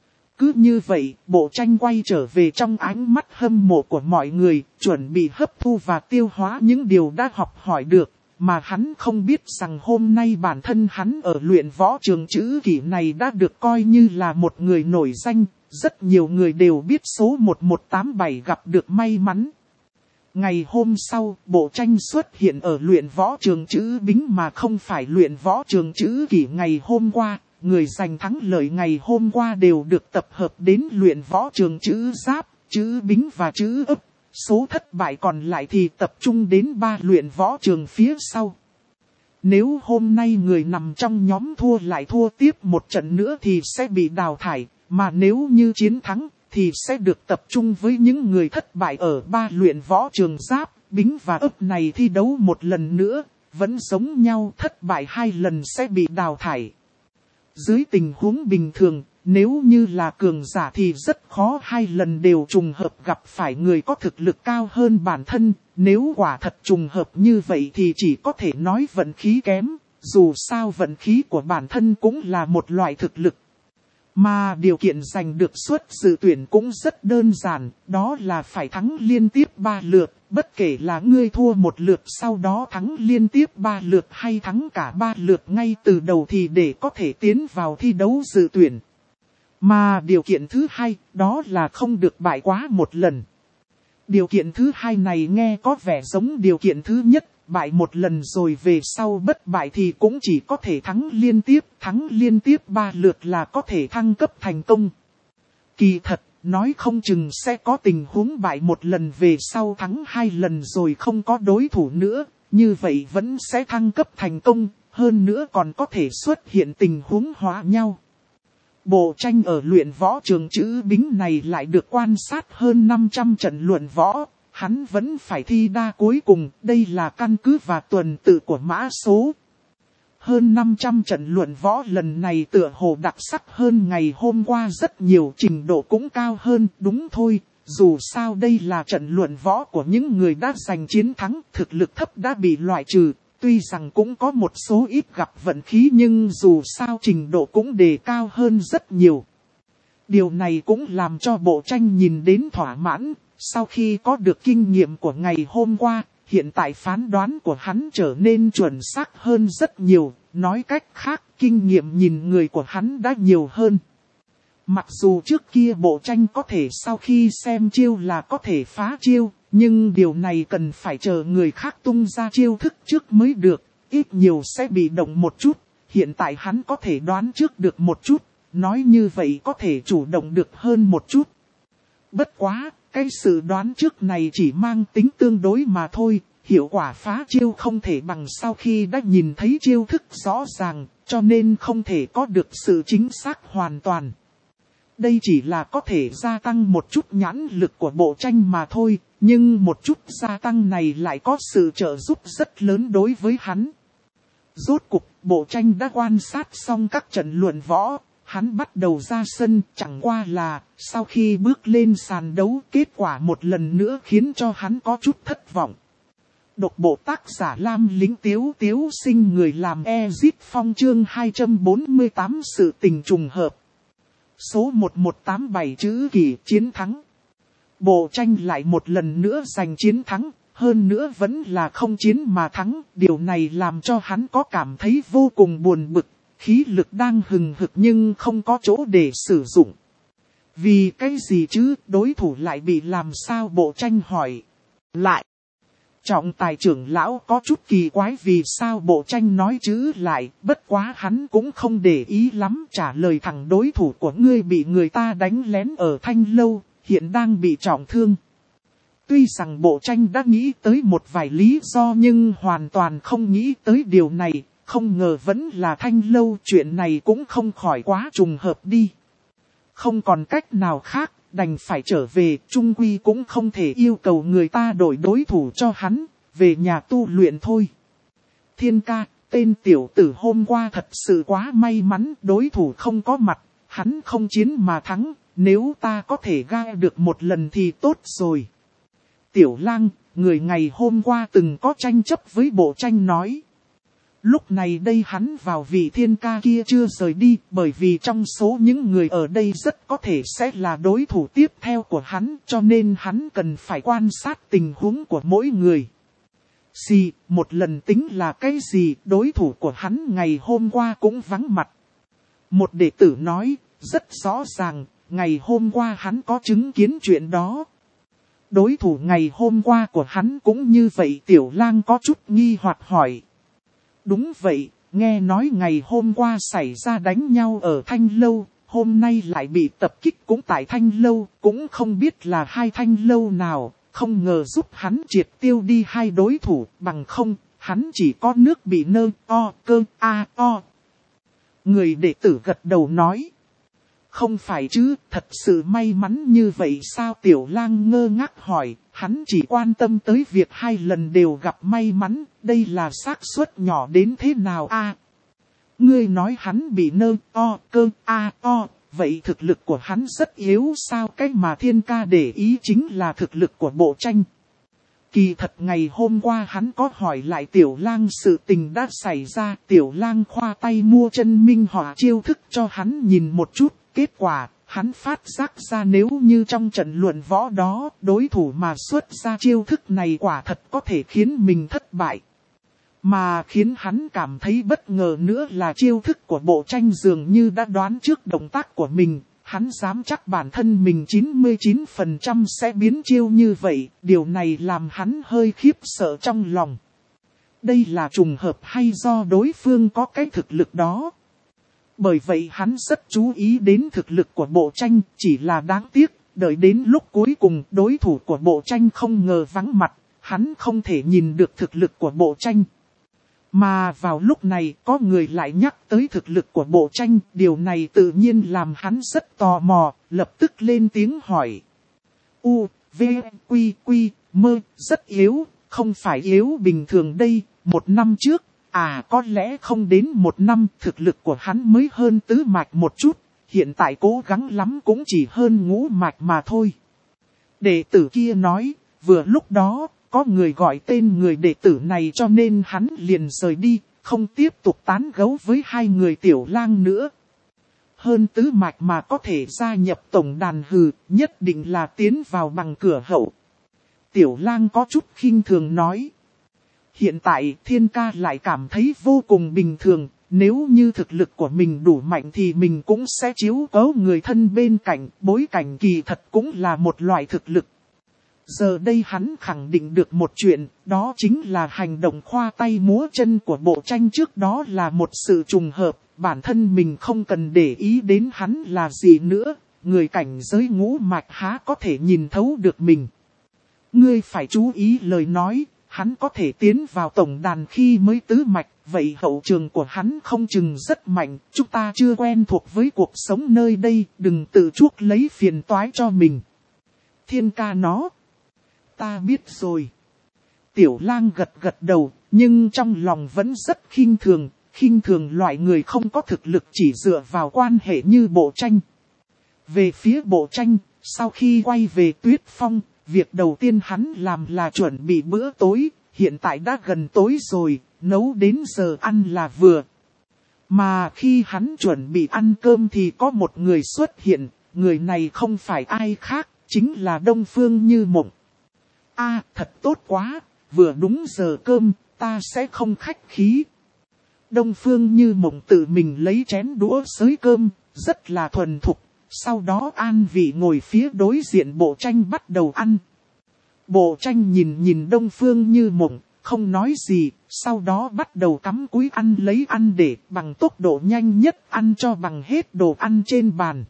Cứ như vậy, Bộ Tranh quay trở về trong ánh mắt hâm mộ của mọi người, chuẩn bị hấp thu và tiêu hóa những điều đã học hỏi được. mà hắn không biết rằng hôm nay bản thân hắn ở luyện võ trường chữ kỷ này đã được coi như là một người nổi danh, rất nhiều người đều biết số một một tám bảy gặp được may mắn. Ngày hôm sau, Bộ Tranh xuất hiện ở luyện võ trường chữ Bính mà không phải luyện võ trường chữ kỷ ngày hôm qua. Người giành thắng lợi ngày hôm qua đều được tập hợp đến luyện võ trường chữ Giáp, chữ Bính và chữ Ấp. Số thất bại còn lại thì tập trung đến ba luyện võ trường phía sau. Nếu hôm nay người nằm trong nhóm thua lại thua tiếp một trận nữa thì sẽ bị đào thải, mà nếu như chiến thắng thì sẽ được tập trung với những người thất bại ở ba luyện võ trường Giáp, Bính và Ấp này thi đấu một lần nữa, vẫn giống nhau, thất bại hai lần sẽ bị đào thải. Dưới tình huống bình thường, nếu như là cường giả thì rất khó hai lần đều trùng hợp gặp phải người có thực lực cao hơn bản thân. Nếu quả thật trùng hợp như vậy thì chỉ có thể nói vận khí kém, dù sao vận khí của bản thân cũng là một loại thực lực. Mà điều kiện giành được suất dự tuyển cũng rất đơn giản, đó là phải thắng liên tiếp ba lượt, bất kể là ngươi thua một lượt sau đó thắng liên tiếp ba lượt hay thắng cả ba lượt ngay từ đầu thì để có thể tiến vào thi đấu dự tuyển. Mà điều kiện thứ hai, đó là không được bại quá một lần. Điều kiện thứ hai này nghe có vẻ giống điều kiện thứ nhất, bại một lần rồi về sau bất bại thì cũng chỉ có thể thắng liên tiếp, thắng liên tiếp ba lượt là có thể thăng cấp thành công. Kỳ thật, nói không chừng sẽ có tình huống bại một lần về sau thắng hai lần rồi không có đối thủ nữa, như vậy vẫn sẽ thăng cấp thành công, hơn nữa còn có thể xuất hiện tình huống hóa nhau. Bộ Tranh ở luyện võ trường chữ Bính này lại được quan sát hơn năm trăm trận luận võ, hắn vẫn phải thi đa cuối cùng, đây là căn cứ và tuần tự của mã số. Hơn năm trăm trận luận võ lần này tựa hồ đặc sắc hơn ngày hôm qua rất nhiều, trình độ cũng cao hơn, đúng thôi, dù sao đây là trận luận võ của những người đã giành chiến thắng, thực lực thấp đã bị loại trừ. Tuy rằng cũng có một số ít gặp vận khí nhưng dù sao trình độ cũng đề cao hơn rất nhiều. Điều này cũng làm cho Bộ Tranh nhìn đến thỏa mãn, sau khi có được kinh nghiệm của ngày hôm qua, hiện tại phán đoán của hắn trở nên chuẩn xác hơn rất nhiều, nói cách khác kinh nghiệm nhìn người của hắn đã nhiều hơn. Mặc dù trước kia Bộ Tranh có thể sau khi xem chiêu là có thể phá chiêu, nhưng điều này cần phải chờ người khác tung ra chiêu thức trước mới được, ít nhiều sẽ bị động một chút, hiện tại hắn có thể đoán trước được một chút, nói như vậy có thể chủ động được hơn một chút. Bất quá, cái sự đoán trước này chỉ mang tính tương đối mà thôi, hiệu quả phá chiêu không thể bằng sau khi đã nhìn thấy chiêu thức rõ ràng, cho nên không thể có được sự chính xác hoàn toàn. Đây chỉ là có thể gia tăng một chút nhãn lực của Bộ Tranh mà thôi, nhưng một chút gia tăng này lại có sự trợ giúp rất lớn đối với hắn. Rốt cục, Bộ Tranh đã quan sát xong các trận luận võ, hắn bắt đầu ra sân, chẳng qua là, sau khi bước lên sàn đấu, kết quả một lần nữa khiến cho hắn có chút thất vọng. Độc bộ tác giả Lam Lính Tiếu Tiếu Sinh, người làm Ezit Phong, chương hai trăm bốn mươi tám sự tình trùng hợp. Số một một tám bảy chữ kỷ chiến thắng. Bộ Tranh lại một lần nữa giành chiến thắng, hơn nữa vẫn là không chiến mà thắng. Điều này làm cho hắn có cảm thấy vô cùng buồn bực, khí lực đang hừng hực nhưng không có chỗ để sử dụng. Vì cái gì chứ, đối thủ lại bị làm sao? Bộ Tranh hỏi. Lại. Trọng tài trưởng lão có chút kỳ quái vì sao Bộ Tranh nói chữ lại, bất quá hắn cũng không để ý lắm, trả lời thẳng đối thủ của ngươi bị người ta đánh lén ở Thanh Lâu, hiện đang bị trọng thương. Tuy rằng Bộ Tranh đã nghĩ tới một vài lý do nhưng hoàn toàn không nghĩ tới điều này, không ngờ vẫn là Thanh Lâu, chuyện này cũng không khỏi quá trùng hợp đi. Không còn cách nào khác, đành phải trở về, chung quy cũng không thể yêu cầu người ta đổi đối thủ cho hắn, về nhà tu luyện thôi. Thiên ca, tên tiểu tử hôm qua thật sự quá may mắn, đối thủ không có mặt, hắn không chiến mà thắng, nếu ta có thể gai được một lần thì tốt rồi. Tiểu Lang, người ngày hôm qua từng có tranh chấp với Bộ Tranh nói. Lúc này đây hắn vào vị thiên ca kia chưa rời đi, bởi vì trong số những người ở đây rất có thể sẽ là đối thủ tiếp theo của hắn, cho nên hắn cần phải quan sát tình huống của mỗi người. Gì, một lần tính là cái gì, đối thủ của hắn ngày hôm qua cũng vắng mặt. Một đệ tử nói, rất rõ ràng, ngày hôm qua hắn có chứng kiến chuyện đó. Đối thủ ngày hôm qua của hắn cũng như vậy. Tiểu Lang có chút nghi hoặc hỏi. Đúng vậy, nghe nói ngày hôm qua xảy ra đánh nhau ở Thanh Lâu, hôm nay lại bị tập kích cũng tại Thanh Lâu, cũng không biết là hai Thanh Lâu nào, không ngờ giúp hắn triệt tiêu đi hai đối thủ, bằng không, hắn chỉ có nước bị nơ, o, cơ, a, o. Người đệ tử gật đầu nói. Không phải chứ, thật sự may mắn như vậy sao? Tiểu Lang ngơ ngác hỏi, hắn chỉ quan tâm tới việc hai lần đều gặp may mắn, đây là xác suất nhỏ đến thế nào a? À, ngươi nói hắn bị nơ, o, cơ, a, o, vậy thực lực của hắn rất yếu sao? Cái mà Thiên Ca để ý chính là thực lực của Bộ Tranh. Kỳ thật ngày hôm qua hắn có hỏi lại Tiểu Lang sự tình đã xảy ra, Tiểu Lang khoa tay mua chân minh họa chiêu thức cho hắn nhìn một chút. Kết quả, hắn phát giác ra nếu như trong trận luận võ đó, đối thủ mà xuất ra chiêu thức này quả thật có thể khiến mình thất bại. Mà khiến hắn cảm thấy bất ngờ nữa là chiêu thức của Bộ Tranh dường như đã đoán trước động tác của mình. Hắn dám chắc bản thân mình chín mươi chín phần trăm sẽ biến chiêu như vậy, điều này làm hắn hơi khiếp sợ trong lòng. Đây là trùng hợp hay do đối phương có cái thực lực đó? Bởi vậy hắn rất chú ý đến thực lực của Bộ Tranh, chỉ là đáng tiếc, đợi đến lúc cuối cùng đối thủ của Bộ Tranh không ngờ vắng mặt, hắn không thể nhìn được thực lực của Bộ Tranh. Mà vào lúc này có người lại nhắc tới thực lực của Bộ Tranh, điều này tự nhiên làm hắn rất tò mò, lập tức lên tiếng hỏi. U, V, Quy, Quy, Mơ, rất yếu, không phải yếu bình thường đây, một năm trước. À có lẽ không đến một năm thực lực của hắn mới hơn tứ mạch một chút, hiện tại cố gắng lắm cũng chỉ hơn ngũ mạch mà thôi. Đệ tử kia nói, vừa lúc đó, có người gọi tên người đệ tử này cho nên hắn liền rời đi, không tiếp tục tán gẫu với hai người Tiểu Lang nữa. Hơn tứ mạch mà có thể gia nhập tổng đàn hừ, nhất định là tiến vào bằng cửa hậu. Tiểu Lang có chút khinh thường nói. Hiện tại Thiên Ca lại cảm thấy vô cùng bình thường, nếu như thực lực của mình đủ mạnh thì mình cũng sẽ chiếu cố người thân bên cạnh, bối cảnh kỳ thật cũng là một loại thực lực. Giờ đây hắn khẳng định được một chuyện, đó chính là hành động khoa tay múa chân của Bộ Tranh trước đó là một sự trùng hợp, bản thân mình không cần để ý đến hắn là gì nữa, người cảnh giới ngũ mạch há có thể nhìn thấu được mình. Ngươi phải chú ý lời nói. Hắn có thể tiến vào tổng đàn khi mới tứ mạch, vậy hậu trường của hắn không chừng rất mạnh, chúng ta chưa quen thuộc với cuộc sống nơi đây, đừng tự chuốc lấy phiền toái cho mình. Thiên Ca nó, ta biết rồi. Tiểu Lang gật gật đầu, nhưng trong lòng vẫn rất khinh thường, khinh thường loại người không có thực lực chỉ dựa vào quan hệ như Bộ Tranh. Về phía Bộ Tranh, sau khi quay về Tuyết Phong, việc đầu tiên hắn làm là chuẩn bị bữa tối, hiện tại đã gần tối rồi, nấu đến giờ ăn là vừa. Mà khi hắn chuẩn bị ăn cơm thì có một người xuất hiện, người này không phải ai khác, chính là Đông Phương Như Mộng. A, thật tốt quá, vừa đúng giờ cơm, ta sẽ không khách khí. Đông Phương Như Mộng tự mình lấy chén đũa xới cơm, rất là thuần thục. Sau đó an vị ngồi phía đối diện Bộ Tranh bắt đầu ăn. Bộ Tranh nhìn nhìn Đông Phương Như Mộng, không nói gì, sau đó bắt đầu cắm cúi ăn lấy ăn để bằng tốc độ nhanh nhất ăn cho bằng hết đồ ăn trên bàn.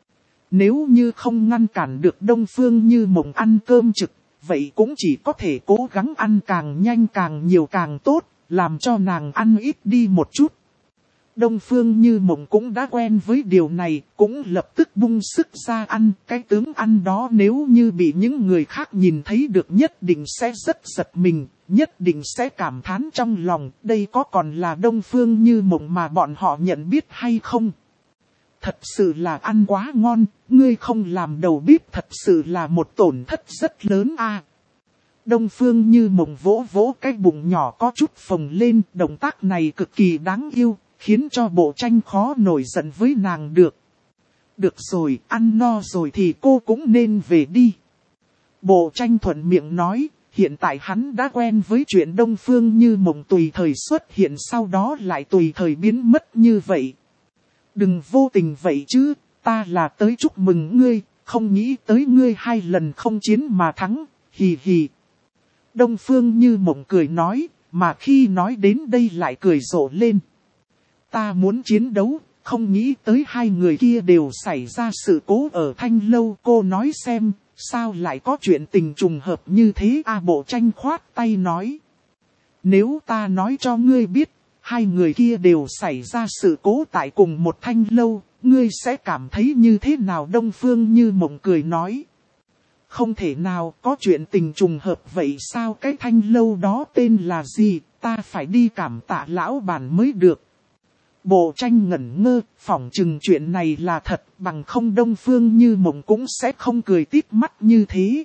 Nếu như không ngăn cản được Đông Phương Như Mộng ăn cơm trực, vậy cũng chỉ có thể cố gắng ăn càng nhanh càng nhiều càng tốt, làm cho nàng ăn ít đi một chút. Đông Phương Như Mộng cũng đã quen với điều này, cũng lập tức bung sức ra ăn. Cái tướng ăn đó nếu như bị những người khác nhìn thấy được nhất định sẽ rất giật mình, nhất định sẽ cảm thán trong lòng. Đây có còn là Đông Phương Như Mộng mà bọn họ nhận biết hay không? Thật sự là ăn quá ngon, ngươi không làm đầu bếp thật sự là một tổn thất rất lớn a. Đông Phương Như Mộng vỗ vỗ cái bụng nhỏ có chút phồng lên, động tác này cực kỳ đáng yêu. Khiến cho Bộ Tranh khó nổi giận với nàng được. Được rồi, ăn no rồi thì cô cũng nên về đi. Bộ Tranh thuận miệng nói, hiện tại hắn đã quen với chuyện Đông Phương Như Mộng tùy thời xuất hiện sau đó lại tùy thời biến mất như vậy. Đừng vô tình vậy chứ, ta là tới chúc mừng ngươi, không nghĩ tới ngươi hai lần không chiến mà thắng, hì hì. Đông Phương Như Mộng cười nói, mà khi nói đến đây lại cười rộ lên. Ta muốn chiến đấu, không nghĩ tới hai người kia đều xảy ra sự cố ở Thanh Lâu. Cô nói xem, sao lại có chuyện tình trùng hợp như thế? A Bộ Tranh khoát tay nói. Nếu ta nói cho ngươi biết, hai người kia đều xảy ra sự cố tại cùng một Thanh Lâu, ngươi sẽ cảm thấy như thế nào? Đông Phương Như Mộng cười nói. Không thể nào có chuyện tình trùng hợp vậy sao? Cái Thanh Lâu đó tên là gì? Ta phải đi cảm tạ lão bản mới được. Bộ Tranh ngẩn ngơ, phỏng chừng chuyện này là thật, bằng không Đông Phương Như Mộng cũng sẽ không cười tít mắt như thế.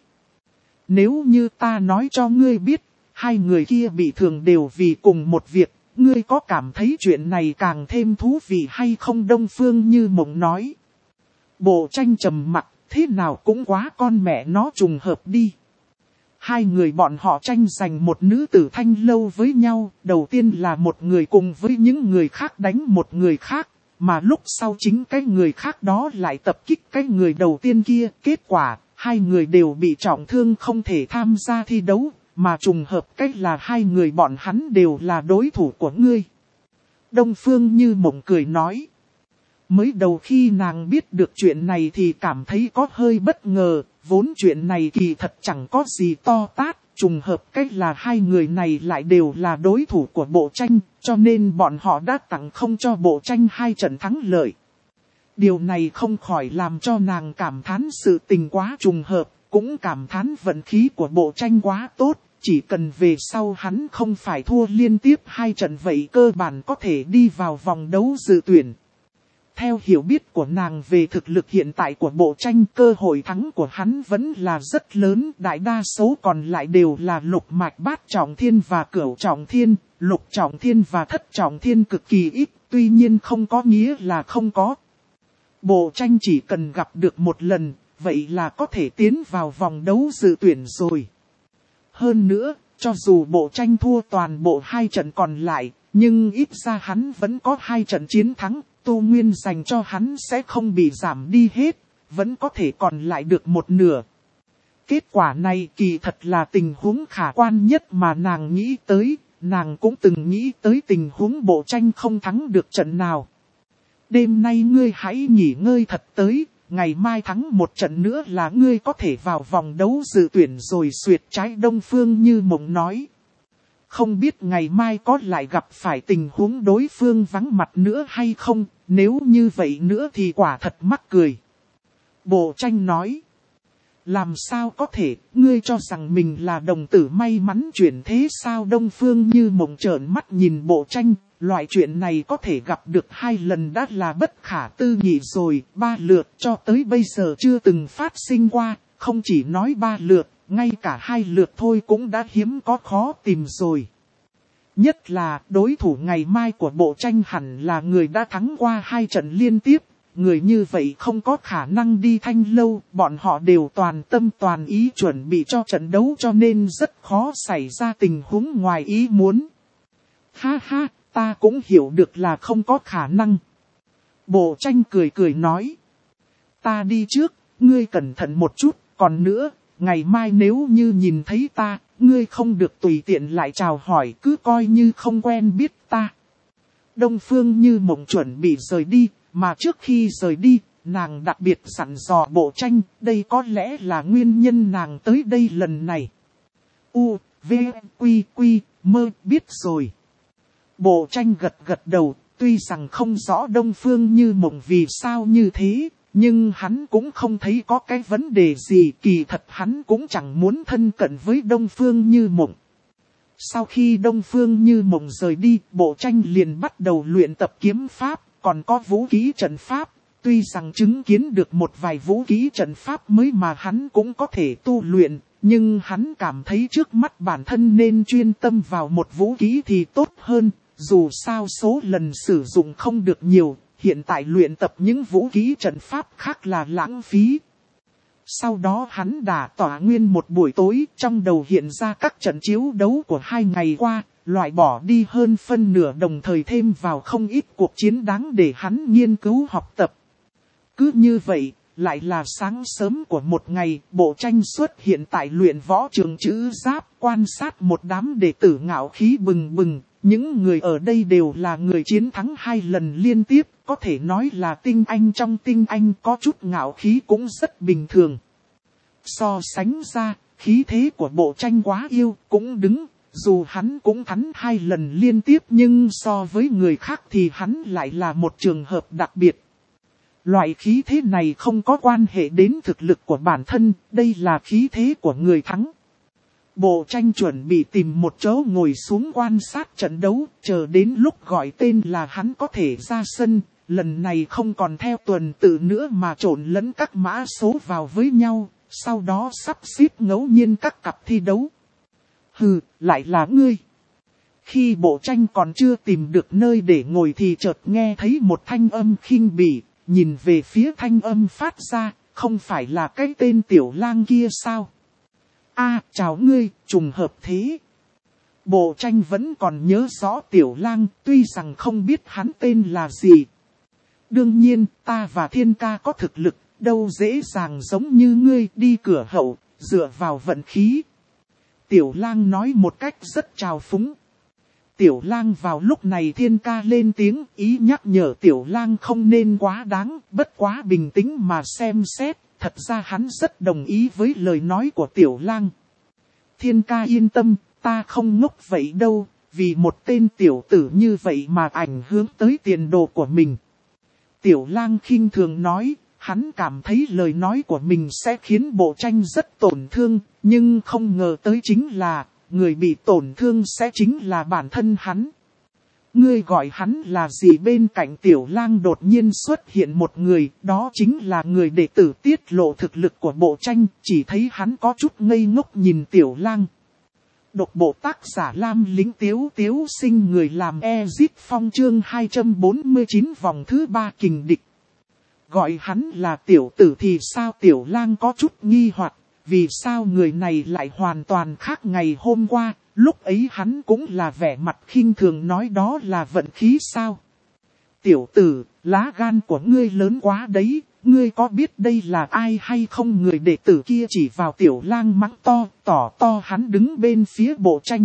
Nếu như ta nói cho ngươi biết, hai người kia bị thương đều vì cùng một việc, ngươi có cảm thấy chuyện này càng thêm thú vị hay không? Đông Phương Như Mộng nói. Bộ Tranh trầm mặc, thế nào cũng quá con mẹ nó trùng hợp đi. Hai người bọn họ tranh giành một nữ tử Thanh Lâu với nhau, đầu tiên là một người cùng với những người khác đánh một người khác, mà lúc sau chính cái người khác đó lại tập kích cái người đầu tiên kia. Kết quả, hai người đều bị trọng thương không thể tham gia thi đấu, mà trùng hợp cách là hai người bọn hắn đều là đối thủ của ngươi. Đông Phương Như Mộng cười nói. Mới đầu khi nàng biết được chuyện này thì cảm thấy có hơi bất ngờ, vốn chuyện này kỳ thật chẳng có gì to tát, trùng hợp cách là hai người này lại đều là đối thủ của Bộ Tranh, cho nên bọn họ đã tặng không cho Bộ Tranh hai trận thắng lợi. Điều này không khỏi làm cho nàng cảm thán sự tình quá trùng hợp, cũng cảm thán vận khí của Bộ Tranh quá tốt, chỉ cần về sau hắn không phải thua liên tiếp hai trận vậy cơ bản có thể đi vào vòng đấu dự tuyển. Theo hiểu biết của nàng về thực lực hiện tại của Bộ Tranh, cơ hội thắng của hắn vẫn là rất lớn, đại đa số còn lại đều là lục mạch bát trọng thiên và cửu trọng thiên, lục trọng thiên và thất trọng thiên cực kỳ ít, tuy nhiên không có nghĩa là không có. Bộ Tranh chỉ cần gặp được một lần, vậy là có thể tiến vào vòng đấu dự tuyển rồi. Hơn nữa, cho dù Bộ Tranh thua toàn bộ hai trận còn lại, nhưng ít ra hắn vẫn có hai trận chiến thắng. Tu nguyên dành cho hắn sẽ không bị giảm đi hết, vẫn có thể còn lại được một nửa. Kết quả này kỳ thật là tình huống khả quan nhất mà nàng nghĩ tới, nàng cũng từng nghĩ tới tình huống Bộ Tranh không thắng được trận nào. Đêm nay ngươi hãy nghỉ ngơi thật tới, ngày mai thắng một trận nữa là ngươi có thể vào vòng đấu dự tuyển rồi. Xuyệt trái Đông Phương Như Mộng nói. Không biết ngày mai có lại gặp phải tình huống đối phương vắng mặt nữa hay không, nếu như vậy nữa thì quả thật mắc cười. Bộ Tranh nói. Làm sao có thể, ngươi cho rằng mình là đồng tử may mắn chuyển thế sao? Đông Phương Như Mộng trợn mắt nhìn Bộ Tranh, loại chuyện này có thể gặp được hai lần đã là bất khả tư nghị rồi, ba lượt cho tới bây giờ chưa từng phát sinh qua, không chỉ nói ba lượt. Ngay cả hai lượt thôi cũng đã hiếm có khó tìm rồi. Nhất là đối thủ ngày mai của Bộ Tranh hẳn là người đã thắng qua hai trận liên tiếp. Người như vậy không có khả năng đi Thanh Lâu. Bọn họ đều toàn tâm toàn ý chuẩn bị cho trận đấu cho nên rất khó xảy ra tình huống ngoài ý muốn. Ha ha, ta cũng hiểu được là không có khả năng. Bộ Tranh cười cười nói. Ta đi trước, ngươi cẩn thận một chút, còn nữa. Ngày mai nếu như nhìn thấy ta, ngươi không được tùy tiện lại chào hỏi, cứ coi như không quen biết ta. Đông Phương Như Mộng chuẩn bị rời đi, mà trước khi rời đi, nàng đặc biệt dặn dò Bộ Tranh, đây có lẽ là nguyên nhân nàng tới đây lần này. U, V, Quy, Quy, mơ, biết rồi. Bộ Tranh gật gật đầu, tuy rằng không rõ Đông Phương Như Mộng vì sao như thế. Nhưng hắn cũng không thấy có cái vấn đề gì, kỳ thật hắn cũng chẳng muốn thân cận với Đông Phương Như Mộng. Sau khi Đông Phương Như Mộng rời đi, Bộ Tranh liền bắt đầu luyện tập kiếm pháp, còn có vũ khí trận pháp. Tuy rằng chứng kiến được một vài vũ khí trận pháp mới mà hắn cũng có thể tu luyện, nhưng hắn cảm thấy trước mắt bản thân nên chuyên tâm vào một vũ khí thì tốt hơn, dù sao số lần sử dụng không được nhiều. Hiện tại luyện tập những vũ khí trận pháp khác là lãng phí. Sau đó hắn đả tỏa nguyên một buổi tối, trong đầu hiện ra các trận chiếu đấu của hai ngày qua, loại bỏ đi hơn phân nửa, đồng thời thêm vào không ít cuộc chiến đáng để hắn nghiên cứu học tập. Cứ như vậy, lại là sáng sớm của một ngày, Bộ Tranh xuất hiện tại luyện võ trường Chữ Giáp, quan sát một đám đệ tử ngạo khí bừng bừng. Những người ở đây đều là người chiến thắng hai lần liên tiếp, có thể nói là tinh anh trong tinh anh, có chút ngạo khí cũng rất bình thường. So sánh ra, khí thế của Bộ Tranh quá yêu, cũng đứng, dù hắn cũng thắng hai lần liên tiếp nhưng so với người khác thì hắn lại là một trường hợp đặc biệt. Loại khí thế này không có quan hệ đến thực lực của bản thân, đây là khí thế của người thắng. Bộ Tranh chuẩn bị tìm một chỗ ngồi xuống quan sát trận đấu, chờ đến lúc gọi tên là hắn có thể ra sân, lần này không còn theo tuần tự nữa mà trộn lẫn các mã số vào với nhau, sau đó sắp xếp ngẫu nhiên các cặp thi đấu. Hừ, lại là ngươi. Khi Bộ Tranh còn chưa tìm được nơi để ngồi thì chợt nghe thấy một thanh âm khinh bỉ, nhìn về phía thanh âm phát ra, không phải là cái tên Tiểu Lang kia sao? A, à, chào ngươi, trùng hợp thế. Bộ Tranh vẫn còn nhớ rõ Tiểu Lang, tuy rằng không biết hắn tên là gì. Đương nhiên, ta và Thiên ca có thực lực, đâu dễ dàng giống như ngươi đi cửa hậu, dựa vào vận khí. Tiểu Lang nói một cách rất trào phúng. Tiểu Lang vào lúc này Thiên ca lên tiếng, ý nhắc nhở Tiểu Lang không nên quá đáng, bất quá bình tĩnh mà xem xét. Thật ra hắn rất đồng ý với lời nói của Tiểu Lang. Thiên ca yên tâm, ta không ngốc vậy đâu, vì một tên tiểu tử như vậy mà ảnh hưởng tới tiền đồ của mình. Tiểu Lang khinh thường nói, hắn cảm thấy lời nói của mình sẽ khiến Bộ Tranh rất tổn thương, nhưng không ngờ tới chính là, người bị tổn thương sẽ chính là bản thân hắn. Ngươi gọi hắn là gì? Bên cạnh Tiểu Lang đột nhiên xuất hiện một người, đó chính là người đệ tử tiết lộ thực lực của Bộ Tranh, chỉ thấy hắn có chút ngây ngốc nhìn Tiểu Lang. Độc bộ tác giả Lam Lính Tiếu Tiếu Sinh, người làm Ezit Phong, chương hai trăm bốn mươi chín vòng thứ ba kình địch. Gọi hắn là tiểu tử thì sao? Tiểu Lang có chút nghi hoặc, vì sao người này lại hoàn toàn khác ngày hôm qua. Lúc ấy hắn cũng là vẻ mặt khinh thường nói đó là vận khí sao. Tiểu tử, lá gan của ngươi lớn quá đấy, ngươi có biết đây là ai hay không? Người đệ tử kia chỉ vào Tiểu Lang mắng to, tỏ to hắn đứng bên phía Bộ Tranh.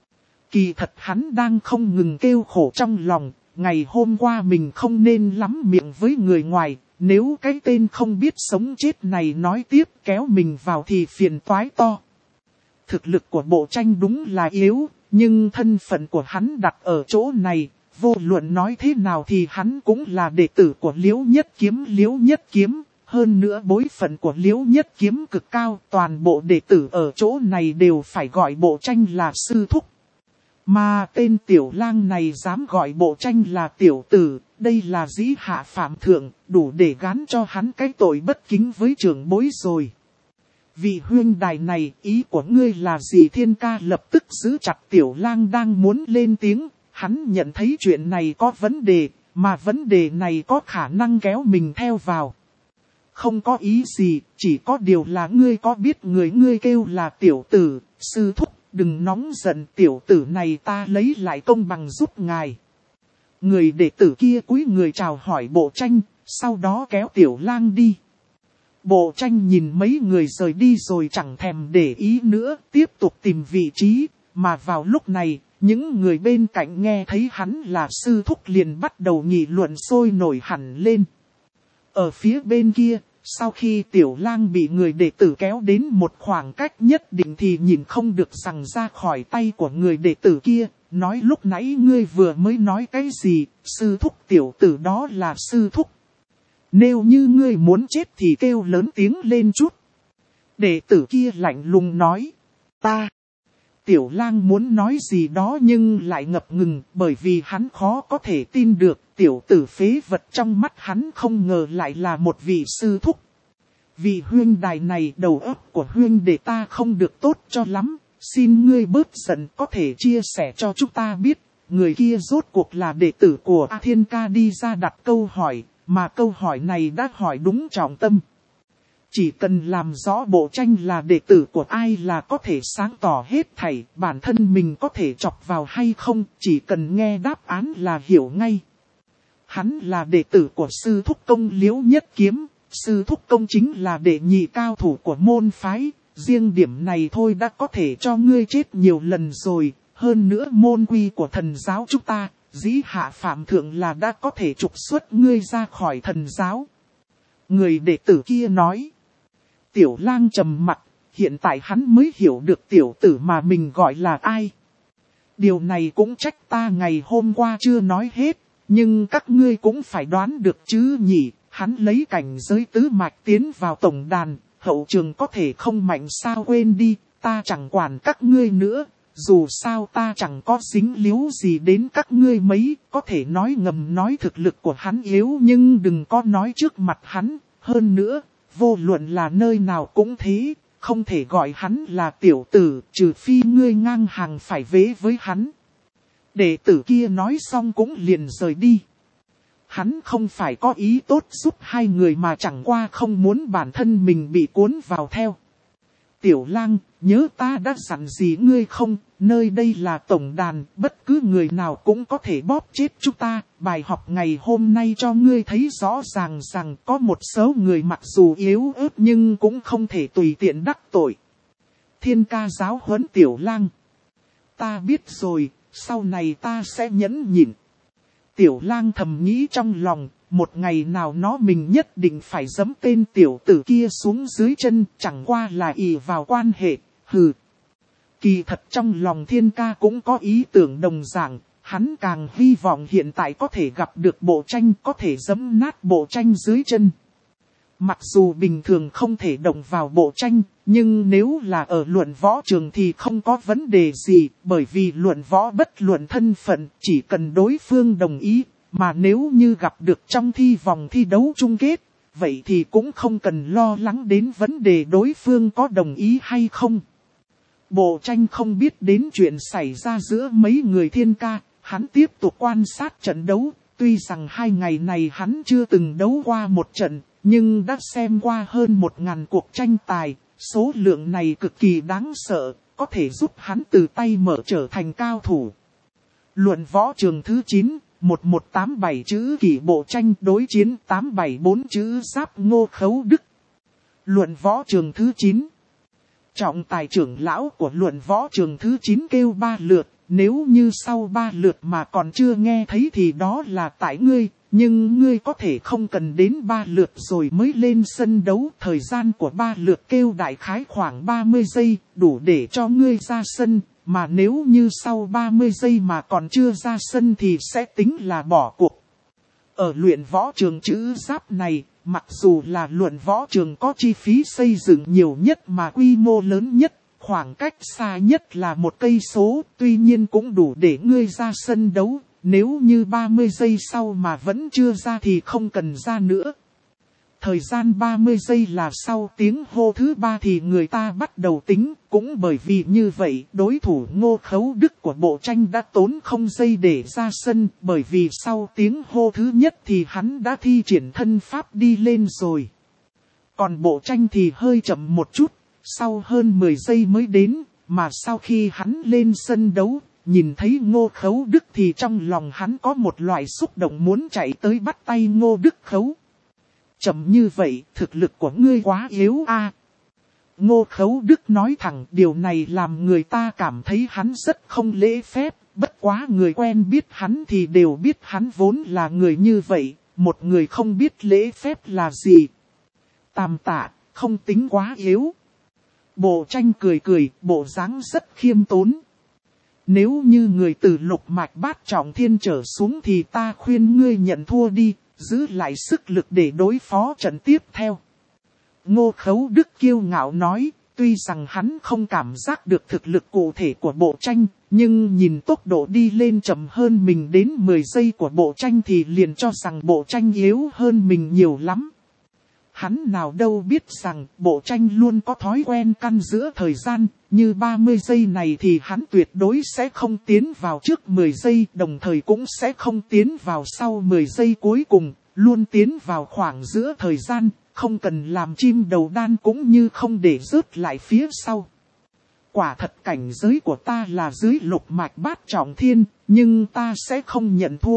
Kỳ thật hắn đang không ngừng kêu khổ trong lòng, ngày hôm qua mình không nên lắm miệng với người ngoài, nếu cái tên không biết sống chết này nói tiếp kéo mình vào thì phiền toái to. Thực lực của Bộ Tranh đúng là yếu, nhưng thân phận của hắn đặt ở chỗ này, vô luận nói thế nào thì hắn cũng là đệ tử của Liễu Nhất Kiếm. Liễu Nhất Kiếm, hơn nữa bối phận của Liễu Nhất Kiếm cực cao, toàn bộ đệ tử ở chỗ này đều phải gọi Bộ Tranh là sư thúc. Mà tên Tiểu Lang này dám gọi Bộ Tranh là tiểu tử, đây là dĩ hạ phạm thượng, đủ để gán cho hắn cái tội bất kính với trưởng bối rồi. Vị huynh đài này, ý của ngươi là gì? Thiên ca lập tức giữ chặt Tiểu Lang đang muốn lên tiếng, hắn nhận thấy chuyện này có vấn đề, mà vấn đề này có khả năng kéo mình theo vào. Không có ý gì, chỉ có điều là ngươi có biết người ngươi kêu là tiểu tử, sư thúc, đừng nóng giận, tiểu tử này ta lấy lại công bằng giúp ngài. Người đệ tử kia cúi người chào hỏi Bộ Tranh, sau đó kéo Tiểu Lang đi. Bộ Tranh nhìn mấy người rời đi rồi chẳng thèm để ý nữa, tiếp tục tìm vị trí, mà vào lúc này, những người bên cạnh nghe thấy hắn là sư thúc liền bắt đầu nghị luận sôi nổi hẳn lên. Ở phía bên kia, sau khi Tiểu Lang bị người đệ tử kéo đến một khoảng cách nhất định thì nhìn không được rằng ra khỏi tay của người đệ tử kia, nói lúc nãy ngươi vừa mới nói cái gì, sư thúc? Tiểu tử đó là sư thúc. Nếu như ngươi muốn chết thì kêu lớn tiếng lên chút. Đệ tử kia lạnh lùng nói, ta. Tiểu Lang muốn nói gì đó nhưng lại ngập ngừng, bởi vì hắn khó có thể tin được tiểu tử phế vật trong mắt hắn không ngờ lại là một vị sư thúc. Vị huynh đài này đầu óc của huynh đệ ta không được tốt cho lắm, xin ngươi bớt giận, có thể chia sẻ cho chúng ta biết, người kia rốt cuộc là đệ tử của A Thiên ca đi ra đặt câu hỏi, mà câu hỏi này đã hỏi đúng trọng tâm. Chỉ cần làm rõ bộ tranh là đệ tử của ai là có thể sáng tỏ hết thảy, bản thân mình có thể chọc vào hay không, chỉ cần nghe đáp án là hiểu ngay. Hắn là đệ tử của sư thúc công Liễu Nhất Kiếm, sư thúc công chính là đệ nhị cao thủ của môn phái, riêng điểm này thôi đã có thể cho ngươi chết nhiều lần rồi, hơn nữa môn quy của thần giáo chúng ta, dĩ hạ phạm thượng là đã có thể trục xuất ngươi ra khỏi thần giáo. Người đệ tử kia nói. Tiểu Lang trầm mặt, hiện tại hắn mới hiểu được tiểu tử mà mình gọi là ai. Điều này cũng trách ta ngày hôm qua chưa nói hết, nhưng các ngươi cũng phải đoán được chứ nhỉ. Hắn lấy cảnh giới tứ mạch tiến vào tổng đàn, hậu trường có thể không mạnh sao quên đi, ta chẳng quản các ngươi nữa. Dù sao ta chẳng có dính líu gì đến các ngươi mấy, có thể nói ngầm nói thực lực của hắn yếu nhưng đừng có nói trước mặt hắn. Hơn nữa, vô luận là nơi nào cũng thế, không thể gọi hắn là tiểu tử, trừ phi ngươi ngang hàng phải vế với hắn. Đệ tử kia nói xong cũng liền rời đi. Hắn không phải có ý tốt giúp hai người mà chẳng qua không muốn bản thân mình bị cuốn vào theo. Tiểu Lang, nhớ ta đã dặn gì ngươi không, nơi đây là tổng đàn, bất cứ người nào cũng có thể bóp chết chúng ta. Bài học ngày hôm nay cho ngươi thấy rõ ràng rằng có một số người mặc dù yếu ớt nhưng cũng không thể tùy tiện đắc tội. Thiên Ca giáo huấn Tiểu Lang. Ta biết rồi, sau này ta sẽ nhẫn nhịn. Tiểu Lang thầm nghĩ trong lòng, một ngày nào nó mình nhất định phải giẫm tên tiểu tử kia xuống dưới chân, chẳng qua là ỷ vào quan hệ, hừ. Kỳ thật trong lòng Thiên Ca cũng có ý tưởng đồng dạng, hắn càng hy vọng hiện tại có thể gặp được bộ tranh, có thể giẫm nát bộ tranh dưới chân. Mặc dù bình thường không thể động vào bộ tranh, nhưng nếu là ở luận võ trường thì không có vấn đề gì, bởi vì luận võ bất luận thân phận, chỉ cần đối phương đồng ý, mà nếu như gặp được trong thi vòng thi đấu chung kết, vậy thì cũng không cần lo lắng đến vấn đề đối phương có đồng ý hay không. Bộ tranh không biết đến chuyện xảy ra giữa mấy người Thiên Ca, hắn tiếp tục quan sát trận đấu, tuy rằng hai ngày này hắn chưa từng đấu qua một trận, nhưng đã xem qua hơn một ngàn cuộc tranh tài, số lượng này cực kỳ đáng sợ, có thể giúp hắn từ tay mở trở thành cao thủ. Luận võ trường thứ chín, một một tám bảy chữ kỷ bộ tranh đối chiến tám bảy bốn chữ giáp Ngô Khấu Đức. Luận võ trường thứ chín. Trọng tài trưởng lão của luận võ trường thứ chín kêu ba lượt, nếu như sau ba lượt mà còn chưa nghe thấy thì đó là tại ngươi. Nhưng ngươi có thể không cần đến ba lượt rồi mới lên sân đấu. Thời gian của ba lượt kêu đại khái khoảng ba mươi giây, đủ để cho ngươi ra sân. Mà nếu như sau ba mươi giây mà còn chưa ra sân thì sẽ tính là bỏ cuộc. Ở luyện võ trường chữ giáp này, mặc dù là luận võ trường có chi phí xây dựng nhiều nhất mà quy mô lớn nhất, khoảng cách xa nhất là một cây số, tuy nhiên cũng đủ để ngươi ra sân đấu. Nếu như ba mươi giây sau mà vẫn chưa ra thì không cần ra nữa. Thời gian ba mươi giây là sau tiếng hô thứ ba thì người ta bắt đầu tính. Cũng bởi vì như vậy, đối thủ Ngô Khấu Đức của bộ tranh đã tốn không giây để ra sân. Bởi vì sau tiếng hô thứ nhất thì hắn đã thi triển thân pháp đi lên rồi. Còn bộ tranh thì hơi chậm một chút, sau hơn mười giây mới đến. Mà sau khi hắn lên sân đấu, nhìn thấy Ngô Khấu Đức thì trong lòng hắn có một loại xúc động muốn chạy tới bắt tay Ngô Đức Khấu. Chậm như vậy, thực lực của ngươi quá yếu a. Ngô Khấu Đức nói thẳng, điều này làm người ta cảm thấy hắn rất không lễ phép, bất quá người quen biết hắn thì đều biết hắn vốn là người như vậy, một người không biết lễ phép là gì. Tàm tạ, không tính quá yếu. Bộ tranh cười cười, bộ dáng rất khiêm tốn. Nếu như người từ lục mạch bát trọng thiên trở xuống thì ta khuyên ngươi nhận thua đi, giữ lại sức lực để đối phó trận tiếp theo. Ngô Khấu Đức kiêu ngạo nói, tuy rằng hắn không cảm giác được thực lực cụ thể của bộ tranh, nhưng nhìn tốc độ đi lên chậm hơn mình đến mười giây của bộ tranh thì liền cho rằng bộ tranh yếu hơn mình nhiều lắm. Hắn nào đâu biết rằng bộ tranh luôn có thói quen căn giữa thời gian, như ba mươi giây này thì hắn tuyệt đối sẽ không tiến vào trước mười giây, đồng thời cũng sẽ không tiến vào sau mười giây cuối cùng, luôn tiến vào khoảng giữa thời gian, không cần làm chim đầu đan cũng như không để rớt lại phía sau. Quả thật cảnh giới của ta là dưới lục mạch bát trọng thiên, nhưng ta sẽ không nhận thua.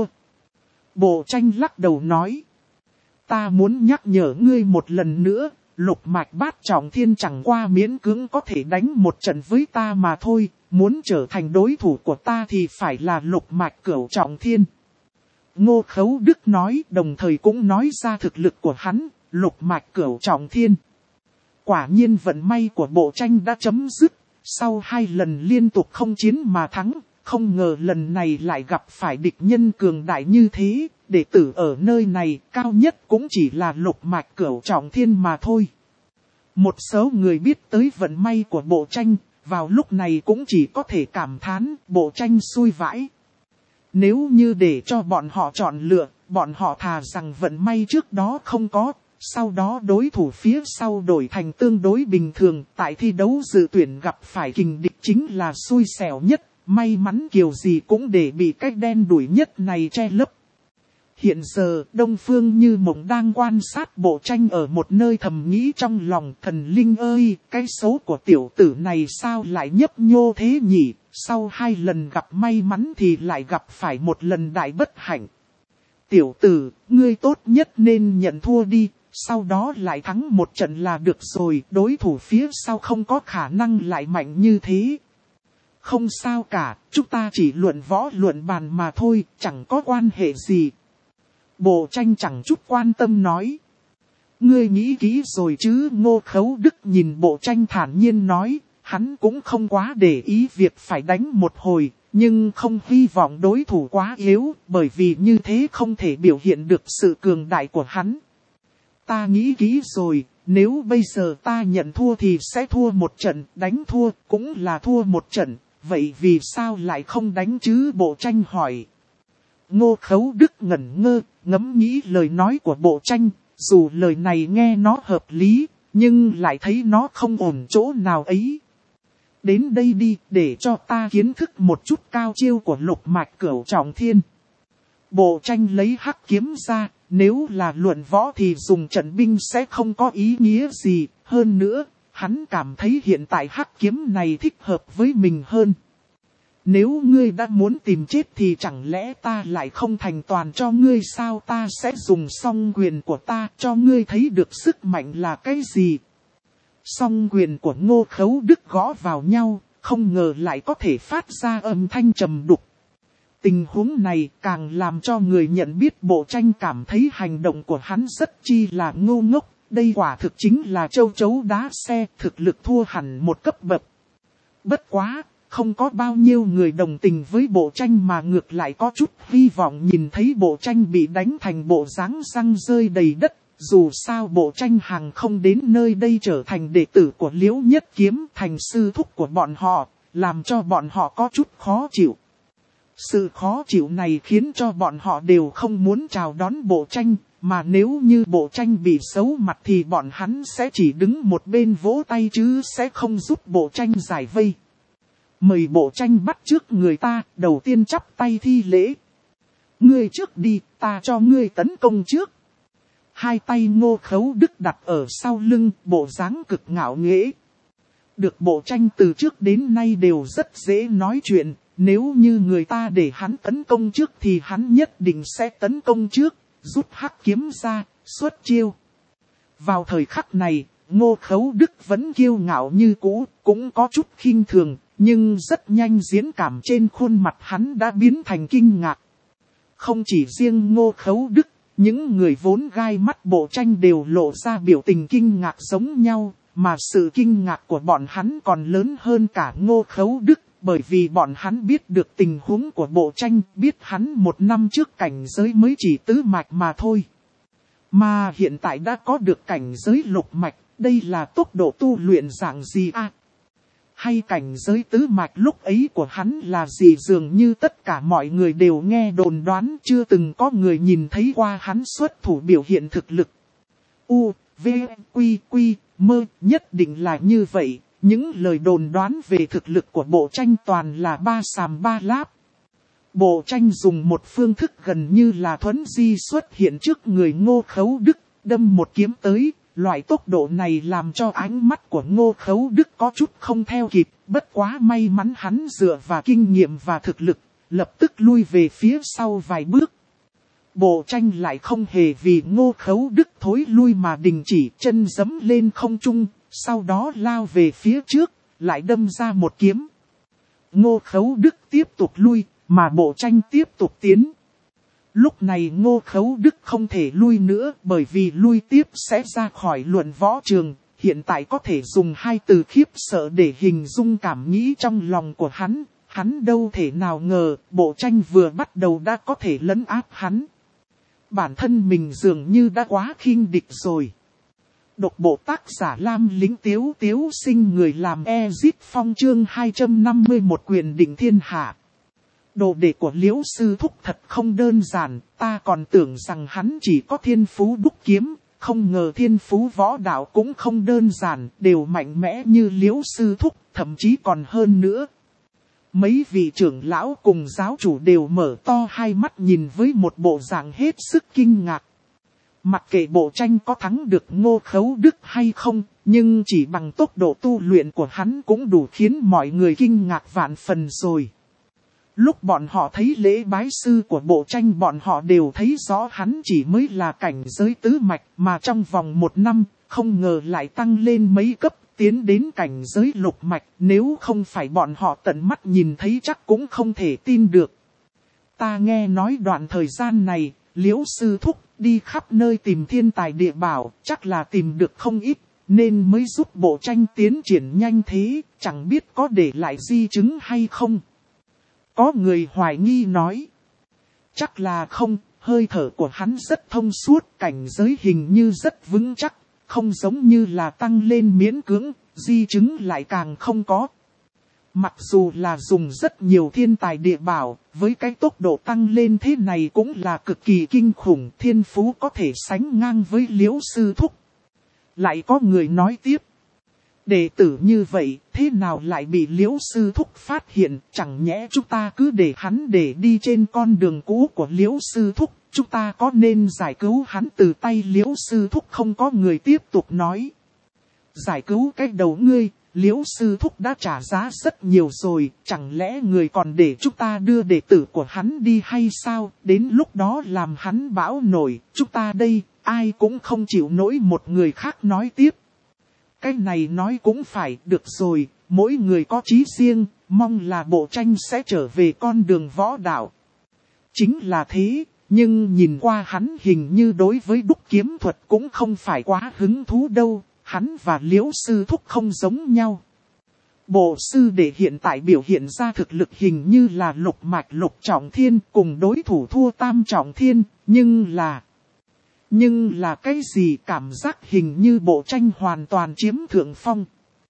Bộ tranh lắc đầu nói. Ta muốn nhắc nhở ngươi một lần nữa, lục mạch bát trọng thiên chẳng qua miễn cưỡng có thể đánh một trận với ta mà thôi, muốn trở thành đối thủ của ta thì phải là lục mạch cửu trọng thiên. Ngô Khấu Đức nói, đồng thời cũng nói ra thực lực của hắn, lục mạch cửu trọng thiên. Quả nhiên vận may của bộ tranh đã chấm dứt, sau hai lần liên tục không chiến mà thắng, không ngờ lần này lại gặp phải địch nhân cường đại như thế, đệ tử ở nơi này cao nhất cũng chỉ là lục mạch cửu trọng thiên mà thôi. Một số người biết tới vận may của bộ tranh, vào lúc này cũng chỉ có thể cảm thán bộ tranh xui vãi. Nếu như để cho bọn họ chọn lựa, bọn họ thà rằng vận may trước đó không có, sau đó đối thủ phía sau đổi thành tương đối bình thường, tại thi đấu dự tuyển gặp phải kình địch chính là xui xẻo nhất, may mắn kiểu gì cũng để bị cái đen đủi nhất này che lấp. Hiện giờ, Đông Phương Như Mộng đang quan sát bộ tranh ở một nơi thầm nghĩ trong lòng, thần linh ơi, cái số của tiểu tử này sao lại nhấp nhô thế nhỉ, sau hai lần gặp may mắn thì lại gặp phải một lần đại bất hạnh. Tiểu tử, ngươi tốt nhất nên nhận thua đi, sau đó lại thắng một trận là được rồi, đối thủ phía sau không có khả năng lại mạnh như thế. Không sao cả, chúng ta chỉ luận võ luận bàn mà thôi, chẳng có quan hệ gì. Bộ tranh chẳng chút quan tâm nói. Ngươi nghĩ kỹ rồi chứ? Ngô Khấu Đức nhìn bộ tranh thản nhiên nói, hắn cũng không quá để ý việc phải đánh một hồi, nhưng không hy vọng đối thủ quá yếu, bởi vì như thế không thể biểu hiện được sự cường đại của hắn. Ta nghĩ kỹ rồi, nếu bây giờ ta nhận thua thì sẽ thua một trận, đánh thua cũng là thua một trận, vậy vì sao lại không đánh chứ? Bộ tranh hỏi. Ngô Khấu Đức ngẩn ngơ, ngẫm nghĩ lời nói của bộ tranh, dù lời này nghe nó hợp lý, nhưng lại thấy nó không ổn chỗ nào ấy. Đến đây đi, để cho ta kiến thức một chút cao chiêu của lục mạch cửu trọng thiên. Bộ tranh lấy hắc kiếm ra, nếu là luận võ thì dùng trận binh sẽ không có ý nghĩa gì, hơn nữa, hắn cảm thấy hiện tại hắc kiếm này thích hợp với mình hơn. Nếu ngươi đã muốn tìm chết thì chẳng lẽ ta lại không thành toàn cho ngươi sao? Ta sẽ dùng song quyền của ta cho ngươi thấy được sức mạnh là cái gì. Song quyền của Ngô Khấu Đức gõ vào nhau, không ngờ lại có thể phát ra âm thanh trầm đục. Tình huống này càng làm cho người nhận biết bộ tranh cảm thấy hành động của hắn rất chi là ngu ngốc. Đây quả thực chính là châu chấu đá xe, thực lực thua hẳn một cấp bậc. Bất quá, không có bao nhiêu người đồng tình với bộ tranh mà ngược lại có chút hy vọng nhìn thấy bộ tranh bị đánh thành bộ dáng răng rơi đầy đất. Dù sao bộ tranh hàng không đến nơi đây trở thành đệ tử của Liễu Nhất Kiếm, thành sư thúc của bọn họ, làm cho bọn họ có chút khó chịu. Sự khó chịu này khiến cho bọn họ đều không muốn chào đón bộ tranh, mà nếu như bộ tranh bị xấu mặt thì bọn hắn sẽ chỉ đứng một bên vỗ tay chứ sẽ không giúp bộ tranh giải vây. Mời bộ tranh bắt trước người ta, đầu tiên chắp tay thi lễ. Ngươi trước đi, ta cho ngươi tấn công trước. Hai tay Ngô Khấu Đức đặt ở sau lưng, bộ dáng cực ngạo nghễ. Được bộ tranh từ trước đến nay đều rất dễ nói chuyện, nếu như người ta để hắn tấn công trước thì hắn nhất định sẽ tấn công trước, rút hắc kiếm ra, xuất chiêu. Vào thời khắc này, Ngô Khấu Đức vẫn kiêu ngạo như cũ, cũng có chút khinh thường, nhưng rất nhanh diễn cảm trên khuôn mặt hắn đã biến thành kinh ngạc. Không chỉ riêng Ngô Khấu Đức, những người vốn gai mắt bộ tranh đều lộ ra biểu tình kinh ngạc giống nhau, mà sự kinh ngạc của bọn hắn còn lớn hơn cả Ngô Khấu Đức, bởi vì bọn hắn biết được tình huống của bộ tranh, biết hắn một năm trước cảnh giới mới chỉ tứ mạch mà thôi. Mà hiện tại đã có được cảnh giới lục mạch, đây là tốc độ tu luyện dạng gì à? Hay cảnh giới tứ mạch lúc ấy của hắn là gì? Dường như tất cả mọi người đều nghe đồn đoán, chưa từng có người nhìn thấy qua hắn xuất thủ biểu hiện thực lực. U, V, Quy, Quy, Mơ, nhất định là như vậy. Những lời đồn đoán về thực lực của bộ tranh toàn là ba xàm ba láp. Bộ tranh dùng một phương thức gần như là thuấn di xuất hiện trước người Ngô Khấu Đức, đâm một kiếm tới, Loại tốc độ này làm cho ánh mắt của Ngô Khấu Đức có chút không theo kịp, bất quá may mắn hắn dựa vào kinh nghiệm và thực lực, lập tức lui về phía sau vài bước. Bộ tranh lại không hề vì Ngô Khấu Đức thối lui mà đình chỉ, chân giẫm lên không trung, sau đó lao về phía trước, lại đâm ra một kiếm. Ngô Khấu Đức tiếp tục lui, mà bộ tranh tiếp tục tiến. Lúc này Ngô Khấu Đức không thể lui nữa, bởi vì lui tiếp sẽ ra khỏi luận võ trường. Hiện tại có thể dùng hai từ khiếp sợ để hình dung cảm nghĩ trong lòng của hắn. Hắn đâu thể nào ngờ, bộ tranh vừa bắt đầu đã có thể lấn áp hắn. Bản thân mình dường như đã quá khinh địch rồi. Độc bộ tác giả Lam Lính Tiếu Tiếu Sinh, người làm Ezit Phong, chương hai trăm năm mươi mốt quyền định thiên hạ. Đồ đệ của Liễu sư thúc thật không đơn giản, ta còn tưởng rằng hắn chỉ có thiên phú đúc kiếm, không ngờ thiên phú võ đạo cũng không đơn giản, đều mạnh mẽ như Liễu sư thúc, thậm chí còn hơn nữa. Mấy vị trưởng lão cùng giáo chủ đều mở to hai mắt nhìn với một bộ dạng hết sức kinh ngạc. Mặc kệ bộ tranh có thắng được Ngô Khấu Đức hay không, nhưng chỉ bằng tốc độ tu luyện của hắn cũng đủ khiến mọi người kinh ngạc vạn phần rồi. Lúc bọn họ thấy lễ bái sư của bộ tranh, bọn họ đều thấy rõ hắn chỉ mới là cảnh giới tứ mạch, mà trong vòng một năm, không ngờ lại tăng lên mấy cấp, tiến đến cảnh giới lục mạch. Nếu không phải bọn họ tận mắt nhìn thấy chắc cũng không thể tin được. Ta nghe nói đoạn thời gian này, Liễu sư thúc đi khắp nơi tìm thiên tài địa bảo, chắc là tìm được không ít, nên mới giúp bộ tranh tiến triển nhanh thế, chẳng biết có để lại di chứng hay không. Có người hoài nghi nói, chắc là không, hơi thở của hắn rất thông suốt, cảnh giới hình như rất vững chắc, không giống như là tăng lên miễn cưỡng, di chứng lại càng không có. Mặc dù là dùng rất nhiều thiên tài địa bảo, với cái tốc độ tăng lên thế này cũng là cực kỳ kinh khủng, thiên phú có thể sánh ngang với Liễu sư thúc. Lại có người nói tiếp, đệ tử như vậy, thế nào lại bị Liễu sư thúc phát hiện, chẳng nhẽ chúng ta cứ để hắn để đi trên con đường cũ của Liễu sư thúc, chúng ta có nên giải cứu hắn từ tay Liễu sư thúc không? Có người tiếp tục nói, giải cứu cái đầu ngươi, Liễu sư thúc đã trả giá rất nhiều rồi, chẳng lẽ người còn để chúng ta đưa đệ tử của hắn đi hay sao? Đến lúc đó làm hắn bão nổi, chúng ta đây, ai cũng không chịu nổi. Một người khác nói tiếp, cái này nói cũng phải, được rồi, mỗi người có chí riêng, mong là bộ tranh sẽ trở về con đường võ đạo. Chính là thế, nhưng nhìn qua hắn hình như đối với đúc kiếm thuật cũng không phải quá hứng thú đâu. Hắn và Liễu sư thúc không giống nhau. Bộ sư đệ hiện tại biểu hiện ra thực lực hình như là lục mạch lục trọng thiên, cùng đối thủ thua tam trọng thiên, nhưng là... Nhưng là cái gì? Cảm giác hình như bộ tranh hoàn toàn chiếm thượng phong.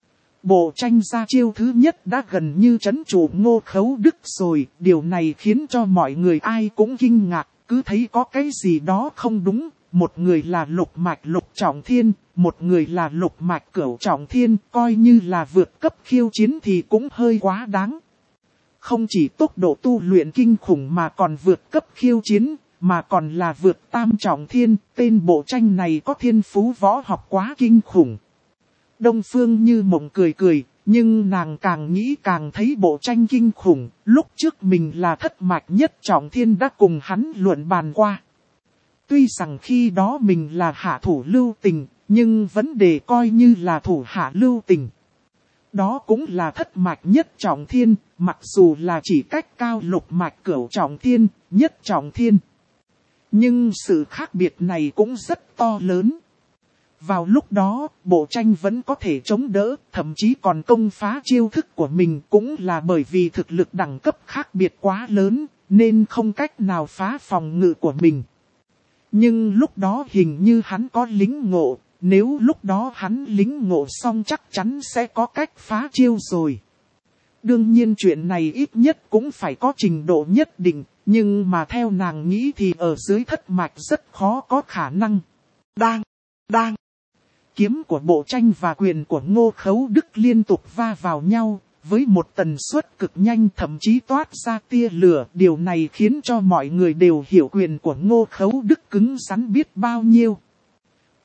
Bộ tranh ra chiêu thứ nhất đã gần như trấn trụ Ngô Khấu Đức rồi, điều này khiến cho mọi người ai cũng kinh ngạc, cứ thấy có cái gì đó không đúng. Một người là lục mạch lục trọng thiên, một người là lục mạch cửu trọng thiên, coi như là vượt cấp khiêu chiến thì cũng hơi quá đáng. Không chỉ tốc độ tu luyện kinh khủng mà còn vượt cấp khiêu chiến, mà còn là vượt tam trọng thiên, tên bộ tranh này có thiên phú võ học quá kinh khủng. Đông Phương Như Mộng cười cười, nhưng nàng càng nghĩ càng thấy bộ tranh kinh khủng, lúc trước mình là thất mạch nhất trọng thiên đã cùng hắn luận bàn qua. Tuy rằng khi đó mình là hạ thủ lưu tình, nhưng vấn đề coi như là thủ hạ lưu tình. Đó cũng là thất mạch nhất trọng thiên, mặc dù là chỉ cách cao lục mạch cửu trọng thiên, nhất trọng thiên. Nhưng sự khác biệt này cũng rất to lớn. Vào lúc đó, bộ tranh vẫn có thể chống đỡ, thậm chí còn công phá chiêu thức của mình, cũng là bởi vì thực lực đẳng cấp khác biệt quá lớn, nên không cách nào phá phòng ngự của mình. Nhưng lúc đó hình như hắn có lính ngộ, nếu lúc đó hắn lính ngộ xong chắc chắn sẽ có cách phá chiêu rồi. Đương nhiên chuyện này ít nhất cũng phải có trình độ nhất định, nhưng mà theo nàng nghĩ thì ở dưới thất mạch rất khó có khả năng. Đang, đang, kiếm của bộ tranh và quyền của Ngô Khấu Đức liên tục va vào nhau, với một tần suất cực nhanh, thậm chí toát ra tia lửa. Điều này khiến cho mọi người đều hiểu quyền của Ngô Khấu Đức cứng rắn biết bao nhiêu.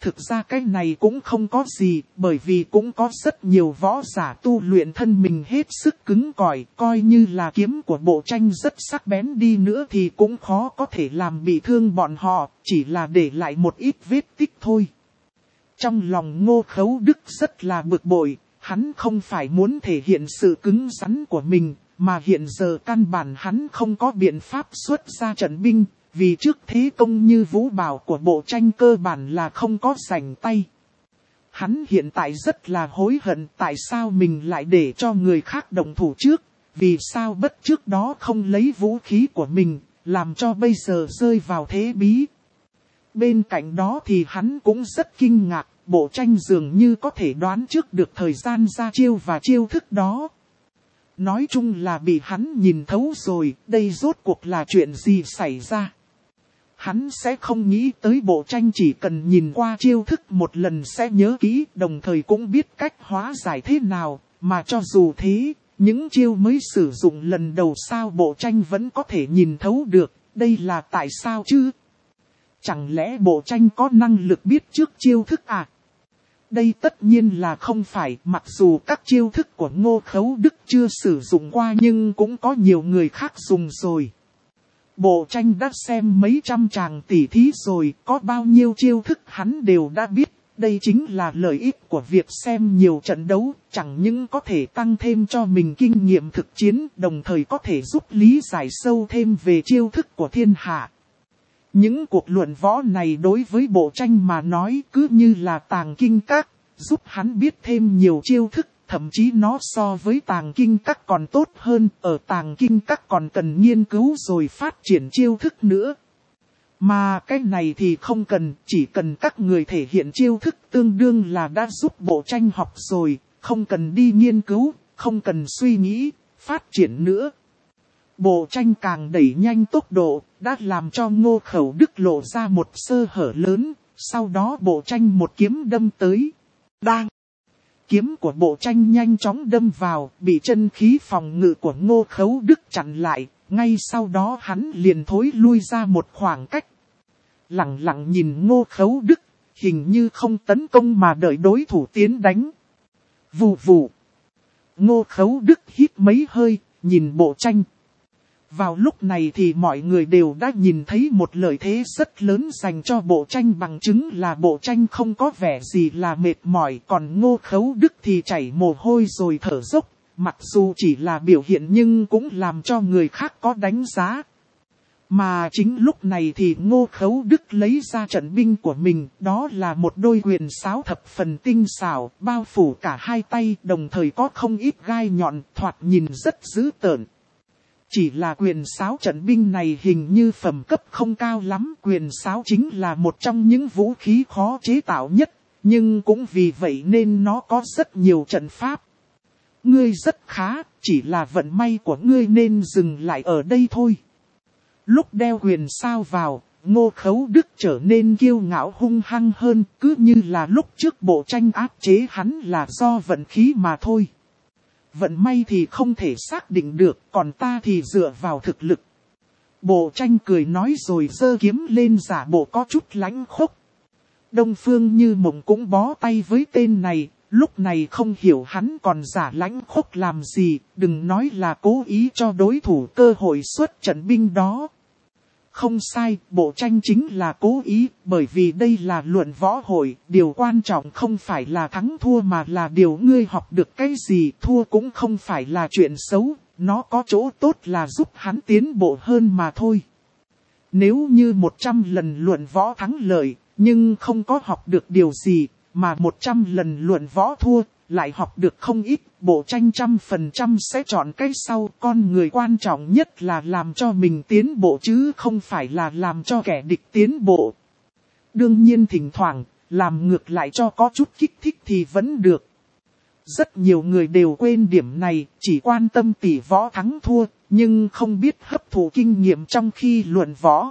Thực ra cái này cũng không có gì, bởi vì cũng có rất nhiều võ giả tu luyện thân mình hết sức cứng cỏi, coi như là kiếm của Bộ Tranh rất sắc bén đi nữa thì cũng khó có thể làm bị thương bọn họ, chỉ là để lại một ít vết tích thôi. Trong lòng Ngô Khấu Đức rất là bực bội, hắn không phải muốn thể hiện sự cứng rắn của mình, mà hiện giờ căn bản hắn không có biện pháp xuất ra trận binh. Vì trước thế công như vũ bảo của Bộ Tranh cơ bản là không có rảnh tay. Hắn hiện tại rất là hối hận tại sao mình lại để cho người khác động thủ trước. Vì sao bất trước đó không lấy vũ khí của mình, làm cho bây giờ rơi vào thế bí. Bên cạnh đó thì hắn cũng rất kinh ngạc, Bộ Tranh dường như có thể đoán trước được thời gian ra chiêu và chiêu thức đó. Nói chung là bị hắn nhìn thấu rồi, đây rốt cuộc là chuyện gì xảy ra. Hắn sẽ không nghĩ tới Bộ Tranh chỉ cần nhìn qua chiêu thức một lần sẽ nhớ kỹ, đồng thời cũng biết cách hóa giải thế nào, mà cho dù thế, những chiêu mới sử dụng lần đầu sao Bộ Tranh vẫn có thể nhìn thấu được, đây là tại sao chứ? Chẳng lẽ Bộ Tranh có năng lực biết trước chiêu thức à? Đây tất nhiên là không phải, mặc dù các chiêu thức của Ngô Khấu Đức chưa sử dụng qua nhưng cũng có nhiều người khác dùng rồi. Bộ Tranh đã xem mấy trăm tràng tỉ thí rồi, có bao nhiêu chiêu thức hắn đều đã biết. Đây chính là lợi ích của việc xem nhiều trận đấu, chẳng những có thể tăng thêm cho mình kinh nghiệm thực chiến, đồng thời có thể giúp lý giải sâu thêm về chiêu thức của thiên hạ. Những cuộc luận võ này đối với Bộ Tranh mà nói cứ như là tàng kinh các, giúp hắn biết thêm nhiều chiêu thức. Thậm chí nó so với tàng kinh các còn tốt hơn, ở tàng kinh các còn cần nghiên cứu rồi phát triển chiêu thức nữa. Mà cái này thì không cần, chỉ cần các người thể hiện chiêu thức tương đương là đã giúp Bộ Tranh học rồi, không cần đi nghiên cứu, không cần suy nghĩ, phát triển nữa. Bộ Tranh càng đẩy nhanh tốc độ, đã làm cho Ngô Khẩu Đức lộ ra một sơ hở lớn, sau đó Bộ Tranh một kiếm đâm tới. Đang! Kiếm của Bộ Tranh nhanh chóng đâm vào, bị chân khí phòng ngự của Ngô Khấu Đức chặn lại, ngay sau đó hắn liền thối lui ra một khoảng cách. Lặng lặng nhìn Ngô Khấu Đức, hình như không tấn công mà đợi đối thủ tiến đánh. Vù vù. Ngô Khấu Đức hít mấy hơi, nhìn Bộ Tranh. Vào lúc này thì mọi người đều đã nhìn thấy một lợi thế rất lớn dành cho Bộ Tranh, bằng chứng là Bộ Tranh không có vẻ gì là mệt mỏi, còn Ngô Khấu Đức thì chảy mồ hôi rồi thở dốc, mặc dù chỉ là biểu hiện nhưng cũng làm cho người khác có đánh giá. Mà chính lúc này thì Ngô Khấu Đức lấy ra trận binh của mình, đó là một đôi quyền sáo thập phần tinh xảo, bao phủ cả hai tay, đồng thời có không ít gai nhọn, thoạt nhìn rất dữ tợn. Chỉ là quyền sáo trận binh này hình như phẩm cấp không cao lắm, quyền sáo chính là một trong những vũ khí khó chế tạo nhất, nhưng cũng vì vậy nên nó có rất nhiều trận pháp. Ngươi rất khá, chỉ là vận may của ngươi nên dừng lại ở đây thôi. Lúc đeo quyền sao vào, Ngô Khấu Đức trở nên kiêu ngạo hung hăng hơn, cứ như là lúc trước Bộ Tranh áp chế hắn là do vận khí mà thôi. Vận may thì không thể xác định được, còn ta thì dựa vào thực lực. Bộ Tranh cười nói rồi giơ kiếm lên giả bộ có chút lãnh khốc. Đông Phương Như Mộng cũng bó tay với tên này, lúc này không hiểu hắn còn giả lãnh khốc làm gì, đừng nói là cố ý cho đối thủ cơ hội xuất trận binh đó. Không sai, Bộ Tranh chính là cố ý, bởi vì đây là luận võ hội, điều quan trọng không phải là thắng thua mà là điều ngươi học được cái gì, thua cũng không phải là chuyện xấu, nó có chỗ tốt là giúp hắn tiến bộ hơn mà thôi. Nếu như một trăm lần luận võ thắng lợi, nhưng không có học được điều gì, mà một trăm lần luận võ thua, lại học được không ít, Bộ Tranh trăm phần trăm sẽ chọn cái sau. Con người quan trọng nhất là làm cho mình tiến bộ chứ không phải là làm cho kẻ địch tiến bộ. Đương nhiên thỉnh thoảng, làm ngược lại cho có chút kích thích thì vẫn được. Rất nhiều người đều quên điểm này, chỉ quan tâm tỷ võ thắng thua, nhưng không biết hấp thụ kinh nghiệm trong khi luận võ.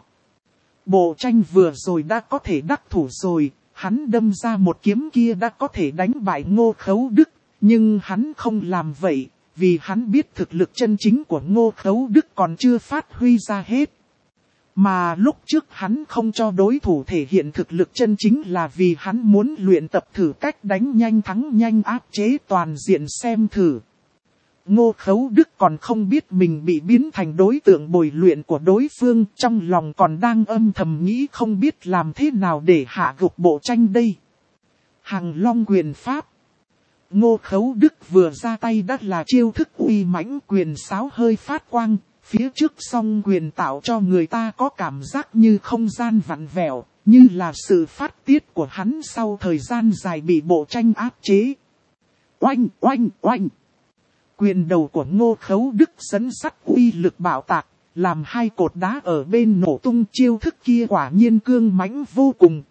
Bộ Tranh vừa rồi đã có thể đắc thủ rồi, hắn đâm ra một kiếm kia đã có thể đánh bại Ngô Khấu Đức, nhưng hắn không làm vậy, vì hắn biết thực lực chân chính của Ngô Khấu Đức còn chưa phát huy ra hết. Mà lúc trước hắn không cho đối thủ thể hiện thực lực chân chính là vì hắn muốn luyện tập thử cách đánh nhanh thắng nhanh áp chế toàn diện xem thử. Ngô Khấu Đức còn không biết mình bị biến thành đối tượng bồi luyện của đối phương, trong lòng còn đang âm thầm nghĩ không biết làm thế nào để hạ gục Bộ Tranh đây. Hàng Long quyền pháp. Ngô Khấu Đức vừa ra tay đã là chiêu thức uy mãnh, quyền sáo hơi phát quang, phía trước song quyền tạo cho người ta có cảm giác như không gian vặn vẹo, như là sự phát tiết của hắn sau thời gian dài bị Bộ Tranh áp chế. Oanh, oanh, oanh. Quyền đầu của Ngô Khấu Đức dẫn sắt uy lực bạo tạc, làm hai cột đá ở bên nổ tung, chiêu thức kia quả nhiên cương mãnh vô cùng.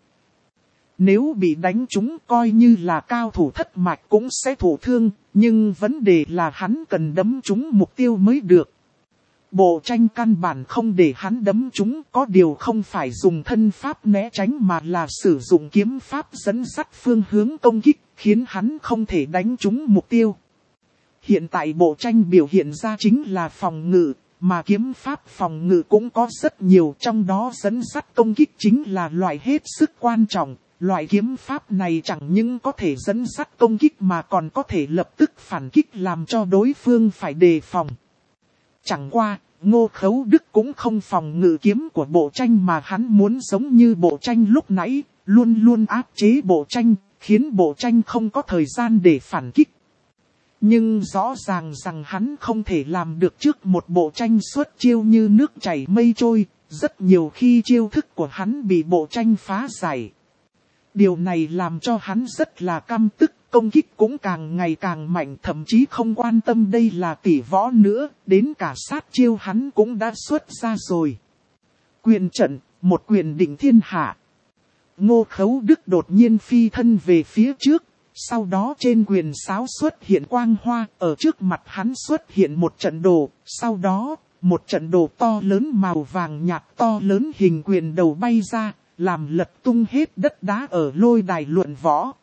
Nếu bị đánh trúng coi như là cao thủ thất mạch cũng sẽ thụ thương, nhưng vấn đề là hắn cần đấm trúng mục tiêu mới được. Bộ Tranh căn bản không để hắn đấm trúng, có điều không phải dùng thân pháp né tránh mà là sử dụng kiếm pháp dẫn dắt phương hướng công kích, khiến hắn không thể đánh trúng mục tiêu. Hiện tại Bộ Tranh biểu hiện ra chính là phòng ngự, mà kiếm pháp phòng ngự cũng có rất nhiều, trong đó dẫn dắt công kích chính là loại hết sức quan trọng. Loại kiếm pháp này chẳng những có thể dẫn dắt công kích mà còn có thể lập tức phản kích làm cho đối phương phải đề phòng. Chẳng qua, Ngô Khấu Đức cũng không phòng ngự kiếm của Bộ Tranh mà hắn muốn giống như Bộ Tranh lúc nãy, luôn luôn áp chế Bộ Tranh, khiến Bộ Tranh không có thời gian để phản kích. Nhưng rõ ràng rằng hắn không thể làm được trước một Bộ Tranh xuất chiêu như nước chảy mây trôi, rất nhiều khi chiêu thức của hắn bị Bộ Tranh phá giải. Điều này làm cho hắn rất là căm tức, công kích cũng càng ngày càng mạnh, thậm chí không quan tâm đây là tỷ võ nữa, đến cả sát chiêu hắn cũng đã xuất ra rồi. Quyền trận, một quyền định thiên hạ. Ngô Khấu Đức đột nhiên phi thân về phía trước, sau đó trên quyền sáo xuất hiện quang hoa, ở trước mặt hắn xuất hiện một trận đồ, sau đó, một trận đồ to lớn màu vàng nhạt to lớn hình quyền đầu bay ra, làm lật tung hết đất đá ở lôi đài luận võ.